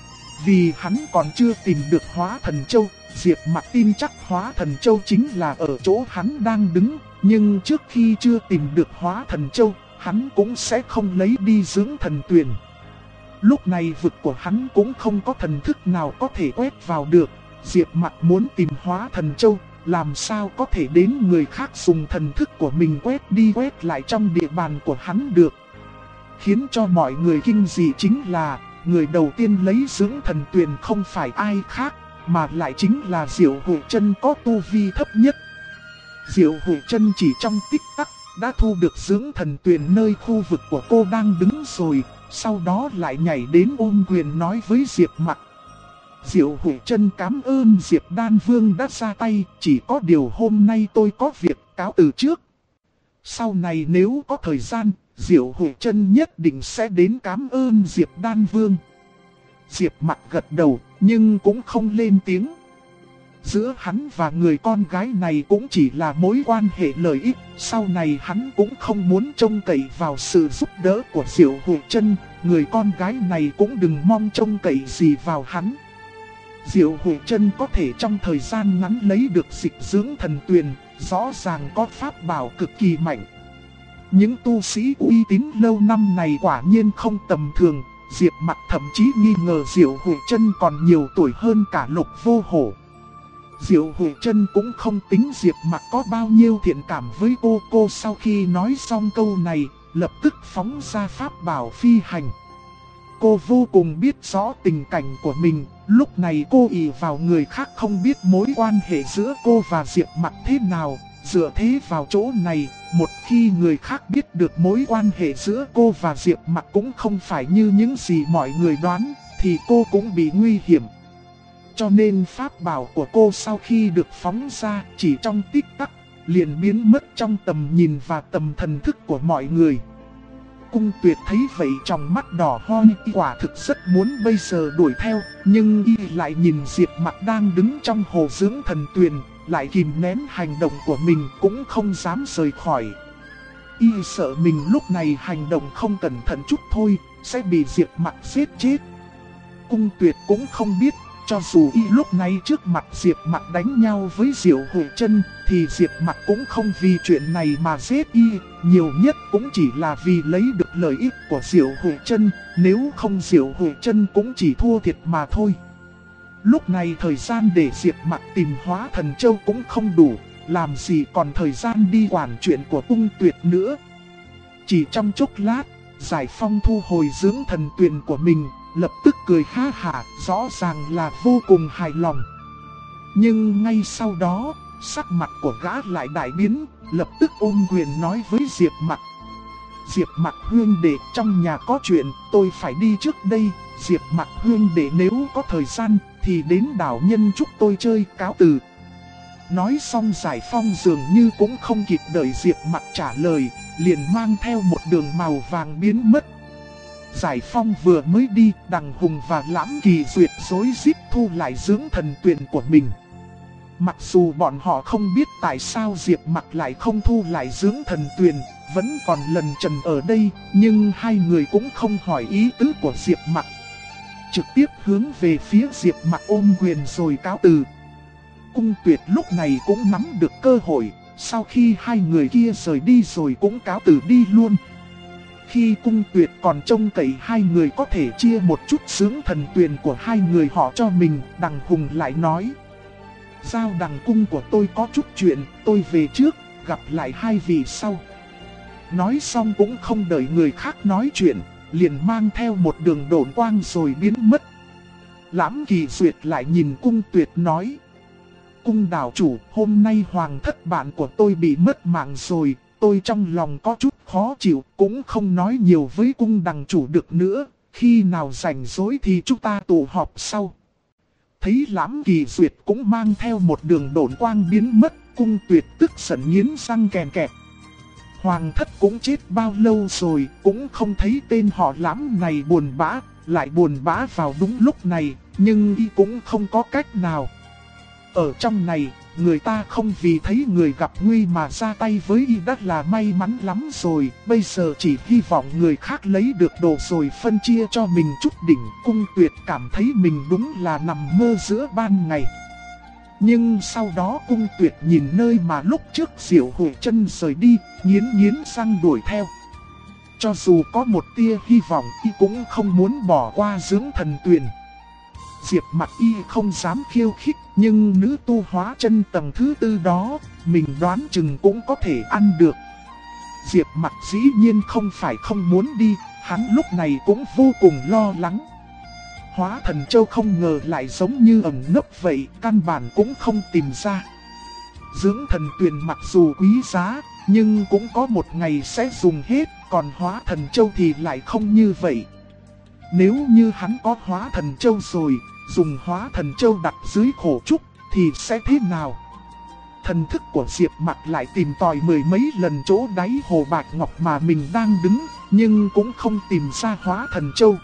Vì hắn còn chưa tìm được Hóa Thần Châu. Diệp Mặc tin chắc Hóa Thần Châu chính là ở chỗ hắn đang đứng, nhưng trước khi chưa tìm được Hóa Thần Châu, hắn cũng sẽ không lấy đi dưỡng thần tuyền. Lúc này vực của hắn cũng không có thần thức nào có thể quét vào được. Diệp Mặc muốn tìm Hóa Thần Châu, làm sao có thể đến người khác dùng thần thức của mình quét đi quét lại trong địa bàn của hắn được. Khiến cho mọi người kinh dị chính là, người đầu tiên lấy dưỡng thần tuyền không phải ai khác, mà lại chính là Diệu Huệ Trân có tu vi thấp nhất. Diệu Huệ Trân chỉ trong tích tắc đã thu được dưỡng thần tuyền nơi khu vực của cô đang đứng rồi, sau đó lại nhảy đến ôm quyền nói với Diệp Mặc: Diệu Huệ Trân cảm ơn Diệp Đan Vương đã ra tay, chỉ có điều hôm nay tôi có việc cáo từ trước. Sau này nếu có thời gian, Diệu Huệ Trân nhất định sẽ đến cảm ơn Diệp Đan Vương. Diệp Mặc gật đầu, nhưng cũng không lên tiếng. Giữa hắn và người con gái này cũng chỉ là mối quan hệ lợi ích, sau này hắn cũng không muốn trông cậy vào sự giúp đỡ của Diệu Huệ Trân, người con gái này cũng đừng mong trông cậy gì vào hắn. Diệu Huệ Trân có thể trong thời gian ngắn lấy được dịch dưỡng thần tuyền, rõ ràng có pháp bảo cực kỳ mạnh. Những tu sĩ uy tín lâu năm này quả nhiên không tầm thường. Diệp Mặc thậm chí nghi ngờ Diệu Huệ Trân còn nhiều tuổi hơn cả Lục Vô Hổ. Diệu Huệ Trân cũng không tính Diệp Mặc có bao nhiêu thiện cảm với cô sau khi nói xong câu này, lập tức phóng ra pháp bảo phi hành. Cô vô cùng biết rõ tình cảnh của mình, lúc này cô ỷ vào người khác không biết mối quan hệ giữa cô và Diệp Mặc thế nào, dựa thế vào chỗ này, một khi người khác biết được mối quan hệ giữa cô và Diệp Mặc cũng không phải như những gì mọi người đoán, thì cô cũng bị nguy hiểm. Cho nên pháp bảo của cô sau khi được phóng ra chỉ trong tích tắc, liền biến mất trong tầm nhìn và tầm thần thức của mọi người. Cung Tuyệt thấy vậy trong mắt đỏ hoe, quả thực rất muốn bây giờ đuổi theo, nhưng y lại nhìn Diệp Mặc đang đứng trong hồ dưỡng thần tuyền, lại kìm nén hành động của mình cũng không dám rời khỏi. Y sợ mình lúc này hành động không cẩn thận chút thôi, sẽ bị Diệp Mặc giết chết. Cung Tuyệt cũng không biết, cho dù y lúc này trước mặt Diệp Mặc đánh nhau với Diệu Huệ Trân, thì Diệp Mặc cũng không vì chuyện này mà giết y, nhiều nhất cũng chỉ là vì lấy được lợi ích của Diệu Huệ Trân, nếu không Diệu Huệ Trân cũng chỉ thua thiệt mà thôi. Lúc này thời gian để Diệp Mặc tìm Hóa Thần Châu cũng không đủ, làm gì còn thời gian đi quản chuyện của Cung Tuyệt nữa. Chỉ trong chốc lát, Giải Phong thu hồi dưỡng thần tuyền của mình, lập tức cười ha hả, rõ ràng là vô cùng hài lòng. Nhưng ngay sau đó, sắc mặt của gã lại đại biến, lập tức ôm quyền nói với Diệp Mặc. Diệp Mặc huynh đệ, trong nhà có chuyện, tôi phải đi trước đây. Diệp Mặc huynh đệ, nếu có thời gian thì đến đảo Nhân Trúc tôi chơi, cáo từ. Nói xong Giải Phong dường như cũng không kịp đợi Diệp Mặc trả lời, liền mang theo một đường màu vàng biến mất. Giải Phong vừa mới đi, Đằng Hùng và Lãm Kỳ Duyệt rối rít thu lại dưỡng thần tuyền của mình. Mặc dù bọn họ không biết tại sao Diệp Mặc lại không thu lại dưỡng thần tuyền, vẫn còn lần trần ở đây, nhưng hai người cũng không hỏi ý tứ của Diệp Mặc. Trực tiếp hướng về phía Diệp Mặc ôm quyền rồi cáo từ. Cung Tuyệt lúc này cũng nắm được cơ hội, sau khi hai người kia rời đi rồi cũng cáo từ đi luôn. Khi Cung Tuyệt còn trông cậy hai người có thể chia một chút dưỡng thần tuyền của hai người họ cho mình, Đằng Hùng lại nói: Giao đằng cung của tôi có chút chuyện, tôi về trước, gặp lại hai vị sau. Nói xong cũng không đợi người khác nói chuyện, liền mang theo một đường độn quang rồi biến mất. Lãm Kỳ Duyệt lại nhìn Cung Tuyệt nói: Cung đảo chủ, hôm nay hoàng thất bạn của tôi bị mất mạng rồi, tôi trong lòng có chút khó chịu, cũng không nói nhiều với cung đằng chủ được nữa, khi nào rảnh rỗi thì chúng ta tụ họp sau. Thấy Lãm Kỳ Duyệt cũng mang theo một đường độn quang biến mất, Cung Tuyệt tức giận nghiến răng kèn kẹt. Hoàng thất cũng chết bao lâu rồi, cũng không thấy tên họ Lãm này buồn bã, lại buồn bã vào đúng lúc này, nhưng y cũng không có cách nào. Ở trong này, người ta không vì thấy người gặp nguy mà ra tay với y đã là may mắn lắm rồi, bây giờ chỉ hy vọng người khác lấy được đồ rồi phân chia cho mình chút đỉnh. Cung Tuyệt cảm thấy mình đúng là nằm mơ giữa ban ngày. Nhưng sau đó Cung Tuyệt nhìn nơi mà lúc trước Diệu Huệ Trân rời đi, nghiến răng đuổi theo. Cho dù có một tia hy vọng, y cũng không muốn bỏ qua dưỡng thần tuyền. Diệp Mặc y không dám khiêu khích, nhưng nữ tu hóa chân tầng thứ tư đó, mình đoán chừng cũng có thể ăn được. Diệp Mặc dĩ nhiên không phải không muốn đi, hắn lúc này cũng vô cùng lo lắng. Hóa Thần Châu không ngờ lại giống như ẩn nấp vậy, căn bản cũng không tìm ra. Dưỡng thần tuyền mặc dù quý giá, nhưng cũng có một ngày sẽ dùng hết, còn Hóa Thần Châu thì lại không như vậy. Nếu như hắn có Hóa Thần Châu rồi, dùng Hóa Thần Châu đặt dưới khổ trúc, thì sẽ thế nào? Thần thức của Diệp Mặc lại tìm tòi mười mấy lần chỗ đáy hồ Bạch Ngọc mà mình đang đứng, nhưng cũng không tìm ra Hóa Thần Châu.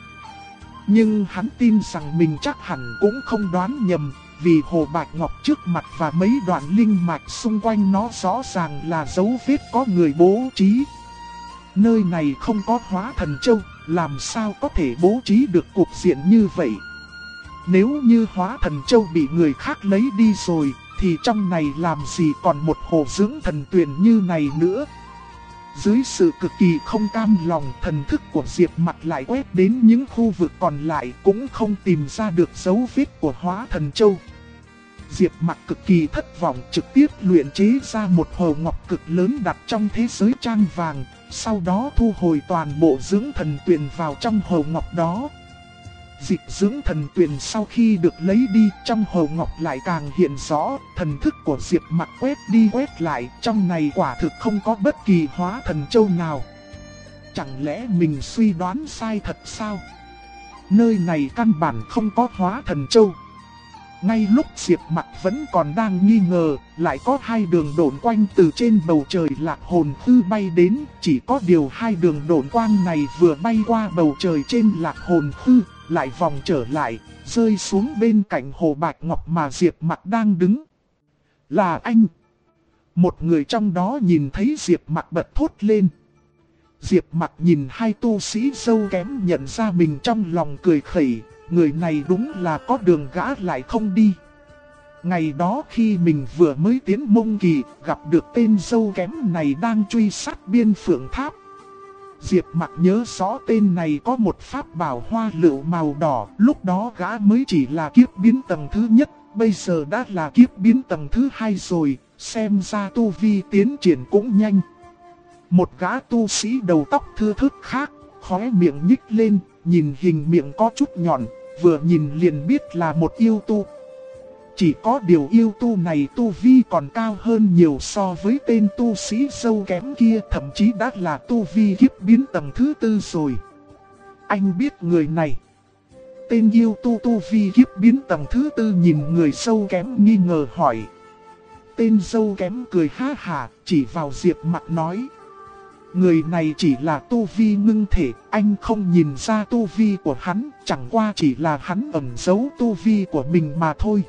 Nhưng hắn tin rằng mình chắc hẳn cũng không đoán nhầm, vì hồ Bạch Ngọc trước mặt và mấy đoạn linh mạch xung quanh nó rõ ràng là dấu vết có người bố trí. Nơi này không có Hóa Thần Châu, làm sao có thể bố trí được cục diện như vậy? Nếu như Hóa Thần Châu bị người khác lấy đi rồi, thì trong này làm gì còn một hồ dưỡng thần tuyền như này nữa? Dưới sự cực kỳ không cam lòng, thần thức của Diệp Mặc lại quét đến những khu vực còn lại, cũng không tìm ra được dấu vết của Hóa Thần Châu. Diệp Mặc cực kỳ thất vọng, trực tiếp luyện chế ra một hồ ngọc cực lớn đặt trong thế giới trang vàng, sau đó thu hồi toàn bộ dưỡng thần tuyền vào trong hồ ngọc đó, Dịch dưỡng thần tuyền sau khi được lấy đi, trong hồ ngọc lại càng hiện rõ, thần thức của Diệp Mặc quét đi quét lại, trong này quả thực không có bất kỳ hóa thần châu nào. Chẳng lẽ mình suy đoán sai thật sao? Nơi này căn bản không có hóa thần châu. Ngay lúc Diệp Mặc vẫn còn đang nghi ngờ, lại có hai đường độn quanh từ trên bầu trời lạc hồn thư bay đến. Chỉ có điều hai đường độn quang này vừa bay qua bầu trời trên lạc hồn thư, lại vòng trở lại, rơi xuống bên cạnh hồ bạch ngọc mà Diệp Mặc đang đứng. Là anh! Một người trong đó nhìn thấy Diệp Mặc bật thốt lên. Diệp Mặc nhìn hai tu sĩ râu kém nhận ra mình trong lòng cười khẩy. Người này đúng là có đường gã lại không đi. Ngày đó khi mình vừa mới tiến Mông Kỳ, gặp được tên râu kém này đang truy sát Biên Phượng Tháp. Diệp Mặc nhớ rõ tên này có một pháp bảo hoa lựu màu đỏ, lúc đó gã mới chỉ là kiếp biến tầng thứ nhất, bây giờ đã là kiếp biến tầng thứ hai rồi, xem ra tu vi tiến triển cũng nhanh. Một gã tu sĩ đầu tóc thưa thớt khác, khóe miệng nhích lên, nhìn hình miệng có chút nhọn, vừa nhìn liền biết là một yêu tu. Chỉ có điều yêu tu này tu vi còn cao hơn nhiều so với tên tu sĩ sâu kém kia, thậm chí đã là tu vi kiếp biến tầng thứ tư rồi. Anh biết người này. Tên yêu tu vi kiếp biến tầng thứ tư nhìn người sâu kém nghi ngờ hỏi. Tên sâu kém cười ha hả, chỉ vào Diệp Mặc nói. Người này chỉ là tu vi ngưng thể, anh không nhìn ra tu vi của hắn, chẳng qua chỉ là hắn ẩn giấu tu vi của mình mà thôi.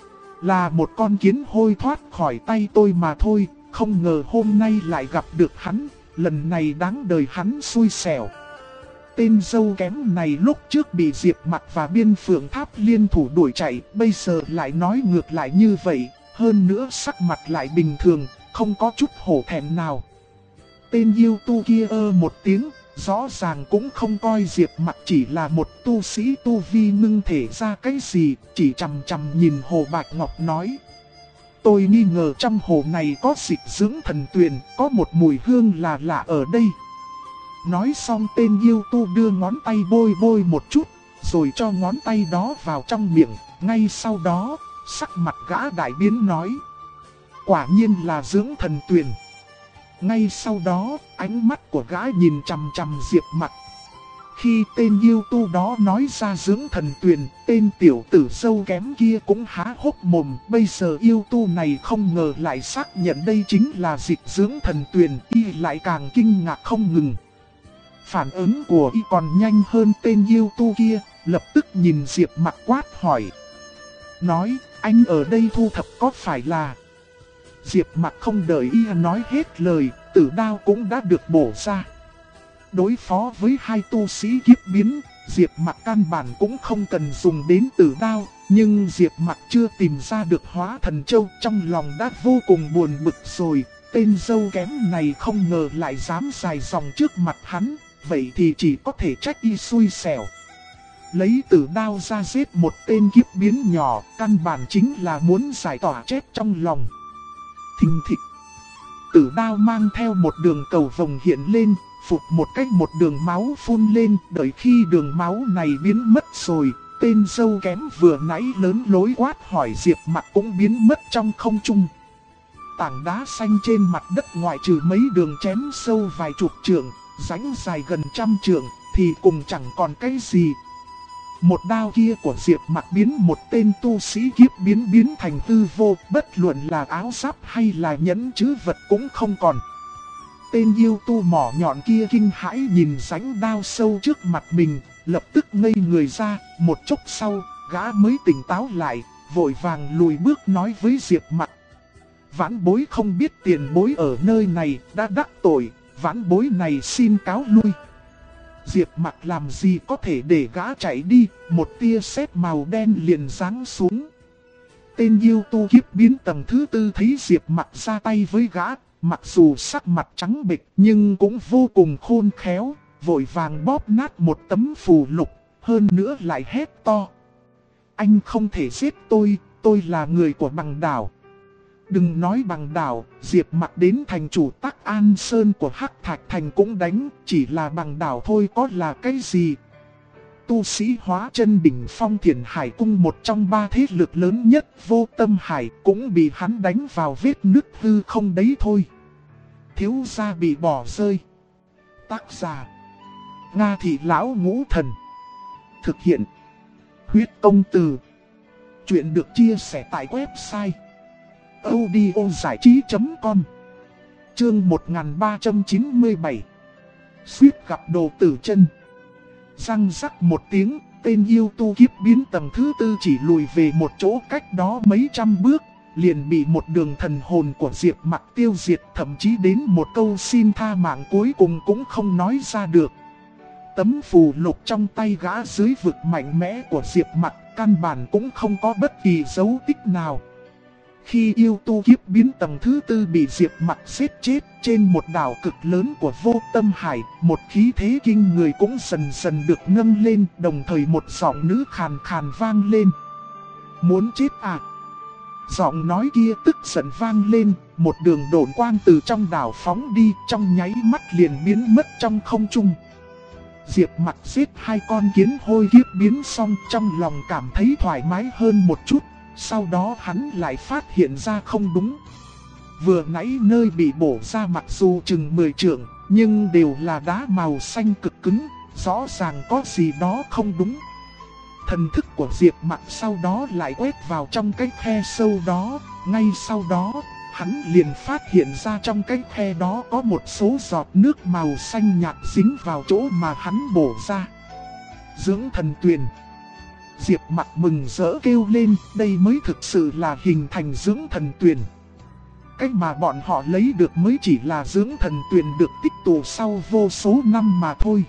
Là một con kiến hôi thoát khỏi tay tôi mà thôi, không ngờ hôm nay lại gặp được hắn, lần này đáng đời hắn xui xẻo. Tên dâu kém này lúc trước bị Diệp Mặc và Biên Phượng Tháp liên thủ đuổi chạy, bây giờ lại nói ngược lại như vậy, hơn nữa sắc mặt lại bình thường, không có chút hổ thẹn nào. Tên yêu tu kia một tiếng, rõ ràng cũng không coi Diệp Mặc chỉ là một tu sĩ tu vi ngưng thể ra cái gì, chỉ chằm chằm nhìn hồ bạch ngọc nói. Tôi nghi ngờ trong hồ này có dịch dưỡng thần tuyền, có một mùi hương là lạ ở đây. Nói xong tên yêu tu đưa ngón tay bôi bôi một chút, rồi cho ngón tay đó vào trong miệng, ngay sau đó, sắc mặt gã đại biến nói. Quả nhiên là dưỡng thần tuyền. Ngay sau đó, ánh mắt của gã nhìn chằm chằm Diệp Mặc. Khi tên yêu tu đó nói ra dưỡng thần tuyền, tên tiểu tử sâu kém kia cũng há hốc mồm. Bây giờ yêu tu này không ngờ lại xác nhận đây chính là dịch dưỡng thần tuyền, y lại càng kinh ngạc không ngừng. Phản ứng của y còn nhanh hơn tên yêu tu kia, lập tức nhìn Diệp Mặc quát hỏi. Nói, anh ở đây thu thập có phải là... Diệp Mặc không đợi y nói hết lời, tử đao cũng đã được bổ ra. Đối phó với hai tu sĩ kiếp biến, Diệp Mặc căn bản cũng không cần dùng đến tử đao, nhưng Diệp Mặc chưa tìm ra được hóa thần châu, trong lòng đã vô cùng buồn bực rồi. Tên dâu kém này không ngờ lại dám dài dòng trước mặt hắn, vậy thì chỉ có thể trách y xui xẻo. Lấy tử đao ra giết một tên kiếp biến nhỏ, căn bản chính là muốn giải tỏa chết trong lòng. Thình thịch. Tử đao mang theo một đường cầu vồng hiện lên, phụt một cách một đường máu phun lên, đợi khi đường máu này biến mất rồi, tên dâu kém vừa nãy lớn lối quát hỏi Diệp Mặc cũng biến mất trong không trung. Tảng đá xanh trên mặt đất ngoại trừ mấy đường chém sâu vài chục trượng, rãnh dài gần 100 trượng, thì cùng chẳng còn cái gì. Một đao kia của Diệp Mặc biến một tên tu sĩ kiếp biến thành hư vô, bất luận là áo giáp hay là nhẫn chữ vật cũng không còn. Tên yêu tu mỏ nhọn kia kinh hãi nhìn rãnh đao sâu trước mặt mình, lập tức ngây người ra, một chốc sau, gã mới tỉnh táo lại, vội vàng lùi bước nói với Diệp Mặc. Vãn bối không biết tiền bối ở nơi này đã đắc tội, vãn bối này xin cáo lui. Diệp Mặc làm gì có thể để gã chạy đi, một tia sét màu đen liền giáng xuống. Tên yêu tu kiếp biến tầng thứ tư thấy Diệp Mặc ra tay với gã, mặc dù sắc mặt trắng bệch nhưng cũng vô cùng khôn khéo, vội vàng bóp nát một tấm phù lục, hơn nữa lại hét to. Anh không thể giết tôi là người của Bằng Đảo. Đừng nói Bằng Đảo, Diệp Mặc đến thành chủ Tắc An Sơn của Hắc Thạch Thành cũng đánh, chỉ là Bằng Đảo thôi có là cái gì. tu sĩ hóa chân đỉnh phong Thiền Hải Cung, một trong 3 thế lực lớn nhất Vô Tâm Hải, cũng bị hắn đánh vào vết nứt hư không đấy thôi. Thiếu gia bị bỏ rơi. Tác giả: Nga Thị Lão Ngũ Thần. Thực hiện: Huyết Công Từ. Chuyện được chia sẻ tại website audiozảichí.com. Chương 1397. Suýt gặp Đồ Tử Chân. Răng rắc một tiếng, tên yêu tu kiếp biến tầng thứ 4 chỉ lùi về một chỗ cách đó mấy trăm bước, liền bị một đường thần hồn của Diệp Mặc tiêu diệt, thậm chí đến một câu xin tha mạng cuối cùng cũng không nói ra được. Tấm phù lục trong tay gã dưới vực mạnh mẽ của Diệp Mặc căn bản cũng không có bất kỳ dấu tích nào. Khi yêu tu kiếp biến tầng thứ 4 bị Diệp Mặc giết chết, trên một đảo cực lớn của Vô Tâm Hải, một khí thế kinh người cũng dần dần được nâng lên, đồng thời một giọng nữ khàn khàn vang lên. Muốn chết à? Giọng nói kia tức giận vang lên, một đường độn quang từ trong đảo phóng đi, trong nháy mắt liền biến mất trong không trung. Diệp Mặc giết 2 con kiến hôi kiếp biến xong, trong lòng cảm thấy thoải mái hơn một chút. Sau đó hắn lại phát hiện ra không đúng. Vừa nãy nơi bị bổ ra mặc dù chừng 10 trượng, nhưng đều là đá màu xanh cực cứng, rõ ràng có gì đó không đúng. Thần thức của Diệp Mặc sau đó lại quét vào trong cái khe sâu đó, ngay sau đó, hắn liền phát hiện ra trong cái khe đó có một số giọt nước màu xanh nhạt dính vào chỗ mà hắn bổ ra. Dưỡng thần tuyền. Diệp Mặc mừng rỡ kêu lên, đây mới thực sự là hình thành dưỡng thần tuyền. Cách mà bọn họ lấy được mới chỉ là dưỡng thần tuyền được tích tụ sau vô số năm mà thôi.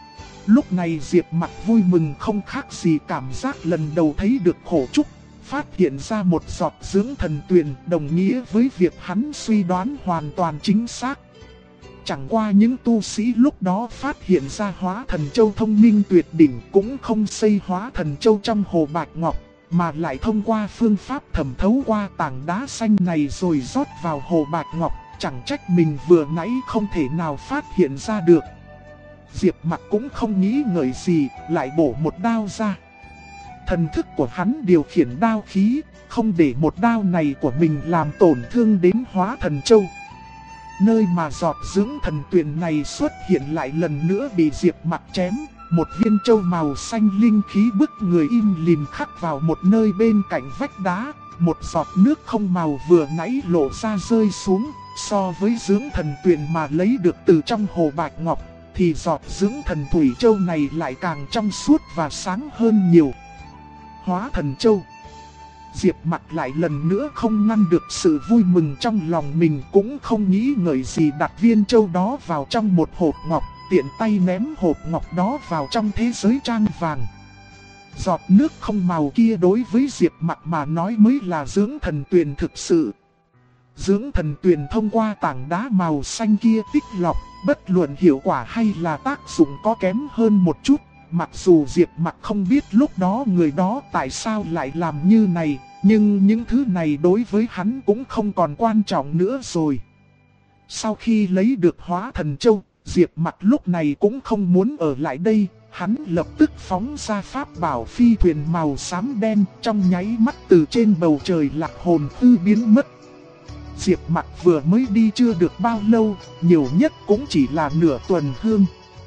Lúc này Diệp Mặc vui mừng không khác gì cảm giác lần đầu thấy được khổ trúc. Phát hiện ra một giọt dưỡng thần tuyền đồng nghĩa với việc hắn suy đoán hoàn toàn chính xác. Chẳng qua những tu sĩ lúc đó phát hiện ra Hóa Thần Châu thông minh tuyệt đỉnh cũng không xây Hóa Thần Châu trong hồ bạch ngọc, mà lại thông qua phương pháp thẩm thấu qua tảng đá xanh này rồi rót vào hồ bạch ngọc, chẳng trách mình vừa nãy không thể nào phát hiện ra được. Diệp Mặc cũng không nghĩ ngợi gì, lại bổ một đao ra. Thần thức của hắn điều khiển đao khí, không để một đao này của mình làm tổn thương đến Hóa Thần Châu. Nơi mà giọt dưỡng thần tuyền này xuất hiện lại lần nữa bị Diệp Mặc chém, một viên châu màu xanh linh khí bức người im lìm khắc vào một nơi bên cạnh vách đá, một giọt nước không màu vừa nãy lộ ra rơi xuống, so với dưỡng thần tuyền mà lấy được từ trong hồ bạch ngọc, thì giọt dưỡng thần thủy châu này lại càng trong suốt và sáng hơn nhiều. Hóa Thần Châu. Diệp Mặc lại lần nữa không ngăn được sự vui mừng trong lòng mình, cũng không nghĩ ngợi gì đặt viên châu đó vào trong một hộp ngọc, tiện tay ném hộp ngọc đó vào trong thế giới trang vàng. Giọt nước không màu kia đối với Diệp Mặc mà nói mới là dưỡng thần tuyền thực sự. Dưỡng thần tuyền thông qua tảng đá màu xanh kia tích lọc, bất luận hiệu quả hay là tác dụng có kém hơn một chút. Mặc dù Diệp Mặc không biết lúc đó người đó tại sao lại làm như này, nhưng những thứ này đối với hắn cũng không còn quan trọng nữa rồi. Sau khi lấy được Hóa Thần Châu, Diệp Mặc lúc này cũng không muốn ở lại đây, hắn lập tức phóng ra pháp bảo phi thuyền màu xám đen, trong nháy mắt từ trên bầu trời lạc hồn hư biến mất. Diệp Mặc vừa mới đi chưa được bao lâu, nhiều nhất cũng chỉ là nửa tuần hương.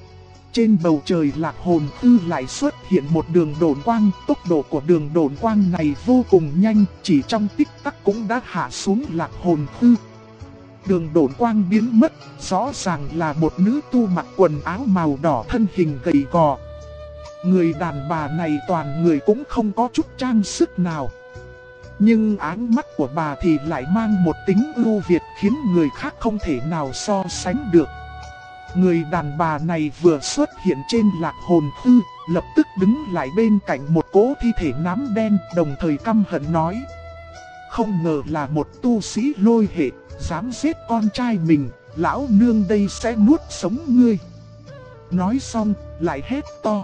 Trên bầu trời lạc hồn hư lại xuất hiện một đường độn quang, tốc độ của đường độn quang này vô cùng nhanh, chỉ trong tích tắc cũng đã hạ xuống lạc hồn hư. Đường độn quang biến mất, rõ ràng là một nữ tu mặc quần áo màu đỏ thân hình gầy gò. Người đàn bà này toàn người cũng không có chút trang sức nào. Nhưng ánh mắt của bà thì lại mang một tính ưu việt khiến người khác không thể nào so sánh được. Người đàn bà này vừa xuất hiện trên lạc hồn hư, lập tức đứng lại bên cạnh một cỗ thi thể nám đen, đồng thời căm hận nói: không ngờ là một tu sĩ lôi hệ, dám giết con trai mình, lão nương đây sẽ nuốt sống ngươi. Nói xong, lại hét to.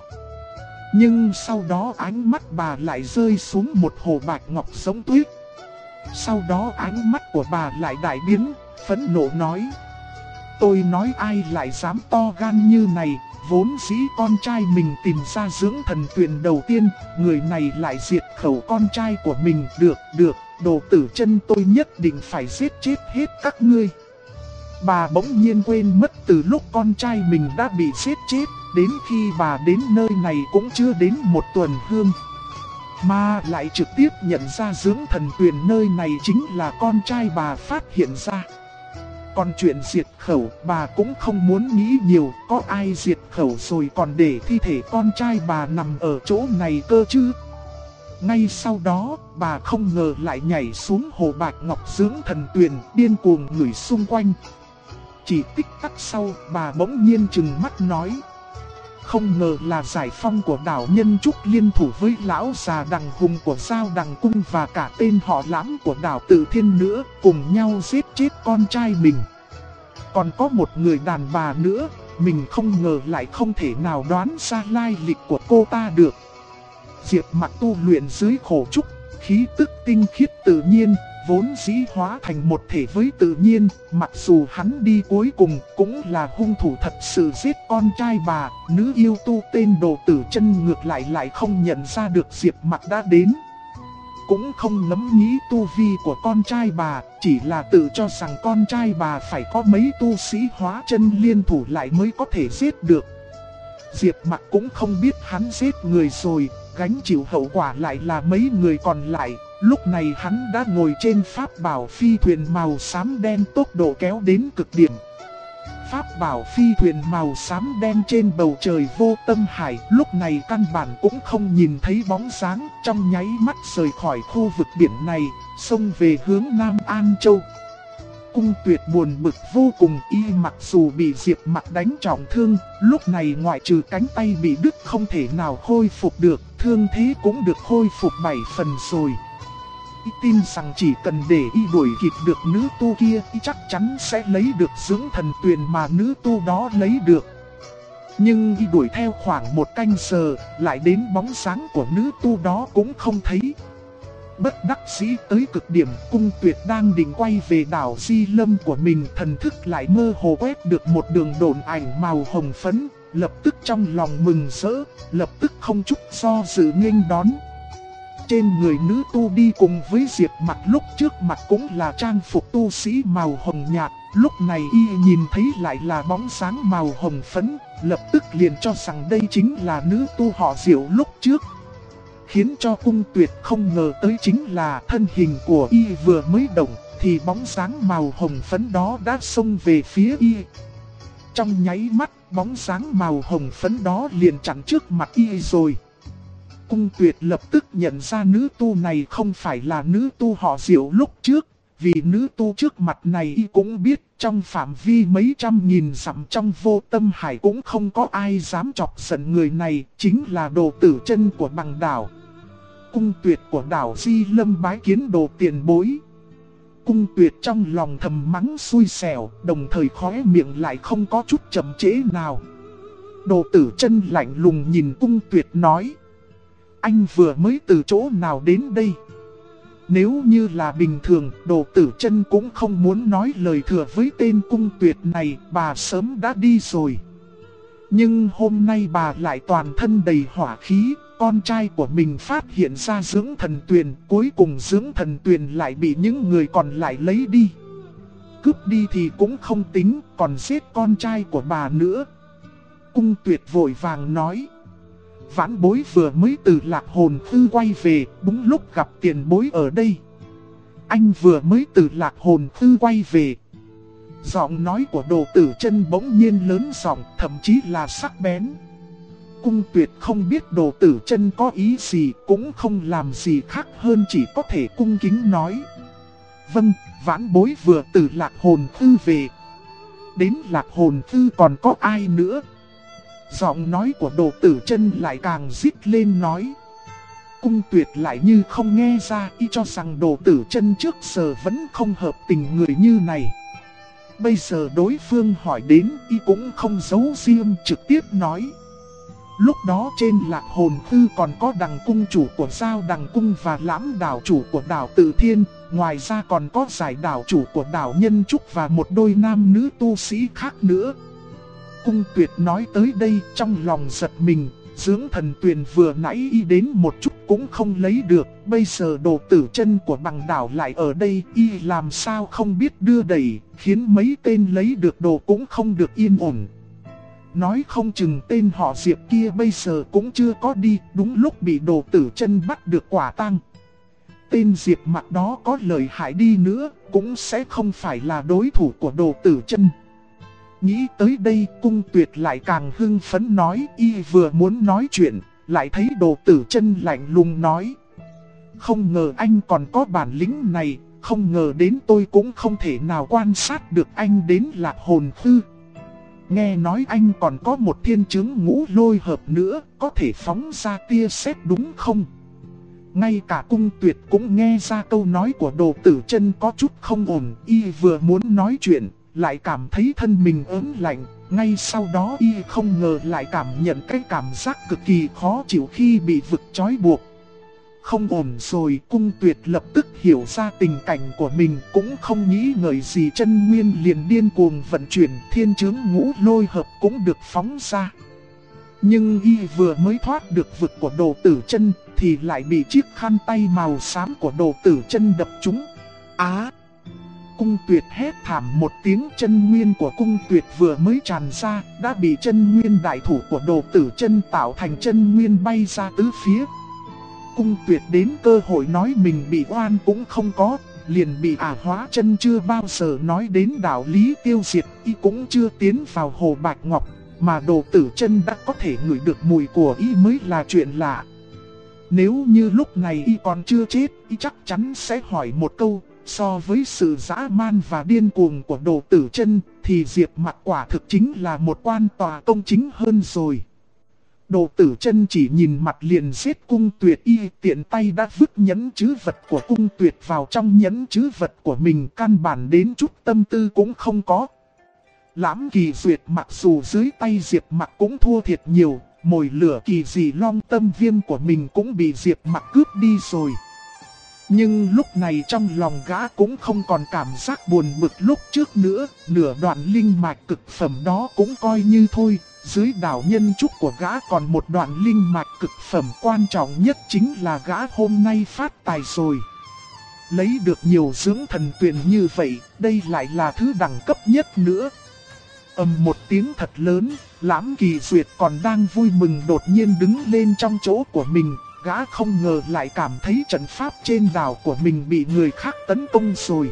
Nhưng sau đó ánh mắt bà lại rơi xuống một hồ bạch ngọc giống tuyết. Sau đó ánh mắt của bà lại đại biến, phẫn nộ nói: tôi nói ai lại dám to gan như này, vốn dĩ con trai mình tìm ra dưỡng thần tuyền đầu tiên, người này lại diệt khẩu con trai của mình. Được, Đồ Tử Chân, tôi nhất định phải giết chết hết các ngươi. Bà bỗng nhiên quên mất từ lúc con trai mình đã bị giết chết, đến khi bà đến nơi này cũng chưa đến một tuần hương. Mà lại trực tiếp nhận ra dưỡng thần tuyền nơi này chính là con trai bà phát hiện ra. Còn chuyện diệt khẩu bà cũng không muốn nghĩ nhiều, có ai diệt khẩu rồi còn để thi thể con trai bà nằm ở chỗ này cơ chứ. Ngay sau đó, bà không ngờ lại nhảy xuống hồ Bạch Ngọc dưỡng thần tuyền, điên cuồng ngửi xung quanh. Chỉ tích tắc sau, bà bỗng nhiên trừng mắt nói: không ngờ là Giải Phong của đảo Nhân Trúc liên thủ với lão già Đằng Hùng của Giao Đằng Cung và cả tên họ Lãm của đảo Tự Thiên nữa, cùng nhau giết chết con trai mình. Còn có một người đàn bà nữa, mình không ngờ lại không thể nào đoán ra lai lịch của cô ta được. Diệp Mặc tu luyện dưới khổ trúc, khí tức tinh khiết tự nhiên, vốn dĩ hóa thành một thể với tự nhiên, mặc dù hắn đi cuối cùng cũng là hung thủ thật sự giết con trai bà. Nữ yêu tu tên Đồ Tử Chân ngược lại không nhận ra được Diệp Mặc đã đến. Cũng không ngẫm nghĩ tu vi của con trai bà, chỉ là tự cho rằng con trai bà phải có mấy tu sĩ hóa chân liên thủ lại mới có thể giết được. Diệp Mặc cũng không biết hắn giết người rồi, gánh chịu hậu quả lại là mấy người còn lại. Lúc này hắn đã ngồi trên pháp bảo phi thuyền màu xám đen, tốc độ kéo đến cực điểm. Pháp bảo phi thuyền màu xám đen trên bầu trời vô tâm hải, lúc này căn bản cũng không nhìn thấy bóng dáng, trong nháy mắt rời khỏi khu vực biển này, xông về hướng Nam An Châu. Cung Tuyệt buồn bực vô cùng, y mặc dù bị Diệp Mặc đánh trọng thương, lúc này ngoại trừ cánh tay bị đứt không thể nào khôi phục được, thương thế cũng được khôi phục 7 phần rồi. Y tin rằng chỉ cần để y đuổi kịp được nữ tu kia, y chắc chắn sẽ lấy được dưỡng thần tuyền mà nữ tu đó lấy được. Nhưng y đuổi theo khoảng 1 canh giờ, lại đến bóng dáng của nữ tu đó cũng không thấy. Bất đắc dĩ tới cực điểm, Cung Tuyệt đang định quay về đảo Di Lâm của mình, thần thức lại mơ hồ quét được một đường độn ảnh màu hồng phấn, lập tức trong lòng mừng rỡ, lập tức không chút do dự nghênh đón. Trên người nữ tu đi cùng với Diệp Mặc lúc trước mặc cũng là trang phục tu sĩ màu hồng nhạt, lúc này y nhìn thấy lại là bóng sáng màu hồng phấn, lập tức liền cho rằng đây chính là nữ tu họ Diệu lúc trước. Khiến cho Cung Tuyệt không ngờ tới chính là thân hình của y vừa mới động thì bóng sáng màu hồng phấn đó đã xông về phía y. Trong nháy mắt, bóng sáng màu hồng phấn đó liền chặn trước mặt y rồi. Cung Tuyệt lập tức nhận ra nữ tu này không phải là nữ tu họ Diệu lúc trước, vì nữ tu trước mặt này y cũng biết trong phạm vi mấy trăm nghìn dặm trong vô tâm hải cũng không có ai dám chọc giận người này, chính là Đồ Tử Chân của Bằng Đảo. Cung Tuyệt của đảo Di Lâm bái kiến Đồ tiền bối. Cung Tuyệt trong lòng thầm mắng xui xẻo, đồng thời khóe miệng lại không có chút chậm trễ nào. Đồ Tử Chân lạnh lùng nhìn Cung Tuyệt nói: anh vừa mới từ chỗ nào đến đây? Nếu như là bình thường, Đồ Tử Chân cũng không muốn nói lời thừa với tên Cung Tuyệt này, bà sớm đã đi rồi. Nhưng hôm nay bà lại toàn thân đầy hỏa khí, con trai của mình phát hiện ra dưỡng thần tuyền, cuối cùng dưỡng thần tuyền lại bị những người còn lại lấy đi. Cướp đi thì cũng không tính, còn giết con trai của bà nữa. Cung Tuyệt vội vàng nói: vãn bối vừa mới từ Lạc Hồn Thư quay về, đúng lúc gặp tiền bối ở đây. Anh vừa mới từ Lạc Hồn Thư quay về. Giọng nói của Đồ Tử Chân bỗng nhiên lớn giọng, thậm chí là sắc bén. Cung Tuyệt không biết Đồ Tử Chân có ý gì, cũng không làm gì khác hơn chỉ có thể cung kính nói: vâng, vãn bối vừa từ Lạc Hồn Thư về. Đến Lạc Hồn Thư còn có ai nữa? Giọng nói của Đồ Tử Chân lại càng rít lên nói. Cung Tuyệt lại như không nghe ra, y cho rằng Đồ Tử Chân trước giờ vẫn không hợp tình người như này. Bây giờ đối phương hỏi đến, y cũng không giấu riêng, trực tiếp nói: Lúc đó trên Lạc Hồn Thư còn có đằng cung chủ của Giao Đằng Cung và Lãm đảo chủ của đảo Tự Thiên. Ngoài ra còn có giải đảo chủ của đảo Nhân Trúc và một đôi nam nữ tu sĩ khác nữa. Cung Tuyệt nói tới đây trong lòng giật mình. Dưỡng thần tuyền vừa nãy y đến một chút cũng không lấy được. Bây giờ Đồ Tử Chân của bằng đảo lại ở đây, y làm sao không biết đưa đẩy, khiến mấy tên lấy được đồ cũng không được yên ổn. Nói không chừng tên họ Diệp kia bây giờ cũng chưa có đi, đúng lúc bị Đồ Tử Chân bắt được quả tang. Tên Diệp Mặc đó có lợi hại đi nữa, cũng sẽ không phải là đối thủ của Đồ Tử Chân. Nghĩ tới đây, Cung Tuyệt lại càng hưng phấn nói, y vừa muốn nói chuyện, lại thấy Đồ Tử Chân lạnh lùng nói. Không ngờ anh còn có bản lĩnh này, không ngờ đến tôi cũng không thể nào quan sát được anh đến Lạc Hồn Thư. Nghe nói anh còn có một thiên chứng ngũ lôi hợp nữa, có thể phóng ra tia sét đúng không? Ngay cả Cung Tuyệt cũng nghe ra câu nói của Đồ Tử Chân có chút không ổn, y vừa muốn nói chuyện, lại cảm thấy thân mình ớn lạnh. Ngay sau đó y không ngờ lại cảm nhận cái cảm giác cực kỳ khó chịu khi bị vực trói buộc. Không ổn rồi, Cung Tuyệt lập tức hiểu ra tình cảnh của mình, cũng không nghĩ ngợi gì chân nguyên liền điên cuồng vận chuyển, thiên chướng ngũ lôi hợp cũng được phóng ra. Nhưng y vừa mới thoát được vực của Đồ Tử Chân thì lại bị chiếc khăn tay màu xám của Đồ Tử Chân đập trúng. Cung Tuyệt hét thảm một tiếng, chân nguyên của Cung Tuyệt vừa mới tràn ra, đã bị chân nguyên đại thủ của Đồ Tử Chân tạo thành chân nguyên bay ra tứ phía. Cung Tuyệt đến cơ hội nói mình bị oan cũng không có, liền bị Hóa Chân chưa bao giờ nói đến đạo lý tiêu diệt, y cũng chưa tiến vào Hồ Bạch Ngọc, mà Đồ Tử Chân đã có thể ngửi được mùi của y mới là chuyện lạ. Nếu như lúc này y còn chưa chết, y chắc chắn sẽ hỏi một câu. So với sự dã man và điên cuồng của Đồ Tử Chân thì Diệp Mặc quả thực chính là một quan tòa công chính hơn rồi. Đồ Tử Chân chỉ nhìn mặt liền giết Cung Tuyệt, y tiện tay đã vứt nhẫn trữ vật của Cung Tuyệt vào trong nhẫn trữ vật của mình, căn bản đến chút tâm tư cũng không có. Lãm Kỳ Duyệt mặc dù dưới tay Diệp Mặc cũng thua thiệt nhiều, mồi lửa kỳ dị Long Tâm Viêm của mình cũng bị Diệp Mặc cướp đi rồi. Nhưng lúc này trong lòng gã cũng không còn cảm giác buồn bực lúc trước nữa, nửa đoạn linh mạch cực phẩm đó cũng coi như thôi. Dưới đảo Nhân Trúc của gã còn một đoạn linh mạch cực phẩm, quan trọng nhất chính là gã hôm nay phát tài rồi. Lấy được nhiều dưỡng thần tuyền như vậy, đây lại là thứ đẳng cấp nhất nữa. Một tiếng thật lớn, Lãm Kỳ Duyệt còn đang vui mừng đột nhiên đứng lên trong chỗ của mình. Gã không ngờ lại cảm thấy trận pháp trên đảo của mình bị người khác tấn công rồi.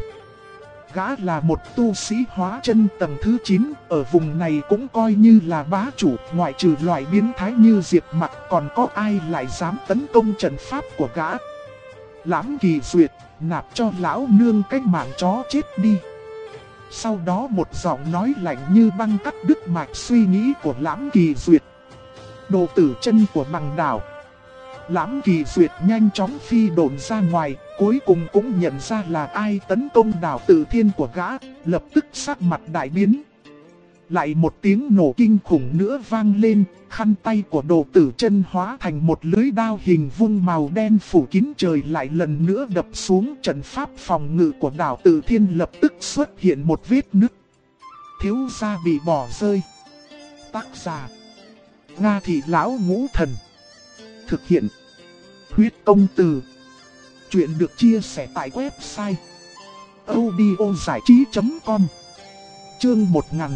Gã là một tu sĩ hóa chân tầng thứ 9, ở vùng này cũng coi như là bá chủ, ngoại trừ loại biến thái như Diệp Mặc còn có ai lại dám tấn công trận pháp của gã. Lãm Kỳ Duyệt, nạp cho lão nương cái mạng chó chết đi. Sau đó một giọng nói lạnh như băng cắt đứt mạch suy nghĩ của Lãm Kỳ Duyệt. Đồ Tử Chân của bằng đảo. Lãm Kỳ Duyệt nhanh chóng phi độn ra ngoài, cuối cùng cũng nhận ra là ai tấn công đảo Tự Thiên của gã, lập tức sắc mặt đại biến. Lại một tiếng nổ kinh khủng nữa vang lên, khăn tay của Đồ Tử Chân hóa thành một lưới đao hình vuông màu đen phủ kín trời lại lần nữa đập xuống, trận pháp phòng ngự của đảo Tự Thiên lập tức xuất hiện một vết nứt. Thiếu gia bị bỏ rơi. Tác giả: Nga Thị Lão Ngũ Thần. Thực hiện: Huyết Công Từ. Chuyện được chia sẻ tại website audiozảichí.com. Chương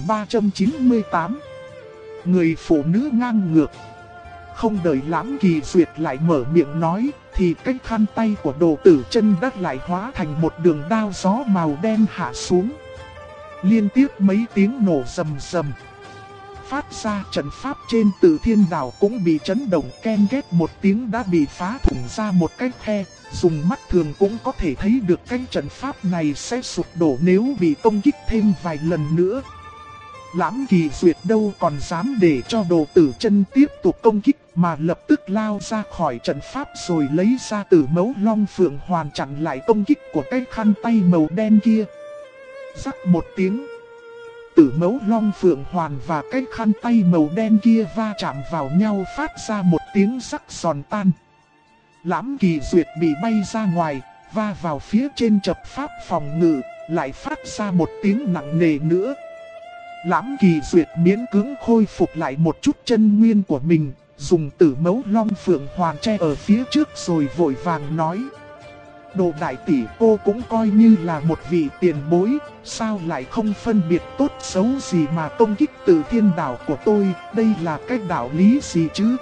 1398. Người phụ nữ ngang ngược. Không đợi Lãm Kỳ Duyệt lại mở miệng nói, thì cái khăn tay của Đồ Tử Chân đã lại hóa thành một đường đao gió màu đen hạ xuống. Liên tiếp mấy tiếng nổ rầm rầm phát ra, trận pháp trên Tự Thiên đảo cũng bị chấn động, ken két một tiếng đã bị phá thủng ra một cái khe. Dùng mắt thường cũng có thể thấy được cái trận pháp này sẽ sụp đổ nếu bị công kích thêm vài lần nữa. Lãm Kỳ Duyệt đâu còn dám để cho Đồ Tử Chân tiếp tục công kích, mà lập tức lao ra khỏi trận pháp rồi lấy ra Tử Mẫu Long Phượng hoàn chặn lại công kích của cái khăn tay màu đen kia. Rắc một tiếng, tử mẫu long phượng hoàn và cái khăn tay màu đen kia va chạm vào nhau phát ra một tiếng rắc giòn tan. Lãm Kỳ Duyệt bị bay ra ngoài, va vào phía trên chập pháp phòng ngự, lại phát ra một tiếng nặng nề nữa. Lãm Kỳ Duyệt miễn cưỡng khôi phục lại một chút chân nguyên của mình, dùng tử mẫu long phượng hoàn che ở phía trước rồi vội vàng nói. Đồ đại tỷ, cô cũng coi như là một vị tiền bối, sao lại không phân biệt tốt xấu gì mà công kích Tử Thiên Đảo của tôi, đây là cái đạo lý gì chứ?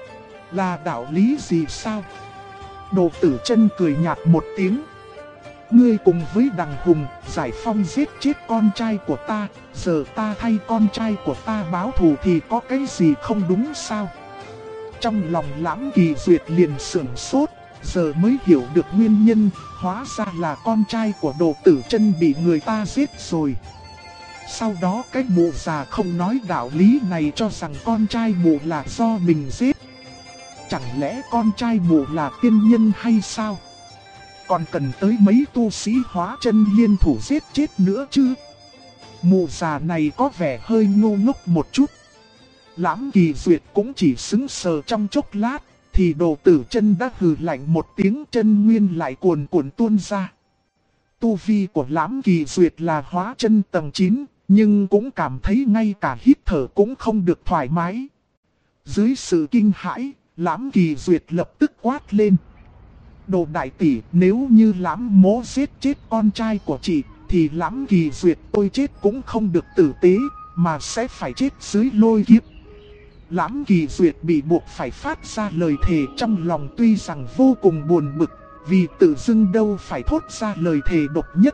Là đạo lý gì sao? Đồ Tử Chân cười nhạt một tiếng. Ngươi cùng với Đằng Hùng giải phong giết chết con trai của ta, giờ ta thay con trai của ta báo thù thì có cái gì không đúng sao? Trong lòng Lãm Kỳ Duyệt liền sửng sốt, giờ mới hiểu được nguyên nhân, hóa ra là con trai của Đồ Tử Chân bị người ta giết rồi. Sau đó cái mụ già không nói đạo lý này cho rằng con trai mụ là do mình giết. Chẳng lẽ con trai mụ là tiên nhân hay sao? Còn cần tới mấy tu sĩ hóa chân liên thủ giết chết nữa chứ? Mụ già này có vẻ hơi ngu ngốc một chút. Lãm Kỳ Duyệt cũng chỉ sững sờ trong chốc lát, thì Đồ Tử Chân đã hừ lạnh một tiếng, chân nguyên lại cuồn cuộn tuôn ra. Tu vi của Lãm Kỳ Duyệt là hóa chân tầng 9, nhưng cũng cảm thấy ngay cả hít thở cũng không được thoải mái. Dưới sự kinh hãi, Lãm Kỳ Duyệt lập tức quát lên. Đồ đại tỷ, nếu như Lãm mỗ giết chết con trai của chị, thì Lãm Kỳ Duyệt tôi chết cũng không được tử tế, mà sẽ phải chết dưới lôi kiếp. Lãm Kỳ Duyệt bị buộc phải phát ra lời thề, trong lòng tuy rằng vô cùng buồn bực, vì tự dưng đâu phải thốt ra lời thề độc nhất.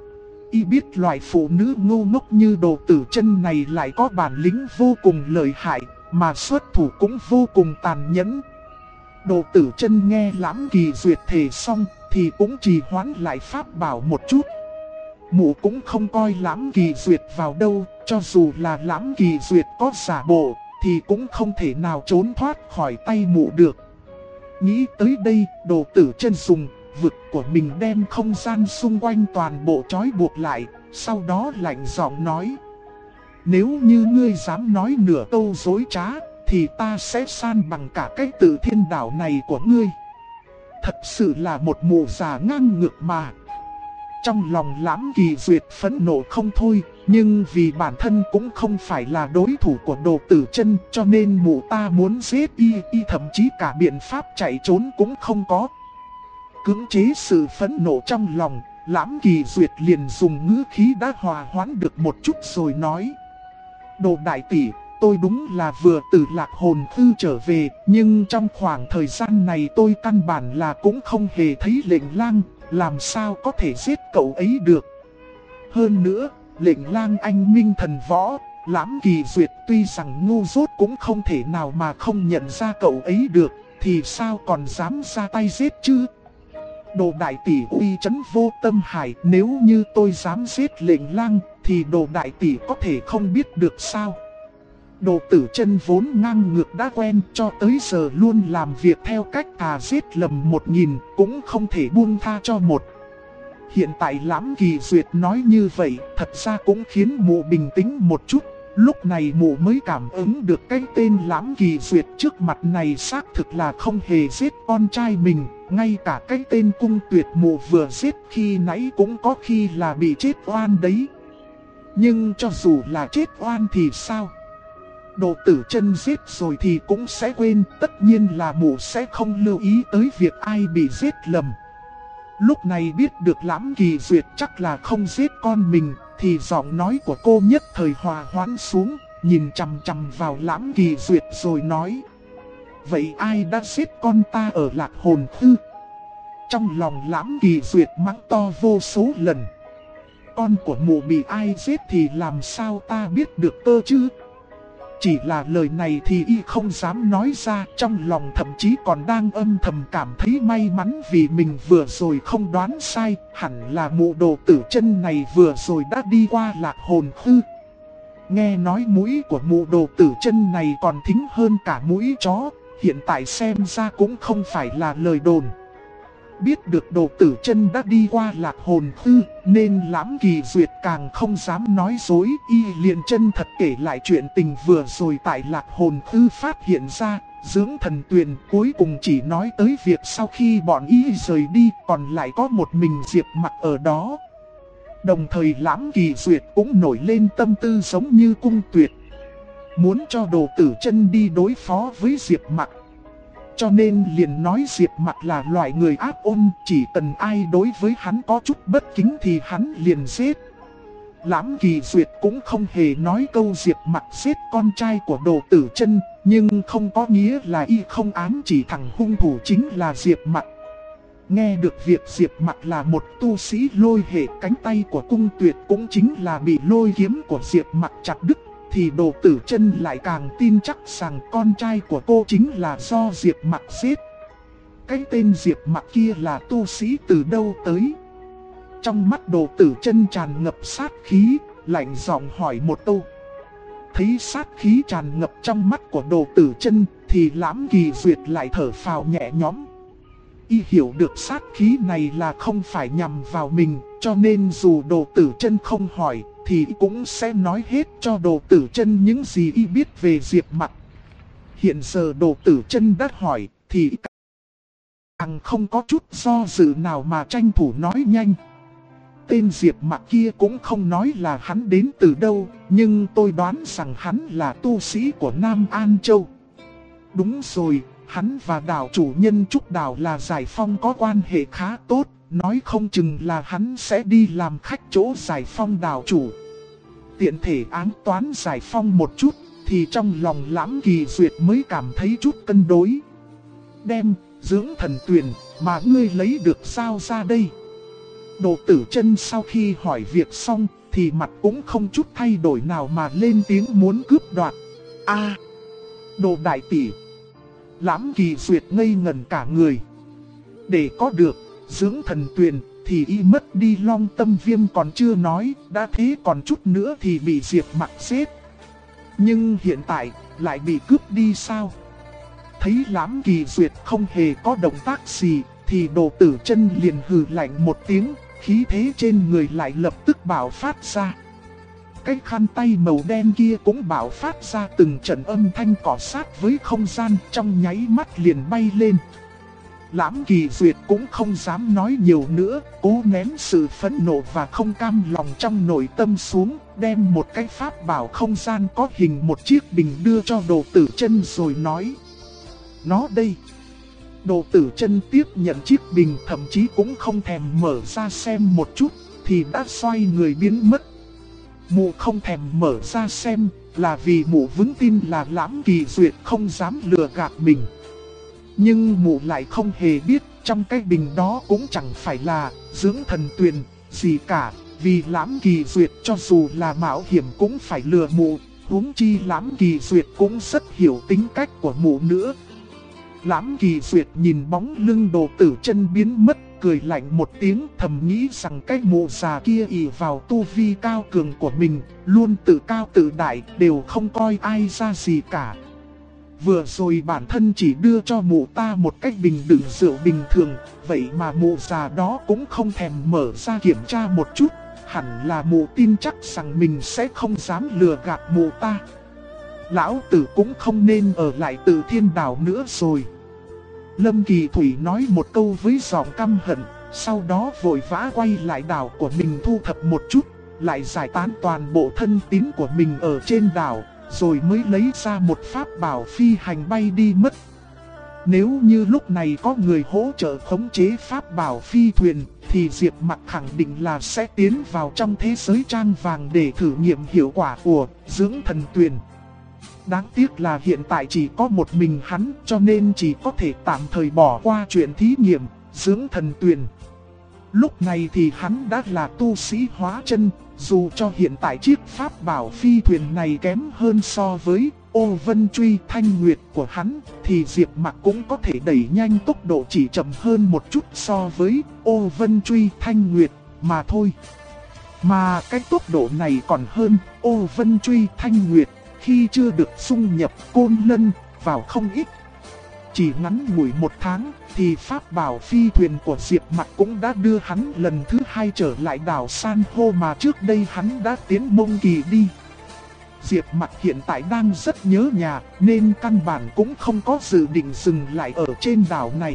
Y biết loại phụ nữ ngu ngốc như Đồ Tử Chân này lại có bản lĩnh vô cùng lợi hại, mà xuất thủ cũng vô cùng tàn nhẫn. Đồ Tử Chân nghe Lãm Kỳ Duyệt thề xong thì cũng trì hoãn lại pháp bảo một chút. Mụ cũng không coi Lãm Kỳ Duyệt vào đâu, cho dù là Lãm Kỳ Duyệt có giả bộ thì cũng không thể nào trốn thoát khỏi tay mụ được. Nghĩ tới đây, Đồ Tử Chân dùng vực của mình đem không gian xung quanh toàn bộ trói buộc lại, sau đó lạnh giọng nói. Nếu như ngươi dám nói nửa câu dối trá, thì ta sẽ san bằng cả cái Tử Thiên Đảo này của ngươi. Thật sự là một mụ già ngang ngược mà. Trong lòng Lãm Kỳ Duyệt phẫn nộ không thôi, nhưng vì bản thân cũng không phải là đối thủ của Đồ Tử Chân, cho nên mụ ta muốn giết y thậm chí cả biện pháp chạy trốn cũng không có. Cưỡng chế sự phẫn nộ trong lòng, Lãm Kỳ Duyệt liền dùng ngữ khí đã hòa hoãn được một chút rồi nói. Đồ đại tỷ, tôi đúng là vừa từ Lạc Hồn Thư trở về, nhưng trong khoảng thời gian này tôi căn bản là cũng không hề thấy Lệnh Lang, làm sao có thể giết cậu ấy được. Hơn nữa, Lệnh Lang anh minh thần võ, Lãm Kỳ Duyệt tuy rằng ngu dốt cũng không thể nào mà không nhận ra cậu ấy được, thì sao còn dám ra tay giết chứ. Đồ đại tỷ uy chấn vô tâm hải, nếu như tôi dám giết Lệnh Lang thì Đồ đại tỷ có thể không biết được sao. Đồ Tử Chân vốn ngang ngược đã quen, cho tới giờ luôn làm việc theo cách thà giết lầm 1000, cũng không thể buông tha cho một. Hiện tại Lãm Kỳ Duyệt nói như vậy, thật ra cũng khiến mụ bình tĩnh một chút. Lúc này mụ mới cảm ứng được cái tên Lãm Kỳ Duyệt trước mặt này xác thực là không hề giết con trai mình. Ngay cả cái tên Cung Tuyệt mụ vừa giết khi nãy cũng có khi là bị chết oan đấy. Nhưng cho dù là chết oan thì sao? Đồ Tử Chân giết rồi thì cũng sẽ quên, tất nhiên là mụ sẽ không lưu ý tới việc ai bị giết lầm. Lúc này biết được Lãm Kỳ Duyệt chắc là không giết con mình, thì giọng nói của cô nhất thời hòa hoãn xuống, nhìn chằm chằm vào Lãm Kỳ Duyệt rồi nói. Vậy ai đã giết con ta ở Lạc Hồn Thư? Trong lòng Lãm Kỳ Duyệt mắng to vô số lần. Con của mụ bị ai giết thì làm sao ta biết được cơ chứ? Chỉ là lời này thì y không dám nói ra, trong lòng thậm chí còn đang âm thầm cảm thấy may mắn vì mình vừa rồi không đoán sai, hẳn là mụ Đồ Tử Chân này vừa rồi đã đi qua Lạc Hồn Thư. Nghe nói mũi của mụ Đồ Tử Chân này còn thính hơn cả mũi chó, hiện tại xem ra cũng không phải là lời đồn. Biết được Đồ Tử Chân đã đi qua Lạc Hồn Thư, nên Lãm Kỳ Duyệt càng không dám nói dối. Y liền chân thật kể lại chuyện tình vừa rồi tại Lạc Hồn Thư phát hiện ra. Dưỡng Thần Tuyền cuối cùng chỉ nói tới việc sau khi bọn y rời đi, còn lại có một mình Diệp Mặc ở đó. Đồng thời Lãm Kỳ Duyệt cũng nổi lên tâm tư giống như Cung Tuyệt, muốn cho Đồ Tử Chân đi đối phó với Diệp Mặc. Cho nên liền nói Diệp Mặc là loại người ác ôn, chỉ cần ai đối với hắn có chút bất kính thì hắn liền giết. Lãm Kỳ Duyệt cũng không hề nói câu Diệp Mặc giết con trai của Đồ Tử Chân, nhưng không có nghĩa là y không ám chỉ thằng hung thủ chính là Diệp Mặc. Nghe được việc Diệp Mặc là một tu sĩ lôi hệ, cánh tay của Cung Tuyệt cũng chính là bị lôi kiếm của Diệp Mặc chặt đứt, thì Đồ Tử Chân lại càng tin chắc rằng con trai của cô chính là do Diệp Mặc giết. Cái tên Diệp Mặc kia là tu sĩ từ đâu tới? Trong mắt Đồ Tử Chân tràn ngập sát khí, lạnh giọng hỏi một câu. Thấy sát khí tràn ngập trong mắt của Đồ Tử Chân thì Lãm Kỳ Duyệt lại thở phào nhẹ nhõm. Y hiểu được sát khí này là không phải nhằm vào mình, cho nên dù Đồ Tử Chân không hỏi thì cũng sẽ nói hết cho Đồ Tử Chân những gì y biết về Diệp Mặc. Hiện giờ Đồ Tử Chân đã hỏi thì càng không có chút do dự nào mà tranh thủ nói nhanh. Tên Diệp Mặc kia cũng không nói là hắn đến từ đâu, nhưng tôi đoán rằng hắn là tu sĩ của Nam An Châu. Đúng rồi, hắn và đảo chủ nhân Trúc Đảo là Giải Phong có quan hệ khá tốt, nói không chừng là hắn sẽ đi làm khách chỗ Giải Phong đảo chủ. Tiện thể ám toán Giải Phong một chút, thì trong lòng Lãm Kỳ Duyệt mới cảm thấy chút cân đối. Đem Dưỡng Thần Tuyền mà ngươi lấy được sao ra đây? Đồ Tử Chân sau khi hỏi việc xong thì mặt cũng không chút thay đổi nào mà lên tiếng muốn cướp đoạt. Đồ đại tỷ. Lãm Kỳ Duyệt ngây ngẩn cả người. Để có được Dưỡng Thần Tuyền thì y mất đi Long Tâm Viêm còn chưa nói, đã thế còn chút nữa thì bị Diệp Mặc giết. Nhưng hiện tại lại bị cướp đi sao? Thấy Lãm Kỳ Duyệt không hề có động tác gì thì Đồ Tử Chân liền hừ lạnh một tiếng, khí thế trên người lại lập tức bạo phát ra. Cái khăn tay màu đen kia cũng bạo phát ra từng trận âm thanh cọ sát với không gian, trong nháy mắt liền bay lên. Lãm Kỳ Duyệt cũng không dám nói nhiều nữa, cố nén sự phẫn nộ và không cam lòng trong nội tâm xuống, đem một cái pháp bảo không gian có hình một chiếc bình đưa cho Đồ Tử Chân rồi nói. Nó đây. Đồ Tử Chân tiếp nhận chiếc bình, thậm chí cũng không thèm mở ra xem một chút, thì đã xoay người biến mất. Mụ không thèm mở ra xem, là vì mụ vững tin là Lãm Kỳ Duyệt không dám lừa gạt mình. Nhưng mụ lại không hề biết, trong cái bình đó cũng chẳng phải là Dưỡng Thần Tuyền gì cả, vì Lãm Kỳ Duyệt cho dù là mạo hiểm cũng phải lừa mụ, huống chi Lãm Kỳ Duyệt cũng rất hiểu tính cách của mụ nữa. Lãm Kỳ Duyệt nhìn bóng lưng Đồ Tử Chân biến mất, cười lạnh một tiếng, thầm nghĩ rằng cái mụ già kia ỷ vào tu vi cao cường của mình, luôn tự cao tự đại, đều không coi ai ra gì cả. Vừa rồi bản thân chỉ đưa cho mụ ta một cái bình đựng rượu bình thường, vậy mà mụ già đó cũng không thèm mở ra kiểm tra một chút, hẳn là mụ tin chắc rằng mình sẽ không dám lừa gạt mụ ta. Lão tử cũng không nên ở lại Tử Thiên Đảo nữa rồi. Lâm Kỳ Thủy nói một câu với giọng căm hận, sau đó vội vã quay lại đảo của mình thu thập một chút, lại giải tán toàn bộ thân tín của mình ở trên đảo, rồi mới lấy ra một pháp bảo phi hành bay đi mất. Nếu như lúc này có người hỗ trợ khống chế pháp bảo phi thuyền, thì Diệp Mặc khẳng định là sẽ tiến vào trong thế giới trang vàng để thử nghiệm hiệu quả của Dưỡng Thần Tuyền. Đáng tiếc là hiện tại chỉ có một mình hắn, cho nên chỉ có thể tạm thời bỏ qua chuyện thí nghiệm Dưỡng Thần Tuyền. Lúc này thì hắn đã là tu sĩ hóa chân, dù cho hiện tại chiếc pháp bảo phi thuyền này kém hơn so với Ô Vân Truy Thanh Nguyệt của hắn, thì Diệp Mặc cũng có thể đẩy nhanh tốc độ, chỉ chậm hơn một chút so với Ô Vân Truy Thanh Nguyệt mà thôi. Mà cái tốc độ này còn hơn Ô Vân Truy Thanh Nguyệt khi chưa được xung nhập Côn Lân vào không ít. Chỉ ngắn ngủi 1 tháng thì pháp bảo phi thuyền của Diệp Mặc cũng đã đưa hắn lần thứ 2 trở lại đảo San Hô mà trước đây hắn đã tiến Mông Kỳ đi. Diệp Mặc hiện tại đang rất nhớ nhà nên căn bản cũng không có dự định dừng lại ở trên đảo này.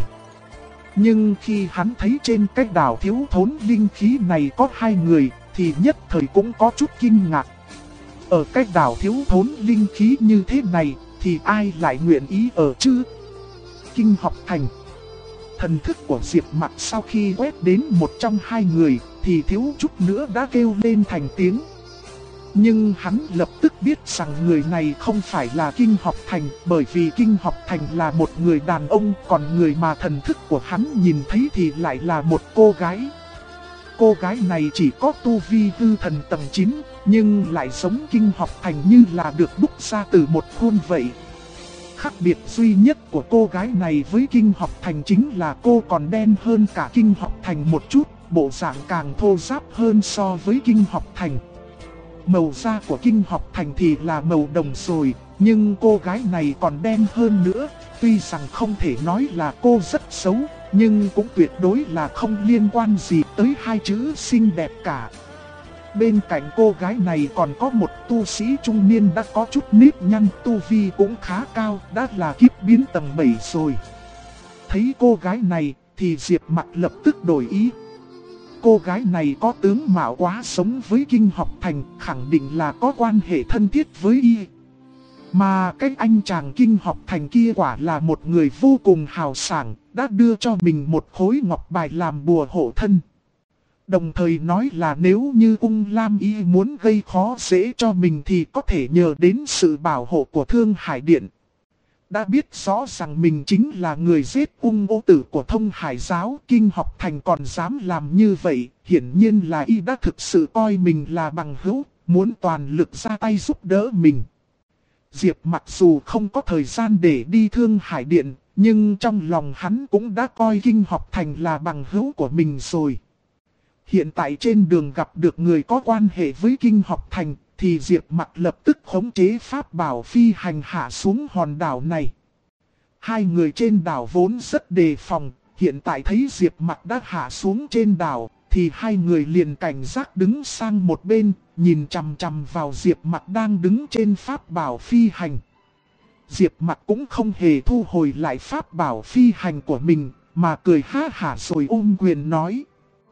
Nhưng khi hắn thấy trên cái đảo thiếu thốn linh khí này có 2 người thì nhất thời cũng có chút kinh ngạc. Ở cái đảo thiếu thốn linh khí như thế này thì ai lại nguyện ý ở chứ? Kinh học thành. Thần thức của Diệp Mặc sau khi quét đến một trong 2 người thì thiếu chút nữa đã kêu lên thành tiếng. Nhưng hắn lập tức biết rằng người này không phải là Kinh Học Thành, bởi vì Kinh Học Thành là một người đàn ông, còn người mà thần thức của hắn nhìn thấy thì lại là một cô gái. Cô gái này chỉ có tu vi hư thần tầng 9, nhưng lại giống Kinh Học Thành như là được đúc ra từ một khuôn vậy. Khác biệt duy nhất của cô gái này với Kinh Học Thành chính là cô còn đen hơn cả Kinh Học Thành một chút, bộ dạng càng thô ráp hơn so với Kinh Học Thành. Màu da của Kinh Học Thành thì là màu đồng rồi, nhưng cô gái này còn đen hơn nữa. Tuy rằng không thể nói là cô rất xấu, nhưng cũng tuyệt đối là không liên quan gì tới 2 chữ xinh đẹp cả. Bên cạnh cô gái này còn có một tu sĩ trung niên đã có chút nếp nhăn, tu vi cũng khá cao, đã là kiếp biến tầng 7 rồi. Thấy cô gái này thì Diệp Mặc lập tức đổi ý. Cô gái này có tướng mạo quá giống với Kinh Học Thành, khẳng định là có quan hệ thân thiết với y. Mà cái anh chàng Kinh Học Thành kia quả là một người vô cùng hào sảng, đã đưa cho mình một khối ngọc bài làm bùa hộ thân. Đồng thời nói là nếu như Ung Lam Y muốn gây khó dễ cho mình thì có thể nhờ đến sự bảo hộ của Thương Hải Điện. Đã biết rõ rằng mình chính là người giết Ung Ô Tử của Thông Hải Giáo, Kinh Học Thành còn dám làm như vậy, hiển nhiên là y đã thực sự coi mình là bằng hữu, muốn toàn lực ra tay giúp đỡ mình. Diệp mặc dù không có thời gian để đi Thương Hải Điện, nhưng trong lòng hắn cũng đã coi Kinh Học Thành là bằng hữu của mình rồi. Hiện tại trên đường gặp được người có quan hệ với Kinh Học Thành, thì Diệp Mặc lập tức khống chế pháp bảo phi hành hạ xuống hòn đảo này. 2 người trên đảo vốn rất đề phòng, hiện tại thấy Diệp Mặc đã hạ xuống trên đảo, thì 2 người liền cảnh giác đứng sang một bên, nhìn chằm chằm vào Diệp Mặc đang đứng trên pháp bảo phi hành. Diệp Mặc cũng không hề thu hồi lại pháp bảo phi hành của mình, mà cười ha hả rồi ôm quyền nói: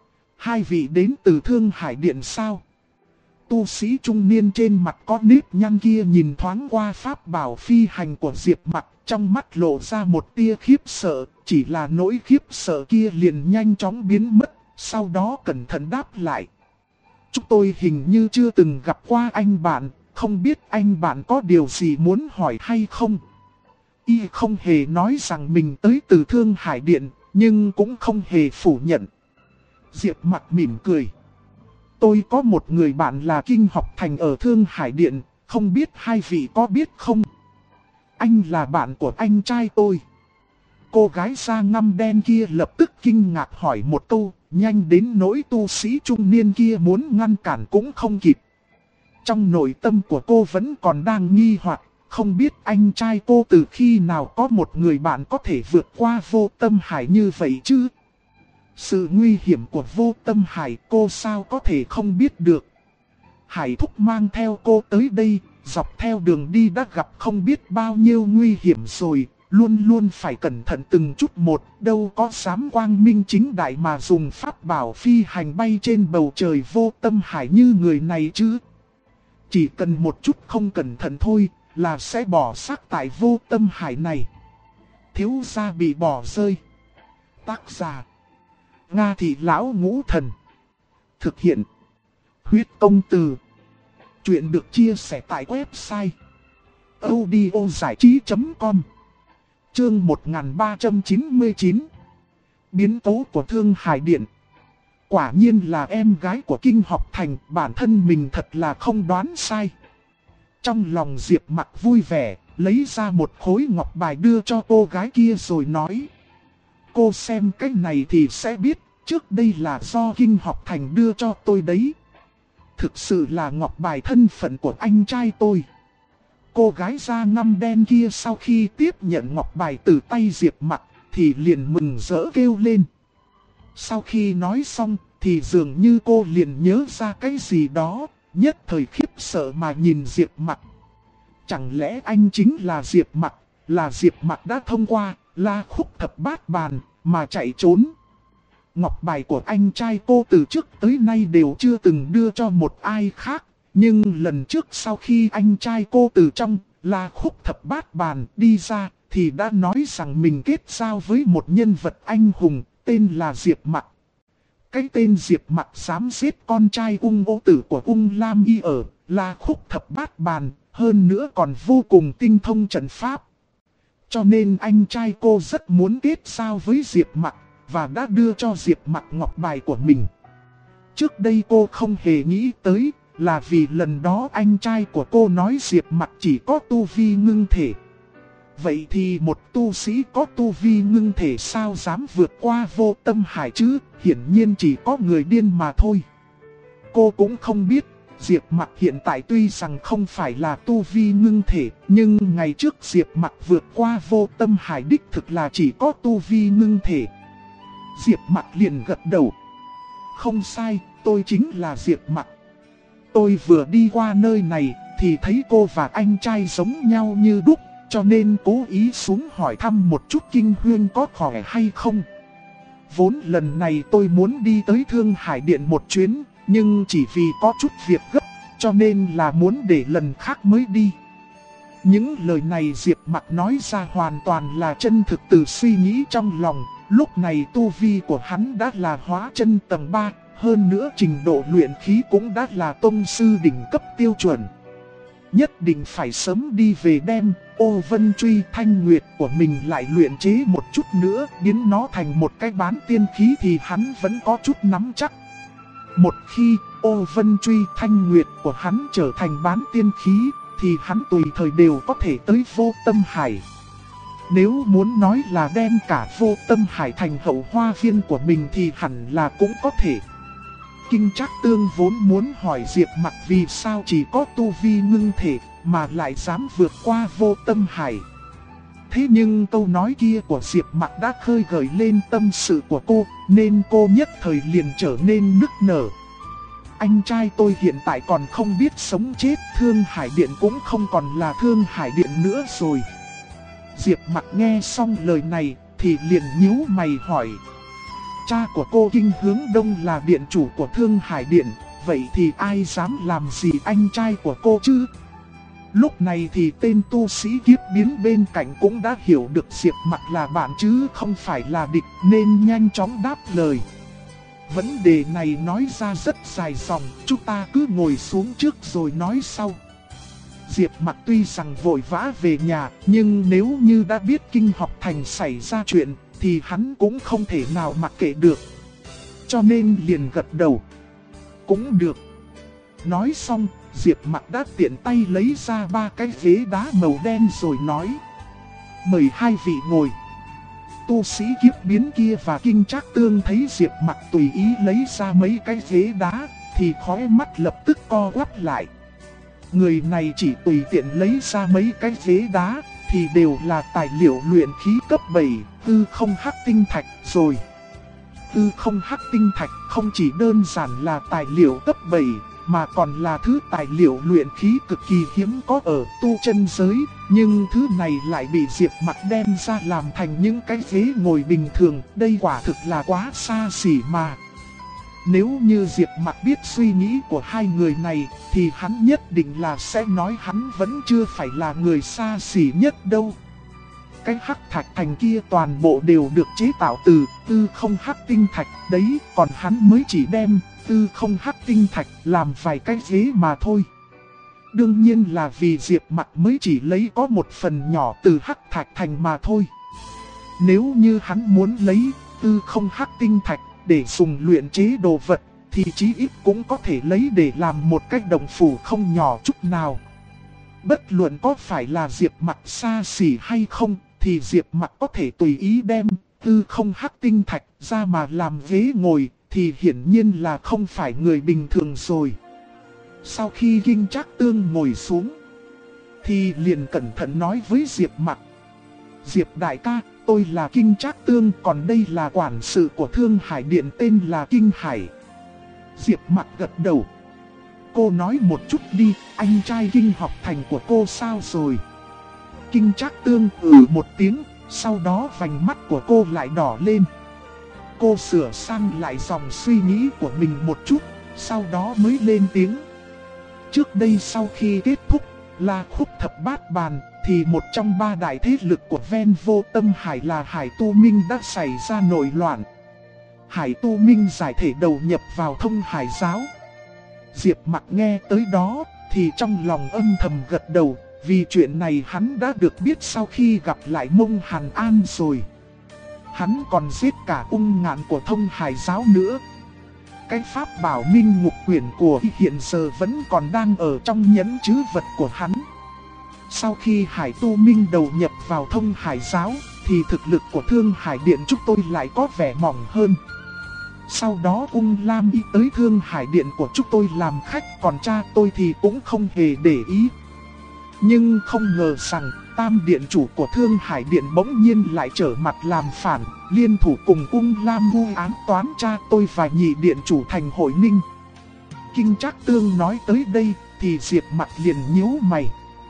2 vị đến từ Thương Hải Điện sao? Tu sĩ trung niên trên mặt có nếp nhăn kia nhìn thoáng qua pháp bảo phi hành của Diệp Mặc, trong mắt lộ ra một tia khiếp sợ, chỉ là nỗi khiếp sợ kia liền nhanh chóng biến mất, sau đó cẩn thận đáp lại: chúng tôi hình như chưa từng gặp qua anh bạn, không biết anh bạn có điều gì muốn hỏi hay không? Y không hề nói rằng mình tới từ Thương Hải Điện, nhưng cũng không hề phủ nhận. Diệp Mặc mỉm cười: tôi có một người bạn là Kinh Học Thành ở Thương Hải Điện, không biết 2 vị có biết không? Anh là bạn của anh trai tôi. Cô gái da ngăm đen kia lập tức kinh ngạc hỏi một câu, nhanh đến nỗi tu sĩ trung niên kia muốn ngăn cản cũng không kịp. Trong nội tâm của cô vẫn còn đang nghi hoặc, không biết anh trai cô từ khi nào có một người bạn có thể vượt qua vô tâm hải như vậy chứ? Sự nguy hiểm của vô tâm hải cô sao có thể không biết được. Hải thúc mang theo cô tới đây, dọc theo đường đi đã gặp không biết bao nhiêu nguy hiểm rồi, luôn luôn phải cẩn thận từng chút một, đâu có dám quang minh chính đại mà dùng pháp bảo phi hành bay trên bầu trời vô tâm hải như người này chứ. Chỉ cần một chút không cẩn thận thôi là sẽ bỏ xác tại vô tâm hải này. Thiếu gia bị bỏ rơi. Tác giả: Nga Thị Lão Ngũ Thần. Thực hiện: Huyết Công Từ. Chuyện được chia sẻ tại website audiozảichí.com. Chương 1399. Biến cố của Thương Hải Điện. Quả nhiên là em gái của Kinh Học Thành, bản thân mình thật là không đoán sai. Trong lòng Diệp Mặc vui vẻ, lấy ra một khối ngọc bài đưa cho cô gái kia rồi nói: cô xem cái này thì sẽ biết, trước đây là do Kinh Học Thành đưa cho tôi đấy. Thực sự là ngọc bài thân phận của anh trai tôi. cô gái da ngăm đen kia sau khi tiếp nhận ngọc bài từ tay Diệp Mặc thì liền mừng rỡ kêu lên. Sau khi nói xong thì dường như cô liền nhớ ra cái gì đó, nhất thời khiếp sợ mà nhìn Diệp Mặc. Chẳng lẽ anh chính là Diệp Mặc, là Diệp Mặc đã thông qua La Khúc Thập Bát Bàn mà chạy trốn? Ngọc bài của anh trai cô từ trước tới nay đều chưa từng đưa cho một ai khác. Nhưng lần trước sau khi anh trai cô từ trong La Khúc Thập Bát Bàn đi ra thì đã nói rằng mình kết giao với một nhân vật anh hùng tên là Diệp Mặc. Cái tên Diệp Mặc dám giết con trai Ung Ô Tử của Ung Lam Y ở La Khúc Thập Bát Bàn, hơn nữa còn vô cùng tinh thông trận pháp. Cho nên anh trai cô rất muốn kết giao với Diệp Mặc và đã đưa cho Diệp Mặc ngọc bài của mình. Trước đây cô không hề nghĩ tới là vì lần đó anh trai của cô nói Diệp Mặc chỉ có tu vi ngưng thể. Vậy thì một tu sĩ có tu vi ngưng thể sao dám vượt qua vô tâm hải chứ? Hiển nhiên chỉ có người điên mà thôi. Cô cũng không biết Diệp Mặc hiện tại tuy rằng không phải là tu vi ngưng thể, nhưng ngày trước Diệp Mặc vượt qua vô tâm hải đích thực là chỉ có tu vi ngưng thể. Diệp Mặc liền gật đầu. Không sai, tôi chính là Diệp Mặc. Tôi vừa đi qua nơi này thì thấy cô và anh trai giống nhau như đúc, cho nên cố ý xuống hỏi thăm một chút Kinh Huyên có khỏe hay không. Vốn lần này tôi muốn đi tới Thương Hải Điện một chuyến, nhưng chỉ vì có chút việc gấp, cho nên là muốn để lần khác mới đi. Những lời này Diệp Mặc nói ra hoàn toàn là chân thực từ suy nghĩ trong lòng. Lúc này tu vi của hắn đã là hóa chân tầng 3, hơn nữa trình độ luyện khí cũng đã là tông sư đỉnh cấp tiêu chuẩn. Nhất định phải sớm đi về đem Ô Vân Truy Thanh Nguyệt của mình lại luyện chế một chút nữa, biến nó thành một cái bán tiên khí thì hắn vẫn có chút nắm chắc. Một khi Ô Vân Truy Thanh Nguyệt của hắn trở thành bán tiên khí thì hắn tùy thời đều có thể tới Vô Tâm Hải. Nếu muốn nói là đem cả Vô Tâm Hải thành hậu hoa viên của mình thì hẳn là cũng có thể. Kinh Trác Tương vốn muốn hỏi Diệp Mặc vì sao chỉ có tu vi ngưng thể mà lại dám vượt qua Vô Tâm Hải. Thế nhưng câu nói kia của Diệp Mặc đã khơi gợi lên tâm sự của cô, nên cô nhất thời liền trở nên nức nở. Anh trai tôi hiện tại còn không biết sống chết, Thương Hải Điện cũng không còn là Thương Hải Điện nữa rồi. Diệp Mặc nghe xong lời này thì liền nhíu mày hỏi. Cha của cô Kinh Hướng Đông là điện chủ của Thương Hải Điện, vậy thì ai dám làm gì anh trai của cô chứ? Lúc này thì tên tu sĩ kiếp biến bên cạnh cũng đã hiểu được Diệp Mặc là bạn chứ không phải là địch, nên nhanh chóng đáp lời. Vấn đề này nói ra rất dài dòng, chúng ta cứ ngồi xuống trước rồi nói sau. Diệp Mặc tuy rằng vội vã về nhà, nhưng nếu như đã biết Kinh Học Thành xảy ra chuyện thì hắn cũng không thể nào mặc kệ được. Cho nên liền gật đầu. Cũng được. Nói xong, Diệp Mặc đã tiện tay lấy ra 3 cái ghế đá màu đen rồi nói. Mời hai vị ngồi. Tu sĩ kiếp biến kia và Kinh Trác Tương thấy Diệp Mặc tùy ý lấy ra mấy cái ghế đá thì khóe mắt lập tức co quắp lại. Người này chỉ tùy tiện lấy ra mấy cái ghế đá thì đều là tài liệu luyện khí cấp 7, Tư Không Hắc Tinh Thạch rồi. Tư Không Hắc Tinh Thạch không chỉ đơn giản là tài liệu cấp 7, mà còn là thứ tài liệu luyện khí cực kỳ hiếm có ở tu chân giới, nhưng thứ này lại bị Diệp Mặc đem ra làm thành những cái ghế ngồi bình thường, đây quả thực là quá xa xỉ mà. Nếu như Diệp Mặc biết suy nghĩ của hai người này thì hắn nhất định là sẽ nói hắn vẫn chưa phải là người xa xỉ nhất đâu. Cái hắc thạch thành kia toàn bộ đều được chế tạo từ Tư Không Hắc Tinh Thạch đấy, còn hắn mới chỉ đem Tư Không Hắc Tinh Thạch làm vài cái ghế mà thôi. Đương nhiên là vì Diệp Mặc mới chỉ lấy có một phần nhỏ từ hắc thạch thành mà thôi. Nếu như hắn muốn lấy Tư Không Hắc Tinh Thạch để dùng luyện chế đồ vật thì chí ít cũng có thể lấy để làm một cái đồng phủ không nhỏ chút nào. Bất luận có phải là Diệp Mặc xa xỉ hay không thì Diệp Mặc có thể tùy ý đem Tư Không Hắc Tinh Thạch ra mà làm ghế ngồi thì hiển nhiên là không phải người bình thường rồi. Sau khi Kinh Trác Tương ngồi xuống thì liền cẩn thận nói với Diệp Mặc. Diệp đại ca, tôi là Kinh Trác Tương, còn đây là quản sự của Thương Hải Điện tên là Kinh Hải. Diệp Mặc gật đầu. Cô nói một chút đi, anh trai Kinh học thành của cô sao rồi? Kinh Trác Tương một tiếng, sau đó vành mắt của cô lại đỏ lên. Cô sửa sang lại dòng suy nghĩ của mình một chút, sau đó mới lên tiếng. Trước đây sau khi kết thúc La Khúc Thập Bát Bàn, thì một trong ba đại thế lực của Ven Vô Tâm Hải là Hải Tu Minh đã xảy ra nội loạn. Hải Tu Minh giải thể đầu nhập vào Thông Hải Giáo. Diệp Mặc nghe tới đó thì trong lòng âm thầm gật đầu, vì chuyện này hắn đã được biết sau khi gặp lại Mông Hàn An rồi. Hắn còn giết cả Ung Ngạn của Thông Hải Giáo nữa. Cái pháp bảo Minh Ngục Quyển của hiện giờ vẫn còn đang ở trong nhẫn trữ vật của hắn. Sau khi Hải Tu Minh đầu nhập vào Thông Hải Giáo, thì thực lực của Thương Hải Điện chúng tôi lại có vẻ mỏng hơn. Sau đó Ung Lam Y tới Thương Hải Điện của chúng tôi làm khách, còn cha tôi thì cũng không hề để ý. Nhưng không ngờ rằng Tam Điện chủ của Thương Hải Điện bỗng nhiên lại trở mặt làm phản, liên thủ cùng Ung Lam vu án toán cha tôi và Nhị Điện chủ thành Hội Ninh. Kinh Trác Tương nói tới đây thì Diệp Mặc liền nhíu mày.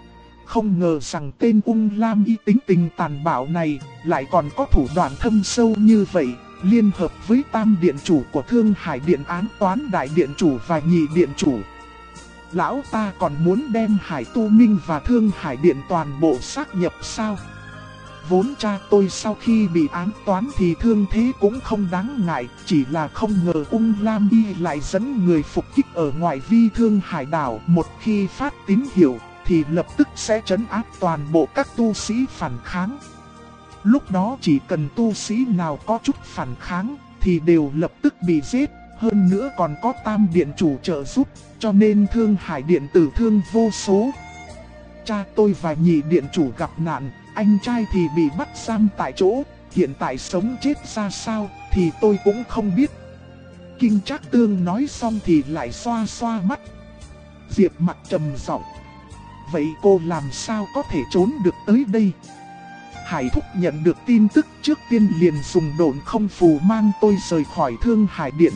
Không ngờ rằng tên Ung Lam Y tính tình tàn bạo này lại còn có thủ đoạn thâm sâu như vậy, liên hợp với Tam Điện chủ của Thương Hải Điện án toán Đại Điện chủ và Nhị Điện chủ. Lão ta còn muốn đem Hải Tu Minh và Thương Hải Điện toàn bộ sát nhập sao? Vốn cha tôi sau khi bị án toán thì thương thế cũng không đáng ngại, chỉ là không ngờ Ung Lam Y lại dẫn người phục kích ở ngoại vi Thương Hải đảo. Một khi phát tín hiệu thì lập tức sẽ trấn áp toàn bộ các tu sĩ phản kháng. Lúc đó chỉ cần tu sĩ nào có chút phản kháng thì đều lập tức bị giết. Hơn nữa còn có Tam Điện chủ trợ giúp, cho nên Thương Hải Điện tử thương vô số. Cha tôi và Nhị Điện chủ gặp nạn, anh trai thì bị bắt giam tại chỗ. Hiện tại sống chết ra sao thì tôi cũng không biết. Kinh Trác Tương nói xong thì lại xoa xoa mắt. Diệp Mặc trầm giọng. Vậy cô làm sao có thể trốn được tới đây? Hải Thúc nhận được tin tức trước tiên liền dùng độn không phù mang tôi rời khỏi Thương Hải Điện.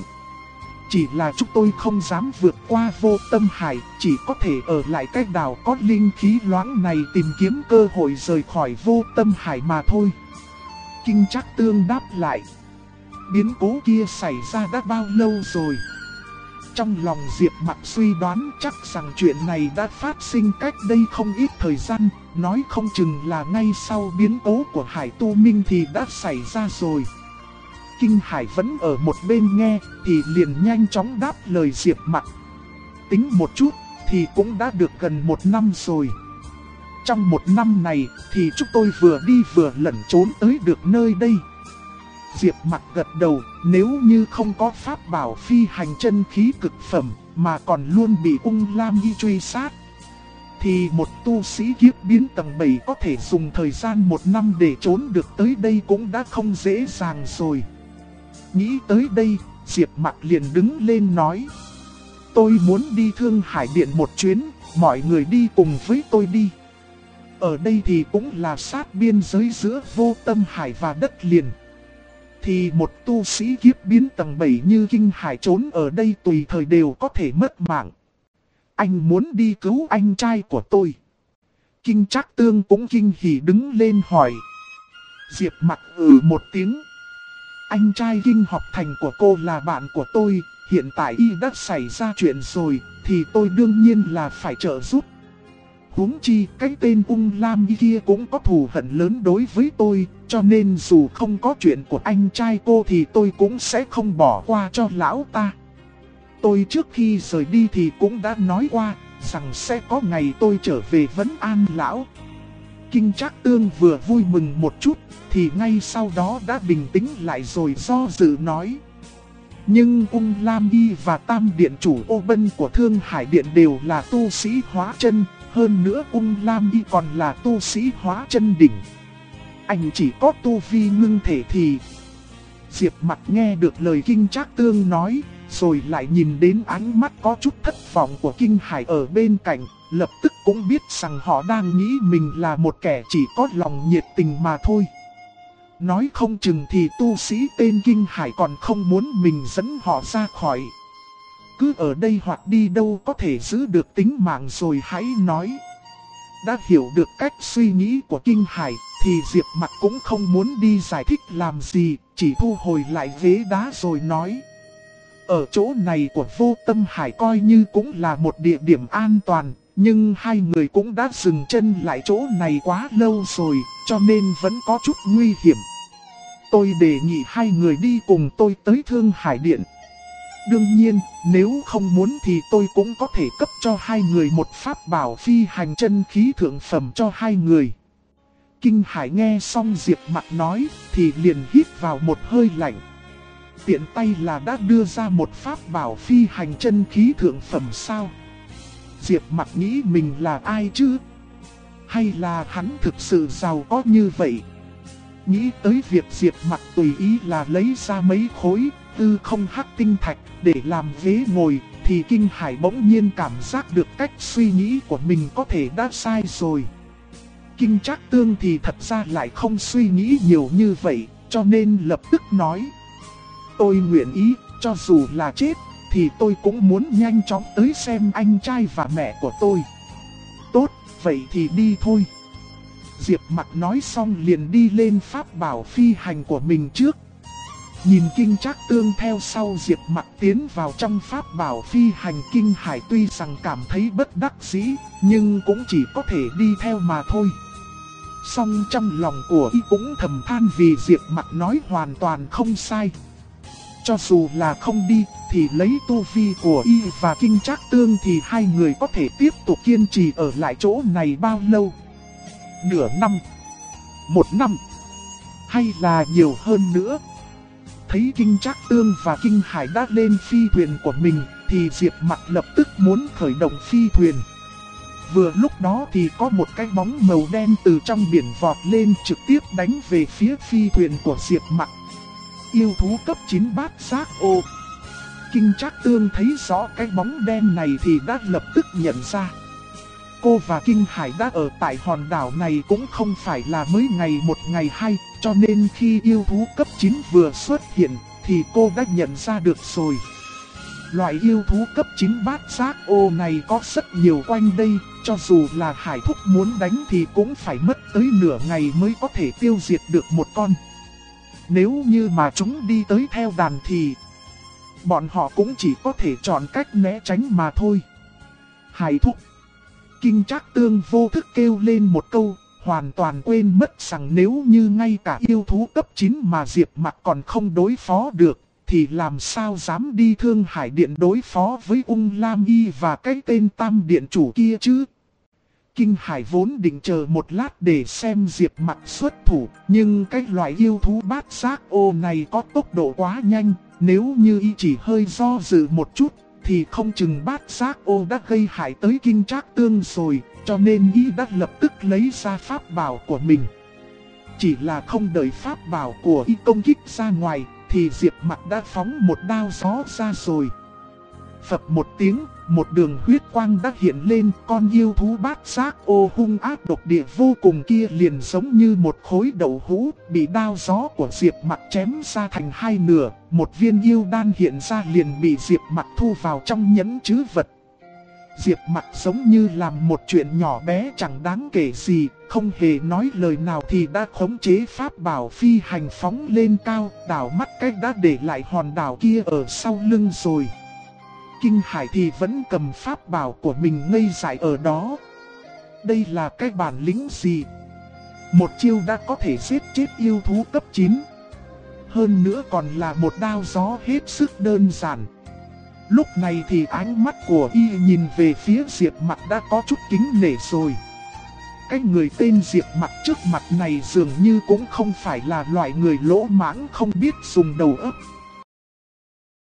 Chỉ là chúng tôi không dám vượt qua Vô Tâm Hải, chỉ có thể ở lại cái đảo có linh khí loãng này tìm kiếm cơ hội rời khỏi Vô Tâm Hải mà thôi. Kinh Trác Tương đáp lại. Biến cố kia xảy ra đã bao lâu rồi? Trong lòng Diệp Mặc suy đoán chắc rằng chuyện này đã phát sinh cách đây không ít thời gian, nói không chừng là ngay sau biến cố của Hải Tu Minh thì đã xảy ra rồi. Kinh Hải vẫn ở một bên nghe thì liền nhanh chóng đáp lời Diệp Mặc. Tính một chút thì cũng đã được gần 1 năm rồi. Trong 1 năm này thì chúng tôi vừa đi vừa lẩn trốn tới được nơi đây. Diệp Mặc gật đầu, nếu như không có pháp bảo phi hành chân khí cực phẩm mà còn luôn bị Ung Lam Y truy sát, thì một tu sĩ kiếp biến tầng 7 có thể dùng thời gian 1 năm để trốn được tới đây cũng đã không dễ dàng rồi. Nghĩ tới đây, Diệp Mặc liền đứng lên nói. Tôi muốn đi Thương Hải Điện một chuyến, mọi người đi cùng với tôi đi. Ở đây thì cũng là sát biên giới giữa Vô Tâm Hải và đất liền. Thì một tu sĩ kiếp biến tầng 7 như Kinh Hải trốn ở đây tùy thời đều có thể mất mạng. Anh muốn đi cứu anh trai của tôi. Kinh Trác Tương cũng kinh hỉ đứng lên hỏi. Diệp Mặc một tiếng. Anh trai Kinh học thành của cô là bạn của tôi, hiện tại y đã xảy ra chuyện rồi, thì tôi đương nhiên là phải trợ giúp. Huống chi cái tên Ung Lam Y kia cũng có thù hận lớn đối với tôi, cho nên dù không có chuyện của anh trai cô thì tôi cũng sẽ không bỏ qua cho lão ta. Tôi trước khi rời đi thì cũng đã nói qua, rằng sẽ có ngày tôi trở về Vấn An lão. Kinh Trác Tương vừa vui mừng một chút, thì ngay sau đó đã bình tĩnh lại rồi do dự nói. Nhưng Ung Lam Y và Tam Điện chủ Ô Bân của Thương Hải Điện đều là tu sĩ hóa chân, hơn nữa Ung Lam Y còn là tu sĩ hóa chân đỉnh. Anh chỉ có tu vi ngưng thể thì... Diệp Mặc nghe được lời Kinh Trác Tương nói, rồi lại nhìn đến ánh mắt có chút thất vọng của Kinh Hải ở bên cạnh, lập tức cũng biết rằng họ đang nghĩ mình là một kẻ chỉ có lòng nhiệt tình mà thôi. Nói không chừng thì tu sĩ tên Kinh Hải còn không muốn mình dẫn họ ra khỏi. Cứ ở đây hoặc đi đâu có thể giữ được tính mạng rồi hãy nói. Đã hiểu được cách suy nghĩ của Kinh Hải thì Diệp Mặc cũng không muốn đi giải thích làm gì, chỉ thu hồi lại ghế đá rồi nói. Ở chỗ này của Vô Tâm Hải coi như cũng là một địa điểm an toàn, nhưng hai người cũng đã dừng chân lại chỗ này quá lâu rồi, cho nên vẫn có chút nguy hiểm. Tôi đề nghị hai người đi cùng tôi tới Thương Hải Điện. Đương nhiên, nếu không muốn thì tôi cũng có thể cấp cho hai người một pháp bảo phi hành chân khí thượng phẩm cho hai người. Kinh Hải nghe xong Diệp Mặc nói thì liền hít vào một hơi lạnh. Tiện tay là đã đưa ra một pháp bảo phi hành chân khí thượng phẩm sao? Diệp Mặc nghĩ mình là ai chứ? Hay là hắn thực sự giàu có như vậy? Nghĩ tới việc Diệp Mặc tùy ý là lấy ra mấy khối tư không hắc tinh thạch để làm ghế ngồi, thì Kinh Hải bỗng nhiên cảm giác được cách suy nghĩ của mình có thể đã sai rồi. Kinh Trác Tương thì thật ra lại không suy nghĩ nhiều như vậy, cho nên lập tức nói. Tôi nguyện ý, cho dù là chết, thì tôi cũng muốn nhanh chóng tới xem anh trai và mẹ của tôi. Tốt, vậy thì đi thôi. Diệp Mặc nói xong liền đi lên pháp bảo phi hành của mình trước. Nhìn Kinh Trác Tương theo sau Diệp Mặc tiến vào trong pháp bảo phi hành, Kinh Hải tuy rằng cảm thấy bất đắc dĩ, nhưng cũng chỉ có thể đi theo mà thôi. Song trong lòng của y cũng thầm than vì Diệp Mặc nói hoàn toàn không sai. Cho dù là không đi, thì lấy tu vi của y và Kinh Trác Tương thì hai người có thể tiếp tục kiên trì ở lại chỗ này bao lâu? Nửa năm? Một năm? Hay là nhiều hơn nữa? Thấy Kinh Trác Tương và Kinh Hải đã lên phi thuyền của mình, thì Diệp Mặc lập tức muốn khởi động phi thuyền. Vừa lúc đó thì có một cái bóng màu đen từ trong biển vọt lên, trực tiếp đánh về phía phi thuyền của Diệp Mặc. Yêu thú cấp 9 bát giác ô. Kinh Trác Tương thấy rõ cái bóng đen này thì đã lập tức nhận ra. Cô và Kinh Hải đã ở tại hòn đảo này cũng không phải là mới ngày một ngày hai, cho nên khi yêu thú cấp 9 vừa xuất hiện thì cô đã nhận ra được rồi. Loại yêu thú cấp 9 bát giác ô này có rất nhiều quanh đây, cho dù là Hải Thúc muốn đánh thì cũng phải mất tới nửa ngày mới có thể tiêu diệt được một con. Nếu như mà chúng đi tới theo đàn thì bọn họ cũng chỉ có thể chọn cách né tránh mà thôi. Hải Thúc. Kinh Trác Tương vô thức kêu lên một câu, hoàn toàn quên mất rằng nếu như ngay cả yêu thú cấp 9 mà Diệp Mặc còn không đối phó được, thì làm sao dám đi Thương Hải Điện đối phó với Ung Lam Y và cái tên Tam Điện chủ kia chứ. Kinh Hải vốn định chờ một lát để xem Diệp Mặc xuất thủ, nhưng cái loại yêu thú bát giác ô này có tốc độ quá nhanh, nếu như y chỉ hơi do dự một chút, thì không chừng bát giác ô đã gây hại tới Kinh Trác Tương rồi, cho nên y đã lập tức lấy ra pháp bảo của mình. Chỉ là không đợi pháp bảo của y công kích ra ngoài, thì Diệp Mặc đã phóng một đao gió ra rồi. Phập một tiếng, một đường huyết quang đã hiện lên, con yêu thú bát giác ô hung ác độc địa vô cùng kia liền giống như một khối đậu hũ, bị đao gió của Diệp Mặc chém ra thành hai nửa, một viên yêu đan hiện ra liền bị Diệp Mặc thu vào trong nhẫn trữ vật. Diệp Mặc giống như làm một chuyện nhỏ bé chẳng đáng kể gì, không hề nói lời nào thì đã khống chế pháp bảo phi hành phóng lên cao, đảo mắt cách đã để lại hòn đảo kia ở sau lưng rồi. Kinh Hải thì vẫn cầm pháp bảo của mình ngây dại ở đó. Đây là cái bản lĩnh gì? Một chiêu đã có thể giết chết yêu thú cấp 9. Hơn nữa còn là một đao gió hết sức đơn giản. Lúc này thì ánh mắt của y nhìn về phía Diệp Mặc đã có chút kính nể rồi. Cái người tên Diệp Mặc trước mặt này dường như cũng không phải là loại người lỗ mãng không biết dùng đầu óc.